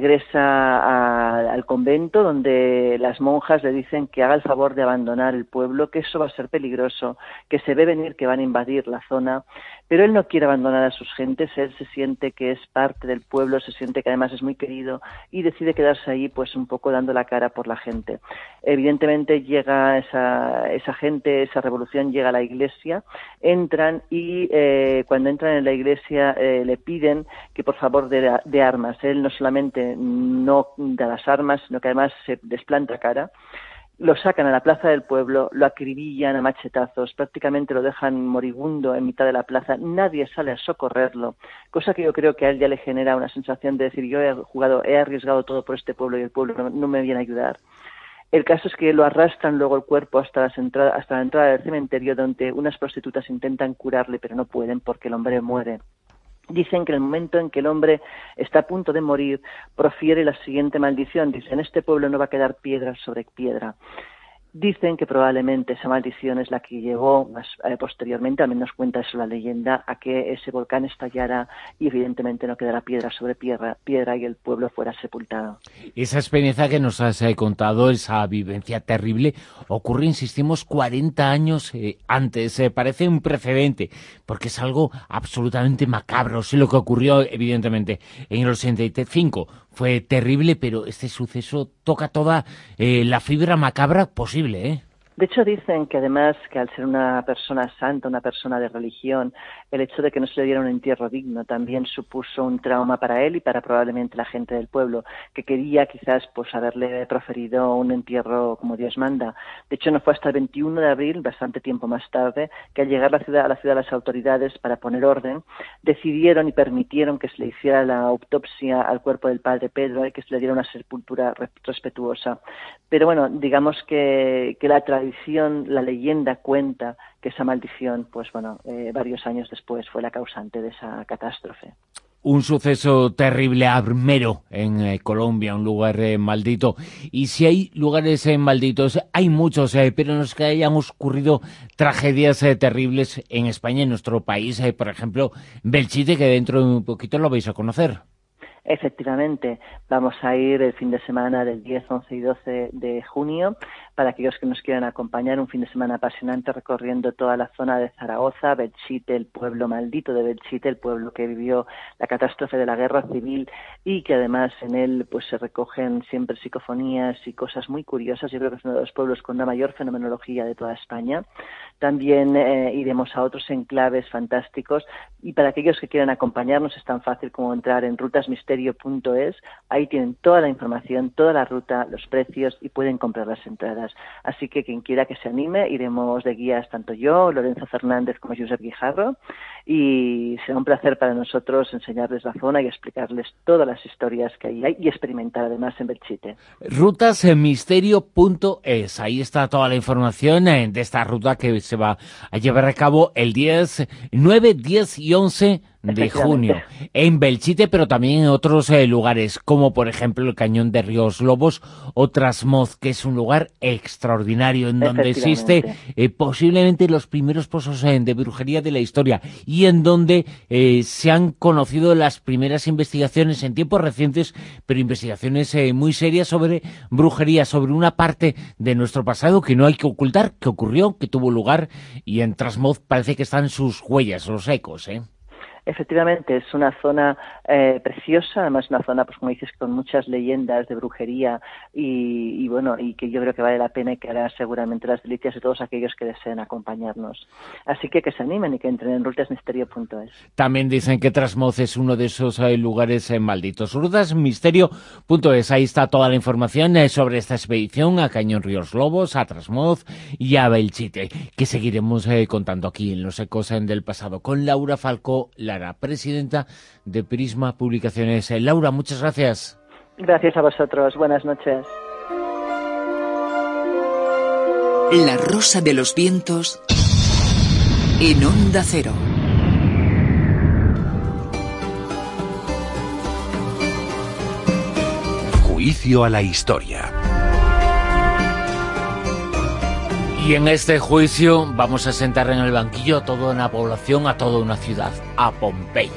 regresa al convento donde las monjas le dicen que haga el favor de abandonar el pueblo, que eso va a ser peligroso, que se ve venir que van a invadir la zona, pero él no quiere abandonar a sus gentes, él se siente que es parte del pueblo, se siente que además es muy querido y decide quedarse ahí pues un poco dando la cara por la gente. Evidentemente llega esa gente, esa revolución llega a la iglesia, entran y cuando entran en la iglesia le piden que por favor dé armas. Él no solamente no da las armas, sino que además se desplanta cara. Lo sacan a la plaza del pueblo, lo acribillan a machetazos, prácticamente lo dejan moribundo en mitad de la plaza, nadie sale a socorrerlo, cosa que yo creo que a él ya le genera una sensación de decir: yo he arriesgado todo por este pueblo y el pueblo no me viene a ayudar. El caso es que lo arrastran luego el cuerpo hasta la entrada del cementerio, donde unas prostitutas intentan curarle, pero no pueden porque el hombre muere. Dicen que en el momento en que el hombre está a punto de morir, profiere la siguiente maldición. Dice: en este pueblo no va a quedar piedra sobre piedra. Dicen que probablemente esa maldición es la que llevó más posteriormente, al menos cuenta eso la leyenda, a que ese volcán estallara y evidentemente no quedara piedra sobre piedra y el pueblo fuera sepultado. Esa experiencia que nos has contado, esa vivencia terrible, ocurre, insistimos, 40 años antes. Parece un precedente, porque es algo absolutamente macabro. Sí, lo que ocurrió, evidentemente, en el 85 fue terrible, pero este suceso toca toda la fibra macabra posible, ¿eh? De hecho, dicen que además, que al ser una persona santa, una persona de religión, el hecho de que no se le diera un entierro digno también supuso un trauma para él y para probablemente la gente del pueblo, que quería quizás pues haberle proferido un entierro como Dios manda. De hecho, no fue hasta el 21 de abril, bastante tiempo más tarde, que al llegar a la ciudad las autoridades para poner orden, decidieron y permitieron que se le hiciera la autopsia al cuerpo del padre Pedro y que se le diera una sepultura respetuosa. Pero bueno, digamos que la tradición, la leyenda cuenta que esa maldición, pues bueno, varios años después fue la causante de esa catástrofe. Un suceso terrible, Armero, en Colombia, un lugar maldito. Y si hay lugares malditos, hay muchos, pero no es que hayan ocurrido tragedias terribles en España, en nuestro país. Por ejemplo, Belchite, que dentro de un poquito lo vais a conocer. Efectivamente, vamos a ir el fin de semana del 10, 11 y 12 de junio para aquellos que nos quieran acompañar, un fin de semana apasionante recorriendo toda la zona de Zaragoza, Belchite, el pueblo maldito de Belchite, el pueblo que vivió la catástrofe de la guerra civil y que además en él pues se recogen siempre psicofonías y cosas muy curiosas. Yo creo que es uno de los pueblos con la mayor fenomenología de toda España. También iremos a otros enclaves fantásticos y para aquellos que quieran acompañarnos es tan fácil como entrar en rutasmisterio.es, ahí tienen toda la información, toda la ruta, los precios y pueden comprar las entradas. Así que quien quiera que se anime, iremos de guías tanto yo, Lorenzo Fernández como Josep Guijarro y será un placer para nosotros enseñarles la zona y explicarles todas las historias que hay y experimentar además en Belchite. Rutasmisterio.es, ahí está toda la información de esta ruta que se va a llevar a cabo el 9, 10 y 11 de junio en Belchite, pero también en otros lugares, como por ejemplo el Cañón de Ríos Lobos o Trasmoz, que es un lugar extraordinario en donde existe posiblemente los primeros pozos de brujería de la historia y en donde se han conocido las primeras investigaciones en tiempos recientes, pero investigaciones muy serias sobre brujería, sobre una parte de nuestro pasado que no hay que ocultar, que ocurrió, que tuvo lugar, y en Trasmoz parece que están sus huellas, los ecos, Efectivamente, es una zona preciosa, además una zona, pues como dices, con muchas leyendas de brujería y bueno, y que yo creo que vale la pena y que hará seguramente las delicias de todos aquellos que deseen acompañarnos. Así que se animen y que entren en rutasmisterio.es. También dicen que Trasmoz es uno de esos lugares malditos. Rutasmisterio.es, ahí está toda la información sobre esta expedición a Cañón Ríos Lobos, a Trasmoz y a Belchite, que seguiremos contando aquí en Los Ecos del Pasado con Laura Falcó Lara, presidenta de Prisma Publicaciones. Laura, muchas gracias. Gracias a vosotros. Buenas noches. La Rosa de los Vientos en Onda Cero. Juicio a la historia. Y en este juicio vamos a sentar en el banquillo a toda una población, a toda una ciudad, a Pompeya.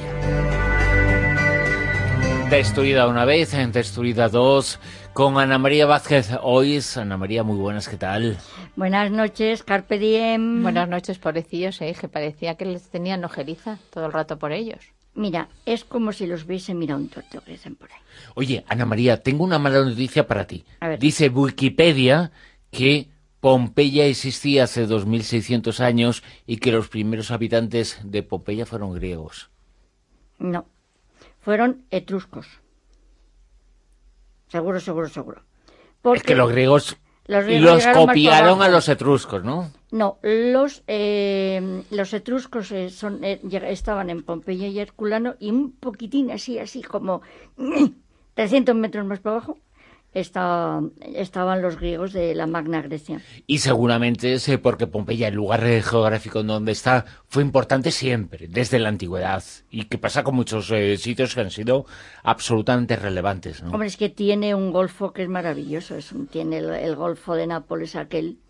Destruida una vez, destruida dos, con Ana María Vázquez. Hoy es Ana María, muy buenas, ¿qué tal? Buenas noches, Carpe Diem. Buenas noches, pobrecillos, que parecía que les tenían ojeriza todo el rato por ellos. Mira, es como si los hubiese mirado un tuerto que dicen por ahí. Oye, Ana María, tengo una mala noticia para ti. A ver. Dice Wikipedia que Pompeya existía hace 2600 años y que los primeros habitantes de Pompeya fueron griegos. No, fueron etruscos. Seguro. Porque es que los griegos los copiaron a los etruscos, ¿no? No, los etruscos estaban en Pompeya y Herculano y un poquitín así como 300 metros más para abajo estaban los griegos de la Magna Grecia. Y seguramente es porque Pompeya, el lugar geográfico en donde está, fue importante siempre, desde la antigüedad. Y que pasa con muchos sitios que han sido absolutamente relevantes, ¿no? Hombre, es que tiene un golfo que es maravilloso. Tiene el golfo de Nápoles aquel,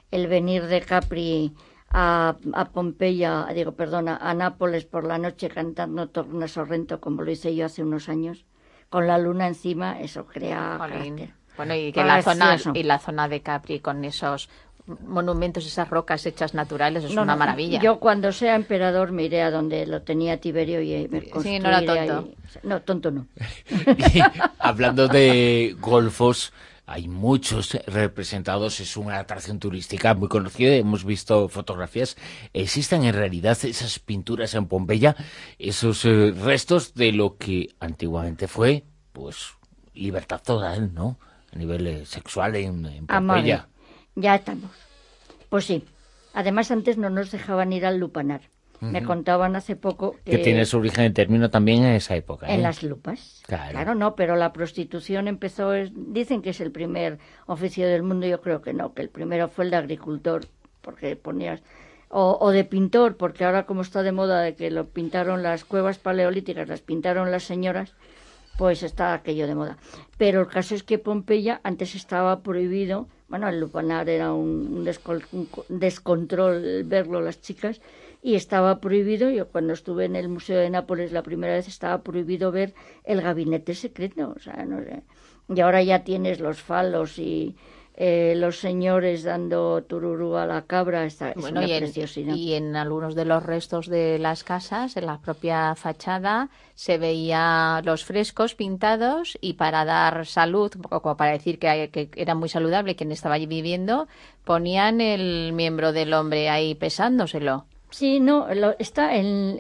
el venir de Capri a Pompeya, a Nápoles por la noche cantando Torna Sorrento, como lo hice yo hace unos años, con la luna encima, eso crea carácter. Bueno, y que la zona de Capri con esos monumentos, esas rocas hechas naturales, es una maravilla. Yo cuando sea emperador me iré a donde lo tenía Tiberio y me construiré. Sí, no era tonto. No, tonto no. Hablando de golfos, hay muchos representados, es una atracción turística muy conocida, hemos visto fotografías. ¿Existen en realidad esas pinturas en Pompeya, esos restos de lo que antiguamente fue, pues, libertad total, ¿no? A nivel sexual en Pompeya. Amore, ya estamos. Pues sí. Además, antes no nos dejaban ir al lupanar. Me contaban hace poco que tiene su origen en término también en esa época. En las lupas. Claro, no, pero la prostitución empezó, dicen que es el primer oficio del mundo, yo creo que no, que el primero fue el de agricultor, porque ponías, o de pintor, porque ahora como está de moda de que lo pintaron las cuevas paleolíticas, las pintaron las señoras, pues está aquello de moda. Pero el caso es que Pompeya antes estaba prohibido, bueno, el lupanar era un descontrol verlo las chicas, y estaba prohibido, yo cuando estuve en el Museo de Nápoles la primera vez estaba prohibido ver el gabinete secreto, o sea, no sé. Y ahora ya tienes los falos y los señores dando tururú a la cabra, es una preciosidad. Y en algunos de los restos de las casas, en la propia fachada, se veía los frescos pintados y para dar salud, un poco como para decir que era muy saludable quien estaba allí viviendo, ponían el miembro del hombre ahí pesándoselo. Sí, no, está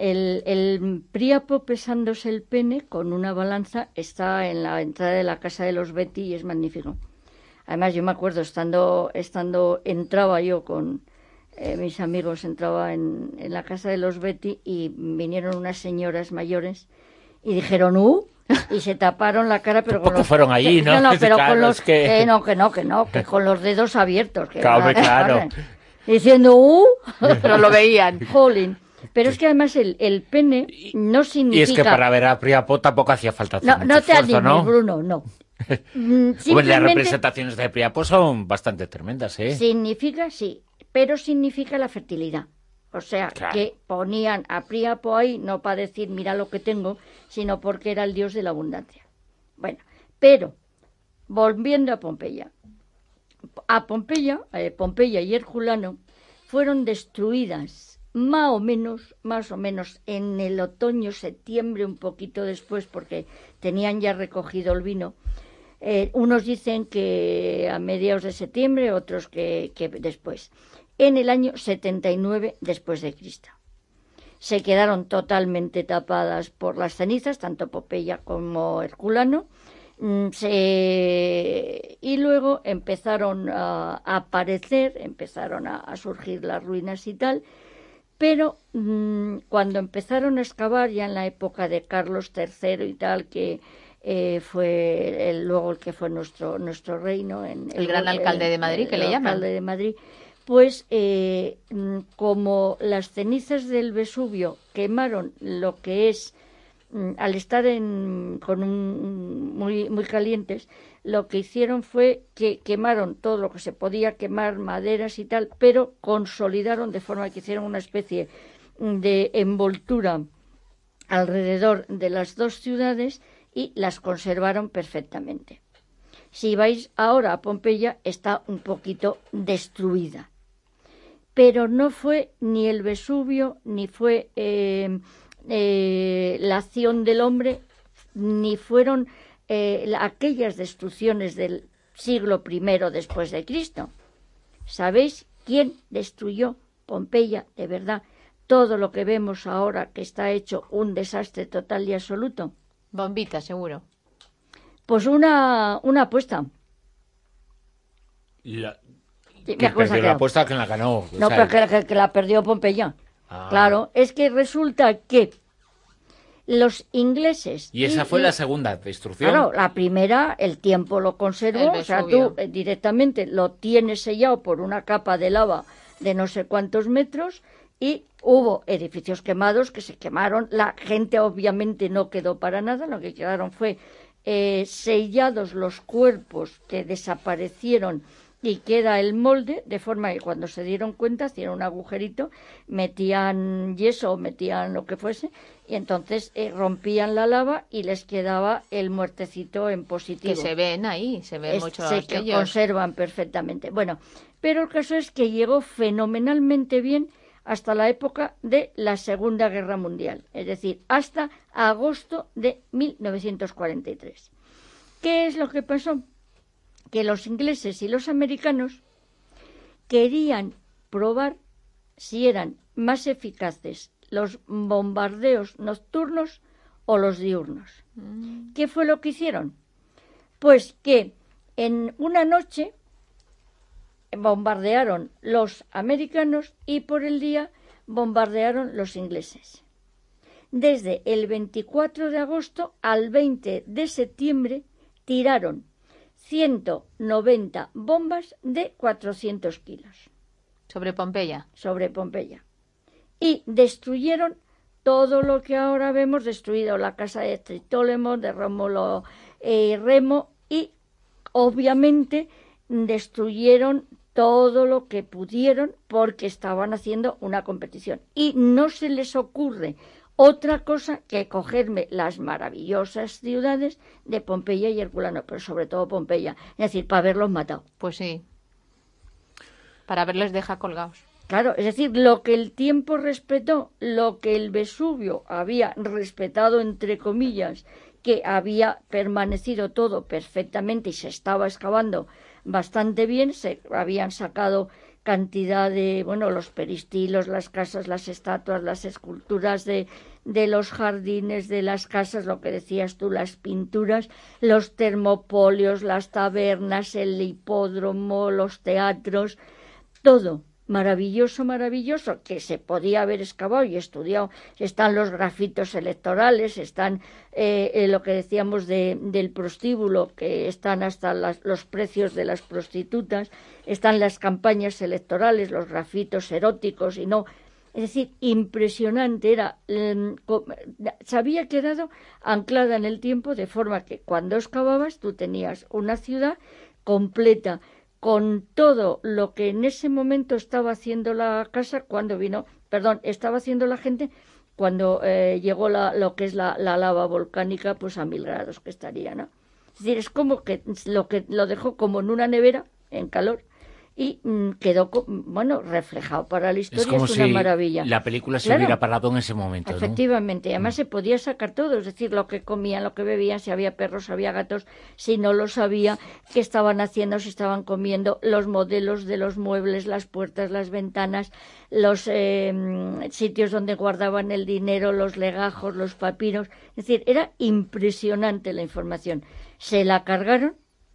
el Príapo pesándose el pene con una balanza, está en la entrada de la casa de los Betti y es magnífico. Además, yo me acuerdo, entraba yo con mis amigos, entraba en la casa de los Betti y vinieron unas señoras mayores y dijeron, y se taparon la cara, pero con los... fueron allí, ¿no? No, pero claro, con los... que con los dedos abiertos. Claro. Diciendo, pero lo veían. Jolín. Pero es que además el pene no significa... Y es que para ver a Príapo tampoco hacía falta hacer mucho te esfuerzo, animes, ¿no? Bruno, no. Bueno, las representaciones de Príapo son bastante tremendas, ¿eh? Significa, sí, pero significa la fertilidad. O sea, que ponían a Príapo ahí, no para decir, mira lo que tengo, sino porque era el dios de la abundancia. Bueno, pero, volviendo a Pompeya. Pompeya y Herculano fueron destruidas más o menos en el otoño, septiembre, un poquito después, porque tenían ya recogido el vino. Unos dicen que a mediados de septiembre, otros que después. En el año 79 después de Cristo. Se quedaron totalmente tapadas por las cenizas, tanto Pompeya como Herculano. Y luego empezaron a aparecer, empezaron a surgir las ruinas y tal, pero cuando empezaron a excavar ya en la época de Carlos III y tal, que fue luego el que fue nuestro reino, el gran alcalde de Madrid, que le llaman. Alcalde de Madrid, pues como las cenizas del Vesubio quemaron lo que es, al estar muy calientes, lo que hicieron fue que quemaron todo lo que se podía quemar, maderas y tal, pero consolidaron de forma que hicieron una especie de envoltura alrededor de las dos ciudades y las conservaron perfectamente. Si vais ahora a Pompeya, está un poquito destruida, pero no fue ni el Vesubio, ni fue la acción del hombre, ni fueron aquellas destrucciones del siglo I después de Cristo. ¿Sabéis quién destruyó Pompeya de verdad? Todo lo que vemos ahora, que está hecho un desastre total y absoluto. Bombita, seguro. Pues una apuesta. Perdió la apuesta, que la ganó. No, pero que la perdió Pompeya. Claro, es que resulta que los ingleses... Y esa fue la segunda destrucción. Claro, la primera, el tiempo lo conservó, o sea, tú directamente lo tienes sellado por una capa de lava de no sé cuántos metros, y hubo edificios quemados que se quemaron, la gente obviamente no quedó para nada, lo que quedaron fue sellados los cuerpos que desaparecieron y queda el molde, de forma que cuando se dieron cuenta hacían un agujerito, metían yeso o metían lo que fuese, y entonces rompían la lava y les quedaba el muertecito en positivo. Que se ven ahí, se ven muchos que de ellos. Conservan perfectamente. Bueno, pero el caso es que llegó fenomenalmente bien hasta la época de la Segunda Guerra Mundial, es decir, hasta agosto de 1943. ¿Qué es lo que pasó? Que los ingleses y los americanos querían probar si eran más eficaces los bombardeos nocturnos o los diurnos. ¿Qué fue lo que hicieron? Pues que en una noche bombardearon los americanos y por el día bombardearon los ingleses. Desde el 24 de agosto al 20 de septiembre tiraron 190 bombas de 400 kilos. ¿Sobre Pompeya? Sobre Pompeya. Y destruyeron todo lo que ahora vemos destruido, la casa de Tritólemo, de Rómulo y Remo, y obviamente destruyeron todo lo que pudieron porque estaban haciendo una competición. Y no se les ocurre otra cosa que cogerme las maravillosas ciudades de Pompeya y Herculano, pero sobre todo Pompeya, es decir, para haberlos matado. Pues sí, para haberles dejado colgados. Claro, es decir, lo que el tiempo respetó, lo que el Vesubio había respetado, entre comillas, que había permanecido todo perfectamente y se estaba excavando bastante bien, se habían sacado cantidad de, bueno, los peristilos, las casas, las estatuas, las esculturas de los jardines, de las casas, lo que decías tú, las pinturas, los termopolios, las tabernas, el hipódromo, los teatros, todo maravilloso, maravilloso, que se podía haber excavado y estudiado. Están los grafitos electorales, están lo que decíamos del prostíbulo, que están hasta los precios de las prostitutas, están las campañas electorales, los grafitos eróticos, y no, es decir, impresionante, se había quedado anclada en el tiempo, de forma que cuando excavabas tú tenías una ciudad completa, con todo lo que en ese momento estaba haciendo la casa estaba haciendo la gente cuando llegó lo que es la lava volcánica, pues a 1000 grados que estaría, ¿no? Es decir, es como que lo dejó como en una nevera, en calor, y quedó, reflejado para la historia. Es como una si maravilla. La película se hubiera parado en ese momento, ¿no? Efectivamente, además se podía sacar todo, es decir, lo que comían, lo que bebían, si había perros, si había gatos, si no lo sabía, qué estaban haciendo, si estaban comiendo, los modelos de los muebles, las puertas, las ventanas, los sitios donde guardaban el dinero, los legajos, los papiros, es decir, era impresionante la información. Se la cargaron.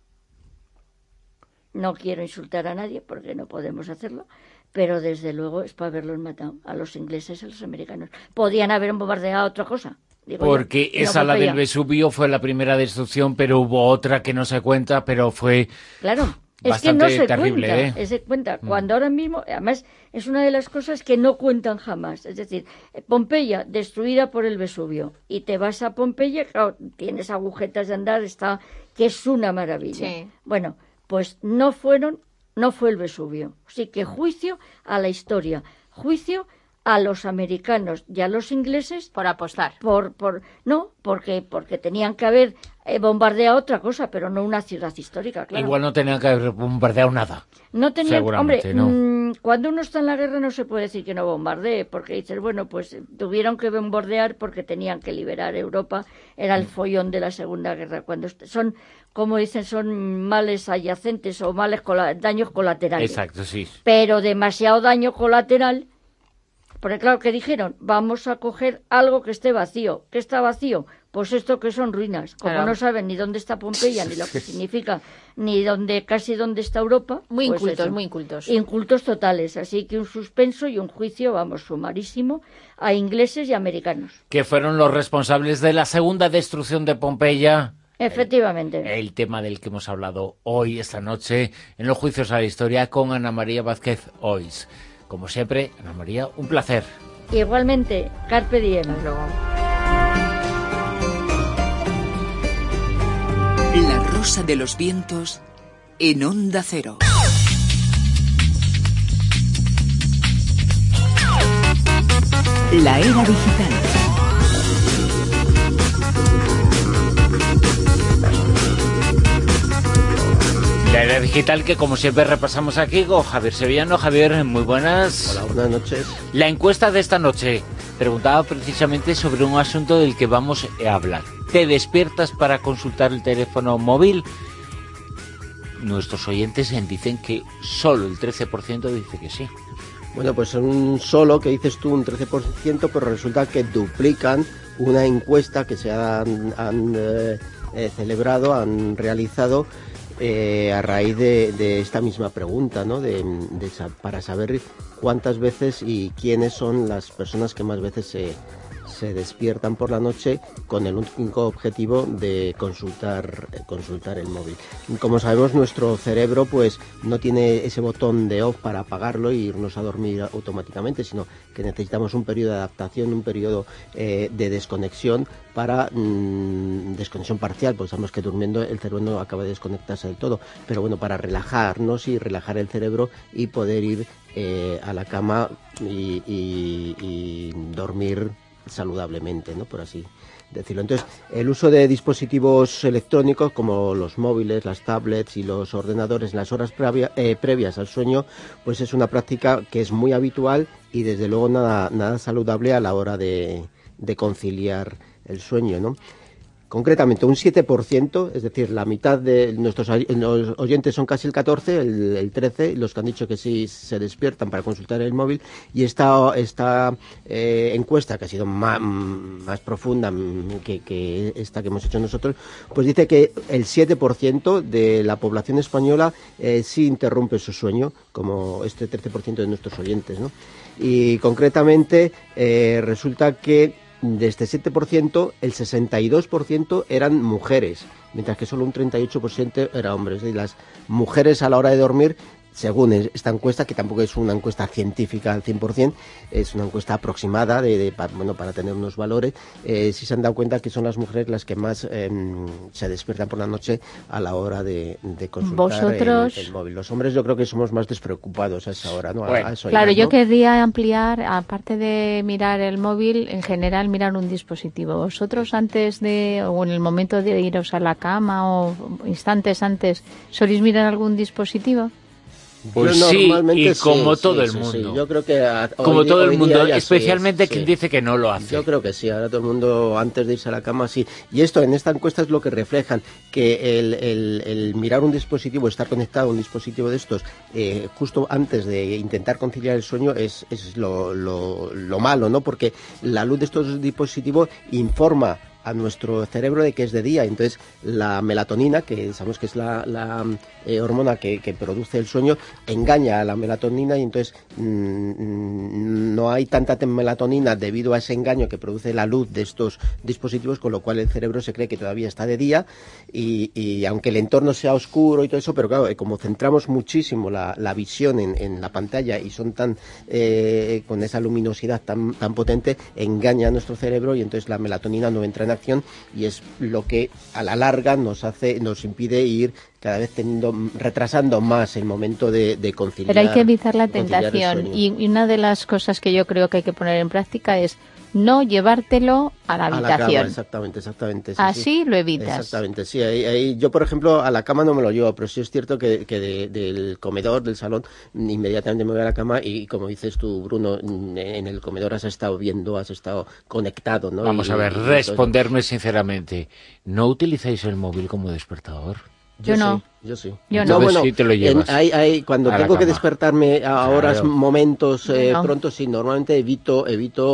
No quiero insultar a nadie porque no podemos hacerlo, pero desde luego es para haberlos matado a los ingleses y a los americanos. Podían haber bombardeado otra cosa. Porque esa, la del Vesubio, fue la primera destrucción, pero hubo otra que no se cuenta, pero fue bastante terrible. Se cuenta. Cuando ahora mismo, además, es una de las cosas que no cuentan jamás. Es decir, Pompeya destruida por el Vesubio, y te vas a Pompeya, claro, tienes agujetas de andar, que es una maravilla. Sí. Bueno, pues no fue el Vesubio. Así que juicio a la historia, juicio a los americanos y a los ingleses por apostar. Porque tenían que haber bombardeado otra cosa, pero no una ciudad histórica, claro. Igual no tenían que haber bombardeado nada. No tenían, seguramente, no. Cuando uno está en la guerra no se puede decir que no bombardee, porque dices, bueno, pues tuvieron que bombardear porque tenían que liberar Europa, era el follón de la Segunda Guerra, cuando son, como dicen, son males adyacentes o daños colaterales. Exacto, sí. Pero demasiado daño colateral, porque claro, que dijeron, vamos a coger algo que esté vacío. ¿Qué está vacío? Pues esto que son ruinas. Como no saben ni dónde está Pompeya, ni lo que significa, ni casi dónde está Europa. Muy pues incultos, eso. muy incultos. Incultos totales. Así que un suspenso y un juicio, sumarísimo, a ingleses y americanos. Que fueron los responsables de la segunda destrucción de Pompeya. Efectivamente. El tema del que hemos hablado hoy, esta noche, en los juicios a la historia, con Ana María Vázquez Ois. Como siempre, Ana María, un placer. Igualmente, carpe diem. Hasta luego. La Rosa de los Vientos en Onda Cero. La era digital. La era digital que, como siempre, repasamos aquí con Javier Sevillano. Javier, muy buenas. Hola, buenas noches. La encuesta de esta noche preguntaba precisamente sobre un asunto del que vamos a hablar. ¿Te despiertas para consultar el teléfono móvil? Nuestros oyentes dicen que solo el 13% dice que sí. Bueno, pues un solo, que dices tú, un 13%, pero resulta que duplican una encuesta que se han celebrado, han realizado a raíz de esta misma pregunta, ¿no? Para saber cuántas veces y quiénes son las personas que más veces se despiertan por la noche con el único objetivo de consultar el móvil. Como sabemos, nuestro cerebro pues no tiene ese botón de off para apagarlo e irnos a dormir automáticamente, sino que necesitamos un periodo de adaptación, un periodo de desconexión para desconexión parcial, pues sabemos que durmiendo el cerebro no acaba de desconectarse del todo, pero bueno, para relajarnos y relajar el cerebro y poder ir a la cama y dormir saludablemente, ¿no? Por así decirlo. Entonces, el uso de dispositivos electrónicos como los móviles, las tablets y los ordenadores en las horas previas al sueño, pues es una práctica que es muy habitual y desde luego nada saludable a la hora de conciliar el sueño, ¿no? Concretamente, un 7%, es decir, la mitad de nuestros oyentes son casi el 14%, el 13%, los que han dicho que sí se despiertan para consultar el móvil, y esta encuesta, que ha sido más profunda que esta que hemos hecho nosotros, pues dice que el 7% de la población española sí interrumpe su sueño, como este 13% de nuestros oyentes, ¿no? Y concretamente resulta que de este 7%, el 62% eran mujeres, mientras que solo un 38% eran hombres. Y las mujeres a la hora de dormir, según esta encuesta, que tampoco es una encuesta científica al 100%, es una encuesta aproximada para tener unos valores, sí se han dado cuenta que son las mujeres las que más se despiertan por la noche a la hora de consultar el móvil. Los hombres yo creo que somos más despreocupados a esa hora, ¿no? Bueno, a eso claro, ¿no? Yo querría ampliar, aparte de mirar el móvil, en general mirar un dispositivo. ¿Vosotros antes o en el momento de iros a la cama o instantes antes, soléis mirar algún dispositivo? Pues sí, y como todo el mundo. Sí. Yo creo que como todo el mundo, especialmente sí, quien dice que no lo hace. Yo creo que sí, ahora todo el mundo antes de irse a la cama sí. Y en esta encuesta es lo que reflejan, que el mirar un dispositivo, estar conectado a un dispositivo de estos, justo antes de intentar conciliar el sueño es lo malo, ¿no? Porque la luz de estos dispositivos informa a nuestro cerebro de que es de día, entonces la melatonina, que sabemos que es la hormona que produce el sueño, engaña a la melatonina y entonces no hay tanta melatonina debido a ese engaño que produce la luz de estos dispositivos, con lo cual el cerebro se cree que todavía está de día y aunque el entorno sea oscuro y todo eso, pero claro, como centramos muchísimo la visión en la pantalla y son tan con esa luminosidad tan potente, engaña a nuestro cerebro y entonces la melatonina no entra en acción y es lo que a la larga nos impide ir cada vez retrasando más el momento de conciliar. Pero hay que evitar la tentación y una de las cosas que yo creo que hay que poner en práctica es no llevártelo a la habitación. A la cama, exactamente. Sí, así lo evitas. Exactamente, sí. Yo, por ejemplo, a la cama no me lo llevo, pero sí es cierto que del comedor, del salón, inmediatamente me voy a la cama y, como dices tú, Bruno, en el comedor has estado viendo, has estado conectado, ¿no? Vamos a ver, responderme sinceramente. ¿No utilizáis el móvil como despertador? Yo no. Yo sí. Yo no. Bueno, sí te lo llevas cuando tengo que despertarme a horas, momentos pronto, sí, normalmente evito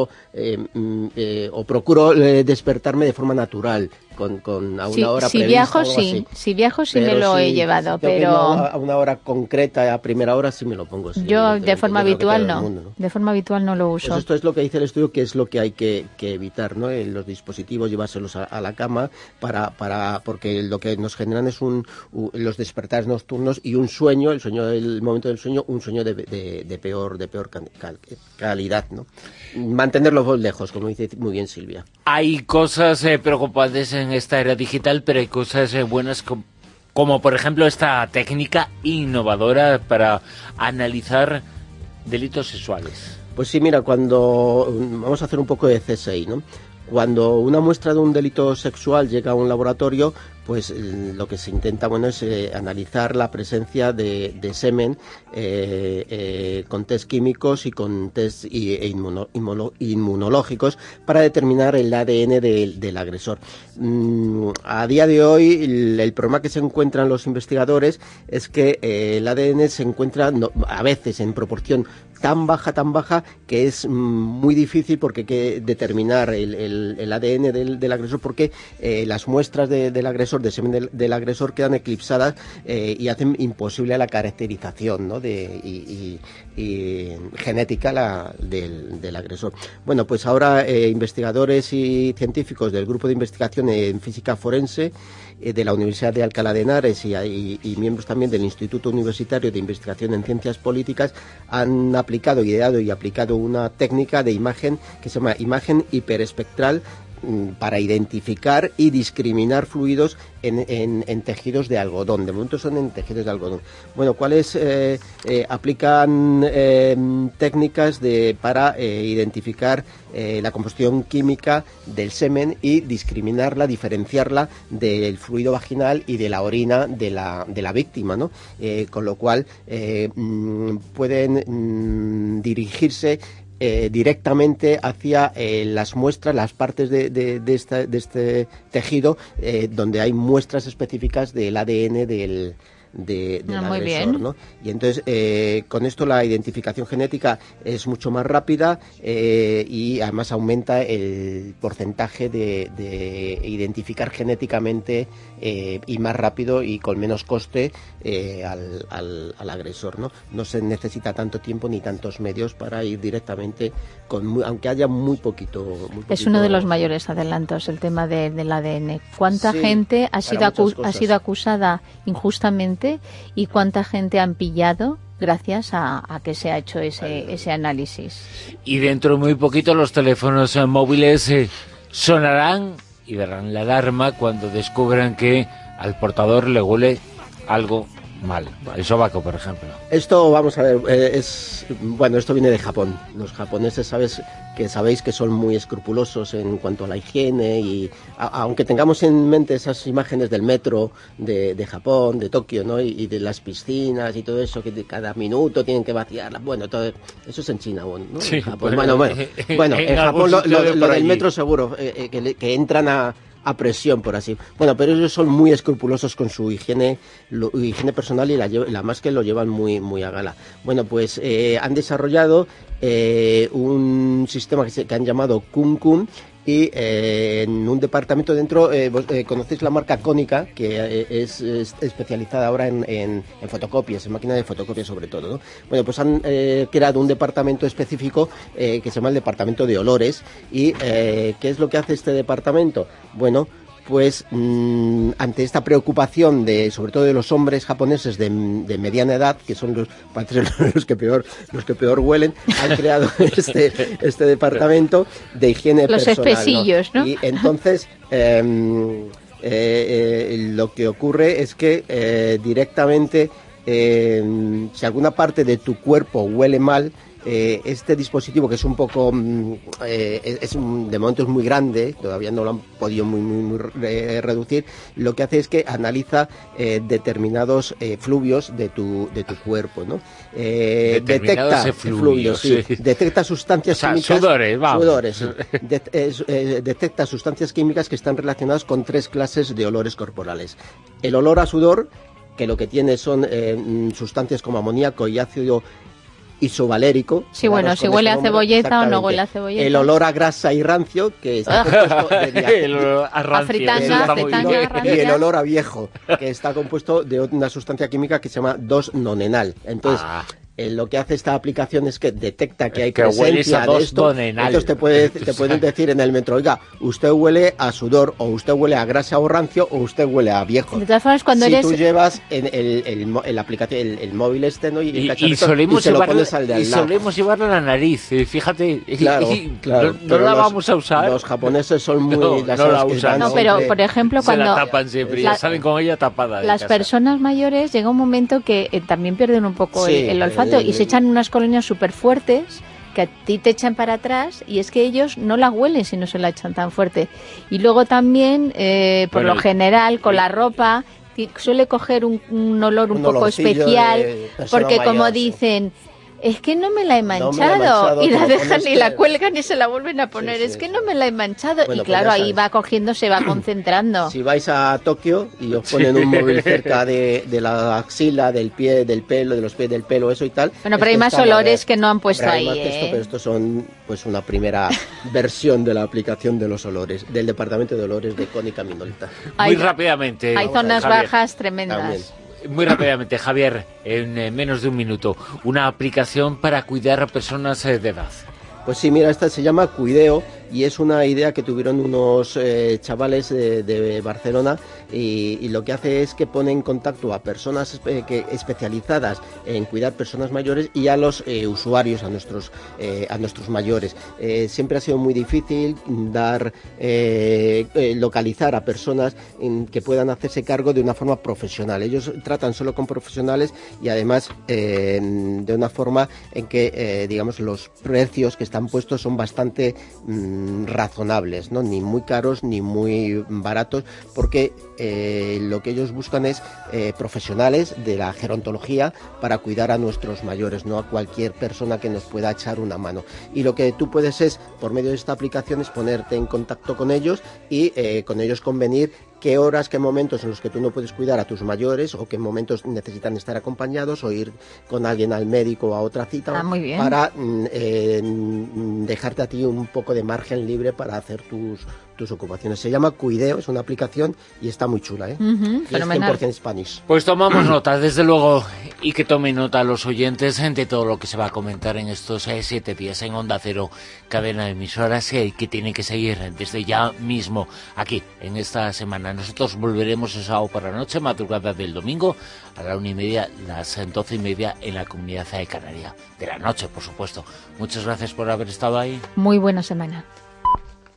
o procuro despertarme de forma natural. A una hora si viajo, sí. Si viajo, sí me lo he llevado, pero a una hora concreta, a primera hora, sí me lo pongo. Sí, yo de forma habitual no. Mundo, ¿no? De forma habitual no lo uso. Pues esto es lo que dice el estudio, que es lo que hay que evitar, ¿no? Los dispositivos, llevárselos a la cama porque lo que nos generan es los despertares nocturnos y un sueño, el momento del sueño, un sueño de peor calidad, ¿no? Mantenerlos lejos, como dice muy bien Silvia. Hay cosas preocupantes en esta era digital, pero hay cosas buenas como por ejemplo esta técnica innovadora para analizar delitos sexuales. Pues sí, mira, vamos a hacer un poco de CSI, ¿no? Cuando una muestra de un delito sexual llega a un laboratorio, pues lo que se intenta, es analizar la presencia de semen con test químicos y con test inmunológicos para determinar el ADN del agresor. A día de hoy, el problema que se encuentran los investigadores es que el ADN se encuentra a veces en proporción tan baja, que es muy difícil porque hay que determinar el ADN del agresor, porque las muestras del agresor, de semen del agresor, quedan eclipsadas y hacen imposible la caracterización, ¿no? y genética del agresor. Bueno, pues ahora investigadores y científicos del Grupo de Investigación en Física Forense de la Universidad de Alcalá de Henares y miembros también del Instituto Universitario de Investigación en Ciencias Políticas han ideado y aplicado una técnica de imagen que se llama imagen hiperespectral para identificar y discriminar fluidos en tejidos de algodón. De momento son en tejidos de algodón. Bueno, ¿cuáles aplican técnicas para identificar la composición química del semen y discriminarla, diferenciarla del fluido vaginal y de la orina de la víctima, ¿no? Con lo cual pueden dirigirse directamente hacia las muestras, las partes de este tejido donde hay muestras específicas del ADN del agresor, ¿no? Y entonces con esto la identificación genética es mucho más rápida y además aumenta el porcentaje de identificar genéticamente y más rápido y con menos coste al agresor, ¿no? No se necesita tanto tiempo ni tantos medios para ir directamente aunque haya muy poquito. Es uno de los mayores adelantos el tema del ADN. ¿Cuánta gente ha sido acusada injustamente y cuánta gente han pillado gracias a que se ha hecho ese análisis? Y dentro de muy poquito los teléfonos móviles sonarán y darán la alarma cuando descubran que al portador le huele algo mal. El sobaco, por ejemplo. Esto, vamos a ver, esto viene de Japón. Los japoneses sabéis que son muy escrupulosos en cuanto a la higiene y aunque tengamos en mente esas imágenes del metro de Japón, de Tokio, ¿no? Y de las piscinas y todo eso, que cada minuto tienen que vaciarlas. Bueno, todo eso es en China, ¿no? Sí, en Japón. Bueno, en Japón lo del metro seguro, que entran a presión, por así. Bueno, pero ellos son muy escrupulosos con su higiene personal y la más que lo llevan muy, muy a gala. Bueno, pues han desarrollado un sistema que han llamado Kun y en un departamento dentro, conocéis la marca Konica, que es especializada ahora en fotocopias, en máquinas de fotocopia sobre todo, ¿no? Bueno, pues han creado un departamento específico que se llama el departamento de olores. Y ¿qué es lo que hace este departamento? Bueno, pues ante esta preocupación sobre todo de los hombres japoneses de mediana edad, que son los que peor huelen, han creado este departamento de higiene personal. Los espesillos, ¿no? Y entonces lo que ocurre es que directamente si alguna parte de tu cuerpo huele mal, este dispositivo, que es un poco de momento es muy grande, todavía no lo han podido muy reducir, lo que hace es que analiza determinados fluvios de tu cuerpo, ¿no? Detecta fluidos, sí. Detecta sustancias químicas, sudores, detecta sustancias químicas que están relacionadas con 3 clases de olores corporales. El olor a sudor, que lo que tiene son sustancias como amoníaco y ácido isovalérico. Sí, bueno, si huele a cebolleta o no huele a cebolleta. El olor a grasa y rancio, que está compuesto el olor a fritanga, y el olor a viejo, que está compuesto de una sustancia química que se llama 2-nonenal. Entonces, lo que hace esta aplicación es que detecta que hay presencia de esto. Entonces te pueden decir en el metro, oiga, usted huele a sudor, o usted huele a grasa o rancio, o usted huele a viejo. De todas formas, cuando tú llevas el aplicación, el móvil ¿no? Y solemos se lo pones al de al lado. Solemos llevarlo a la nariz, fíjate. Claro. No la vamos a usar. Los japoneses son muy... No la usan. No, pero por ejemplo, cuando... Se la tapan siempre, ya salen con ella tapada. Las personas mayores llega un momento que también pierden un poco el olfato y se echan unas colonias súper fuertes que a ti te echan para atrás y es que ellos no la huelen si no se la echan tan fuerte. Y luego también, por lo general, con la ropa, suele coger un olor un poco especial, porque como mayor, dicen... Es que no me la he manchado, y la dejan y la cuelgan y se la vuelven a poner. Es que no me la he manchado. Bueno, y claro, pues ahí va cogiendo, se va concentrando. Si vais a Tokio y os ponen un móvil cerca de la axila, del pie, del pelo, de los pies del pelo, eso y tal. Bueno, pero hay más olores que no han puesto ahí. Pero estos son pues una primera versión de la aplicación de los olores, del departamento de olores de Konica Minolta. Muy rápidamente. Hay zonas bajas tremendas. También. Muy rápidamente, Javier, en menos de un minuto, una aplicación para cuidar a personas de edad. Pues sí, mira, esta se llama Cuideo y es una idea que tuvieron unos chavales de Barcelona y lo que hace es que pone en contacto a personas especializadas en cuidar personas mayores y a los usuarios, a nuestros mayores. Siempre ha sido muy difícil localizar a personas que puedan hacerse cargo de una forma profesional. Ellos tratan solo con profesionales y además de una forma en que, digamos, los precios que están puestos son bastante razonables, ¿no? Ni muy caros ni muy baratos, porque lo que ellos buscan es profesionales de la gerontología para cuidar a nuestros mayores, no a cualquier persona que nos pueda echar una mano. Y lo que tú puedes es, por medio de esta aplicación, es ponerte en contacto con ellos y con ellos convenir qué horas, qué momentos en los que tú no puedes cuidar a tus mayores o qué momentos necesitan estar acompañados o ir con alguien al médico o a otra cita para dejarte a ti un poco de margen libre para hacer tus ocupaciones. Se llama Cuideo, es una aplicación y está muy chula, ¿eh? Y fenomenal. Es 100% Spanish. Pues tomamos nota, desde luego, y que tomen nota los oyentes de todo lo que se va a comentar en estos 7 días en Onda Cero, cadena de emisoras que tiene que seguir desde ya mismo aquí, en esta semana. Nosotros volveremos el sábado por la noche, madrugada del domingo, a la 1:30, las 12:30 en la Comunidad Canaria. De la noche, por supuesto. Muchas gracias por haber estado ahí. Muy buena semana.